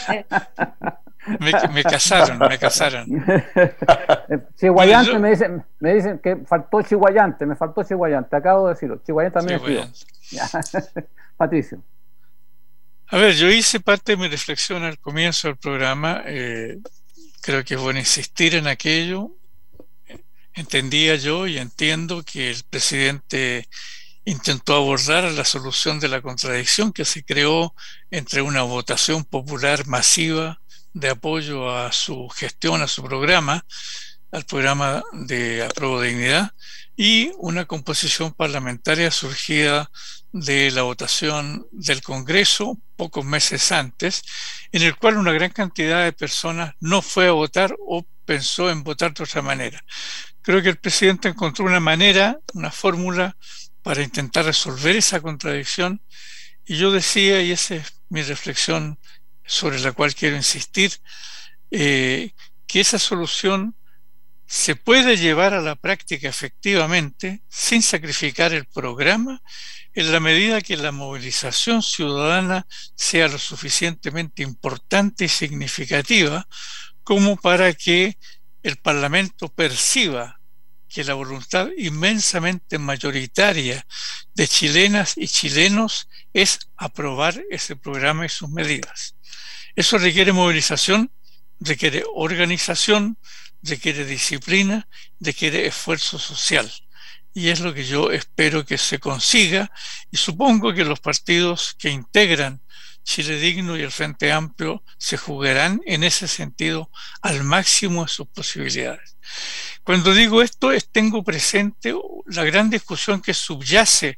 Me, me casaron, me casaron. Chihuayante, yo... me dicen, me dicen que faltó Chihuayante, me faltó Chihuayante, acabo de decirlo. Chihuayante también escribió. Patricio. A ver, yo hice parte de mi reflexión al comienzo del programa. Eh, creo que es bueno insistir en aquello. Entendía yo y entiendo que el presidente intentó abordar la solución de la contradicción que se creó entre una votación popular masiva de apoyo a su gestión, a su programa, al programa de Apruebo Dignidad, y una composición parlamentaria surgida de la votación del Congreso pocos meses antes, en el cual una gran cantidad de personas no fue a votar o pensó en votar de otra manera. Creo que el presidente encontró una manera, una fórmula para intentar resolver esa contradicción, y yo decía, y esa es mi reflexión sobre la cual quiero insistir, eh, que esa solución se puede llevar a la práctica efectivamente sin sacrificar el programa, en la medida que la movilización ciudadana sea lo suficientemente importante y significativa como para que el Parlamento perciba que la voluntad inmensamente mayoritaria de chilenas y chilenos es aprobar ese programa y sus medidas. Eso requiere movilización, requiere organización, requiere disciplina, requiere esfuerzo social. Y es lo que yo espero que se consiga, y supongo que los partidos que integran Chile Digno y el Frente Amplio se jugarán en ese sentido al máximo de sus posibilidades. Cuando digo esto, es, tengo presente la gran discusión que subyace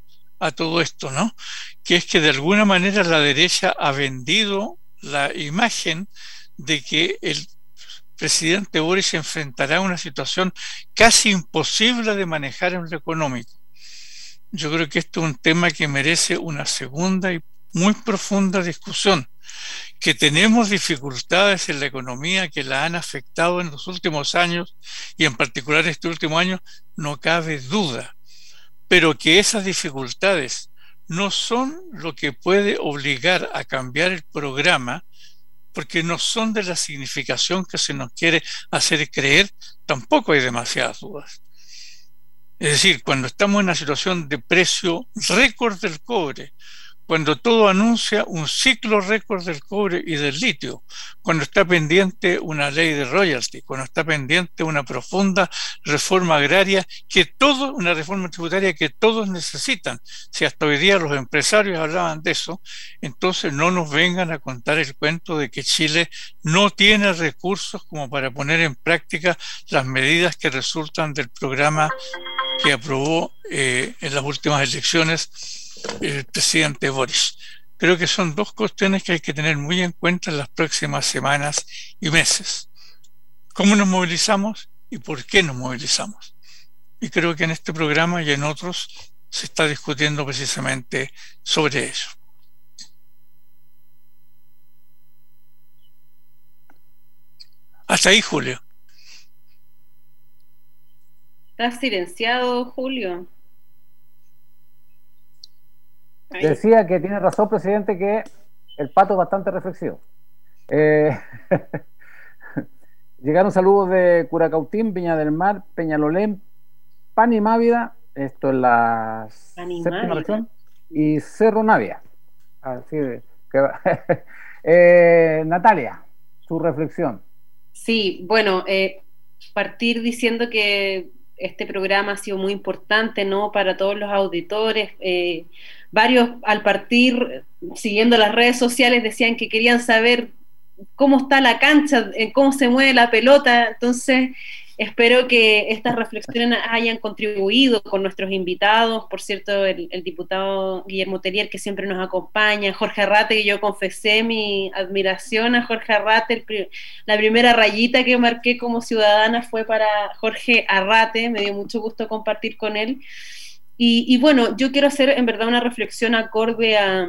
a todo esto, ¿no? Que es que de alguna manera la derecha ha vendido la imagen de que el presidente Boric se enfrentará a una situación casi imposible de manejar en lo económico. Yo creo que esto es un tema que merece una segunda y muy profunda discusión, que tenemos dificultades en la economía que la han afectado en los últimos años y en particular este último año, no cabe duda, pero que esas dificultades no son lo que puede obligar a cambiar el programa, porque no son de la significación que se nos quiere hacer creer, tampoco hay demasiadas dudas. Es decir, cuando estamos en una situación de precio récord del cobre, cuando todo anuncia un ciclo récord del cobre y del litio, cuando está pendiente una ley de royalty, cuando está pendiente una profunda reforma agraria, que todo, una reforma tributaria que todos necesitan. Si hasta hoy día los empresarios hablaban de eso, entonces no nos vengan a contar el cuento de que Chile no tiene recursos como para poner en práctica las medidas que resultan del programa que aprobó eh, en las últimas elecciones el presidente Boric. Creo que son dos cuestiones que hay que tener muy en cuenta en las próximas semanas y meses. ¿Cómo nos movilizamos y por qué nos movilizamos? Y creo que en este programa y en otros se está discutiendo precisamente sobre ello. Hasta ahí, Julio. ¿Estás silenciado, Julio? Ahí. Decía que tiene razón, presidente, que el pato es bastante reflexivo. Eh, llegaron saludos de Curacautín, Viña del Mar, Peñalolén, Panimávida, esto es la séptima región, y Cerro Navia. Así de, que, eh, Natalia, su reflexión. Sí, bueno, eh, partir diciendo que este programa ha sido muy importante, ¿no?, para todos los auditores. Eh, varios al partir, siguiendo las redes sociales, decían que querían saber cómo está la cancha, cómo se mueve la pelota. Entonces espero que estas reflexiones hayan contribuido con nuestros invitados. Por cierto, el, el diputado Guillermo Tellier, que siempre nos acompaña, Jorge Arrate, que yo confesé mi admiración a Jorge Arrate. El, la primera rayita que marqué como ciudadana fue para Jorge Arrate, me dio mucho gusto compartir con él. Y, y bueno, yo quiero hacer en verdad una reflexión acorde a,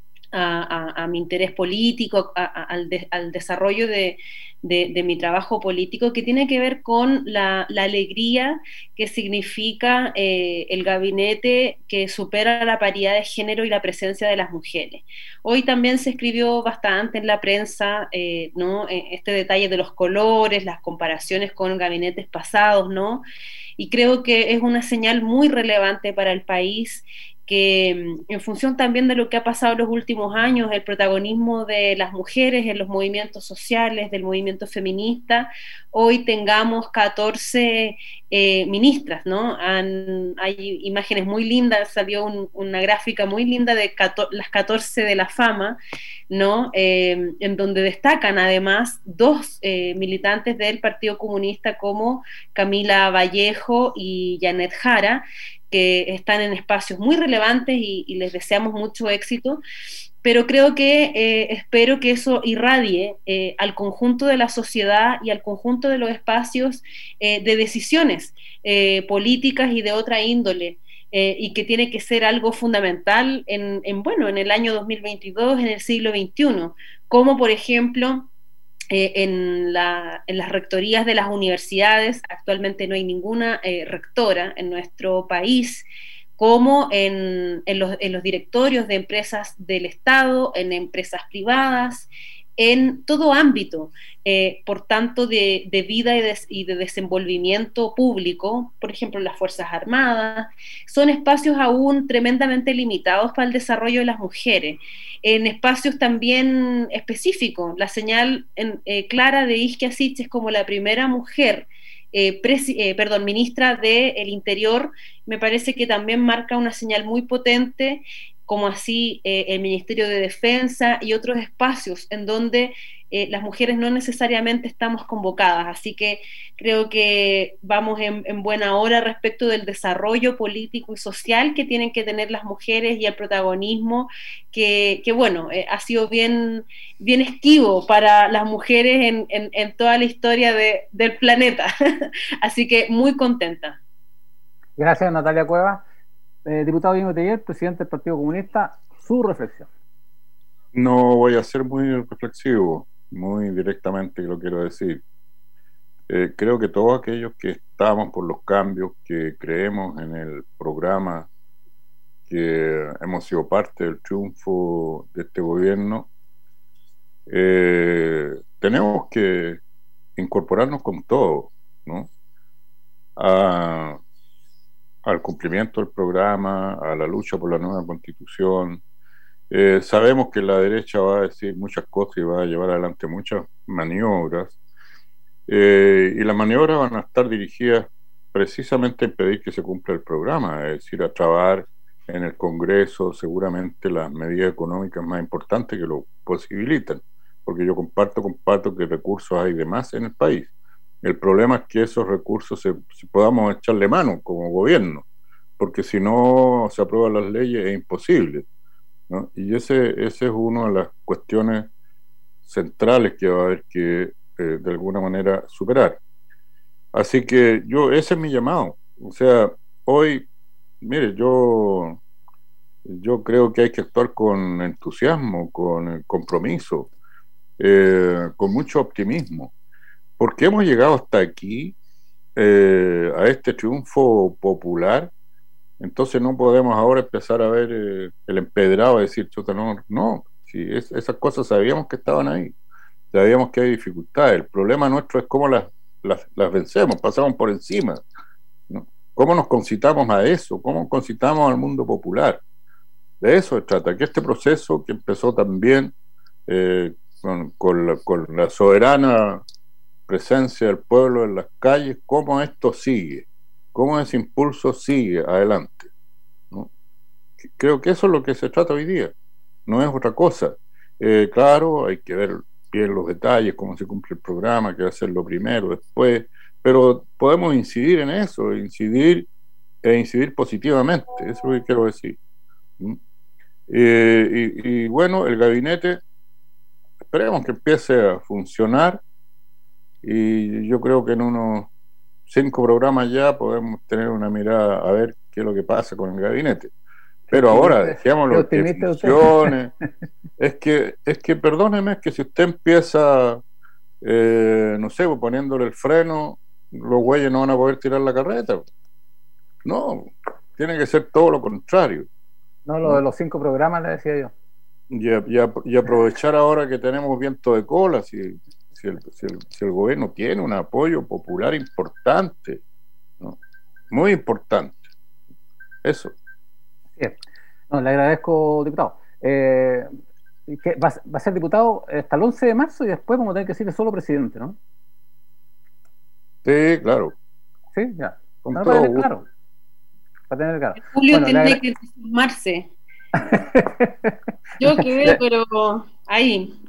a, a, a mi interés político, a, a, al, de, al desarrollo de, de, de mi trabajo político, que tiene que ver con la, la alegría que significa eh, el gabinete que supera la paridad de género y la presencia de las mujeres. Hoy también se escribió bastante en la prensa, eh, ¿no?, este detalle de los colores, las comparaciones con gabinetes pasados, ¿no?, y creo que es una señal muy relevante para el país que, en función también de lo que ha pasado en los últimos años, el protagonismo de las mujeres en los movimientos sociales, del movimiento feminista, hoy tengamos catorce eh, ministras, ¿no? Han, hay imágenes muy lindas, salió un, una gráfica muy linda de cator las catorce de la fama, ¿no? Eh, en donde destacan además dos eh, militantes del Partido Comunista como Camila Vallejo y Janet Jara, que están en espacios muy relevantes y, y les deseamos mucho éxito, pero creo que eh, espero que eso irradie eh, al conjunto de la sociedad y al conjunto de los espacios eh, de decisiones eh, políticas y de otra índole, eh, y que tiene que ser algo fundamental en, en, bueno, en el año dos mil veintidós, en el siglo veintiuno, como por ejemplo Eh, en, la, en las rectorías de las universidades. Actualmente no hay ninguna eh, rectora en nuestro país, como en, en, los, en los directorios de empresas del Estado, en empresas privadas, en todo ámbito, eh, por tanto, de, de vida y de, y de desenvolvimiento público. Por ejemplo, las Fuerzas Armadas, son espacios aún tremendamente limitados para el desarrollo de las mujeres, en espacios también específicos. La señal en, eh, clara de Isquia Siches como la primera mujer Eh, eh, perdón, ministra del Interior, me parece que también marca una señal muy potente como así eh, el Ministerio de Defensa y otros espacios en donde eh, las mujeres no necesariamente estamos convocadas. Así que creo que vamos en, en buena hora respecto del desarrollo político y social que tienen que tener las mujeres y el protagonismo que, que bueno, eh, ha sido bien, bien esquivo para las mujeres en, en, en toda la historia de, del planeta. Así que muy contenta. Gracias, Natalia Cuevas. Eh, diputado Guillermo Teillier, presidente del Partido Comunista, su reflexión. No voy a ser muy reflexivo, muy directamente lo quiero decir. Eh, creo que todos aquellos que estamos por los cambios, que creemos en el programa, que hemos sido parte del triunfo de este gobierno, eh, tenemos que incorporarnos con todo, ¿no? A, al cumplimiento del programa, a la lucha por la nueva constitución. Eh, sabemos que la derecha va a decir muchas cosas y va a llevar adelante muchas maniobras, eh, y las maniobras van a estar dirigidas precisamente a impedir que se cumpla el programa, es decir, a trabar en el Congreso seguramente las medidas económicas más importantes que lo posibilitan, porque yo comparto, comparto que recursos hay de más en el país. El problema es que esos recursos se, se podamos echarle mano como gobierno, porque si no se aprueban las leyes es imposible, ¿no? Y ese, ese es una de las cuestiones centrales que va a haber que eh, de alguna manera superar. Así que yo, ese es mi llamado. O sea, hoy, mire, yo, yo creo que hay que actuar con entusiasmo, con compromiso, eh, con mucho optimismo, porque hemos llegado hasta aquí, eh, a este triunfo popular. Entonces no podemos ahora empezar a ver eh, el empedrado, decir, chuta, no, no, si es, esas cosas sabíamos que estaban ahí, sabíamos que hay dificultades. El problema nuestro es cómo las, las, las vencemos, pasamos por encima, ¿no? Cómo nos concitamos a eso, cómo concitamos al mundo popular. De eso se trata, que este proceso que empezó también eh, con, con, la, con la soberana presencia del pueblo en las calles, cómo esto sigue, cómo ese impulso sigue adelante, ¿no? Creo que eso es lo que se trata hoy día, no es otra cosa. Eh, claro, hay que ver bien los detalles, cómo se cumple el programa, qué va a ser lo primero, después, pero podemos incidir en eso, incidir e incidir positivamente, eso es lo que quiero decir. ¿Mm? Eh, y, y bueno, el gabinete, esperemos que empiece a funcionar, y yo creo que en unos cinco programas ya podemos tener una mirada a ver qué es lo que pasa con el gabinete. Pero ahora dejémoslo que funcione. Es que, es que perdóneme, es que si usted empieza, eh, no sé, poniéndole el freno, los güeyes no van a poder tirar la carreta. No, tiene que ser todo lo contrario. No, lo ¿no? de los cinco programas le decía yo. Y, y, y aprovechar ahora que tenemos viento de cola, si, si, el, si, el, si el gobierno tiene un apoyo popular importante, ¿no? Muy importante. Eso. Bien. No, le agradezco, diputado. Eh, que va, va a ser diputado hasta el once de marzo y después vamos a tener que decirle solo presidente, ¿no? Sí, claro. Sí, ya. Con no, todo para tener gusto. claro. Para tener claro. Julio bueno, tiene agra- que sumarse. Yo quedé, pero ahí.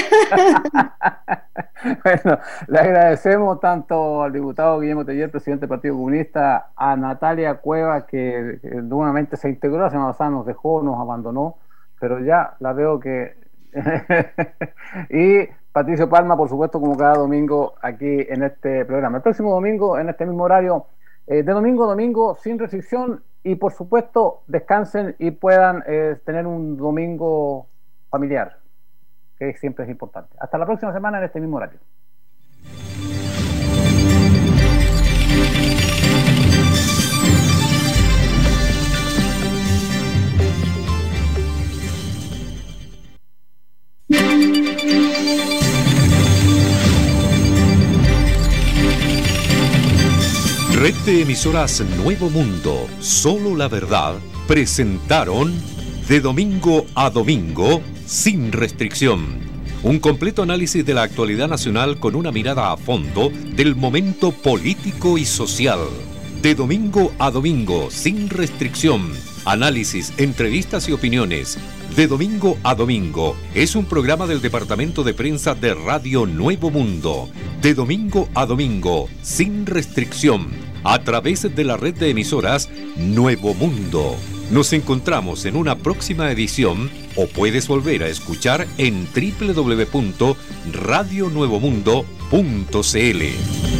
Bueno, le agradecemos tanto al diputado Guillermo Teillier, presidente del Partido Comunista, a Natalia Cuevas, que, que nuevamente se integró, la semana pasada nos dejó, nos abandonó, pero ya la veo que... y Patricio Palma, por supuesto, como cada domingo aquí en este programa. El próximo domingo, en este mismo horario, eh, de domingo a domingo, sin restricción, y por supuesto, descansen y puedan eh, tener un domingo familiar, que siempre es importante. Hasta la próxima semana en este mismo horario. Red de emisoras Nuevo Mundo, Solo la Verdad, presentaron De Domingo a Domingo, sin restricción. Un completo análisis de la actualidad nacional con una mirada a fondo del momento político y social. De Domingo a Domingo, sin restricción. Análisis, entrevistas y opiniones. De domingo a domingo es un programa del Departamento de Prensa de Radio Nuevo Mundo. De domingo a domingo, sin restricción, a través de la red de emisoras Nuevo Mundo. Nos encontramos en una próxima edición o puedes volver a escuchar en doble u doble u doble u punto radio nuevo mundo punto c l.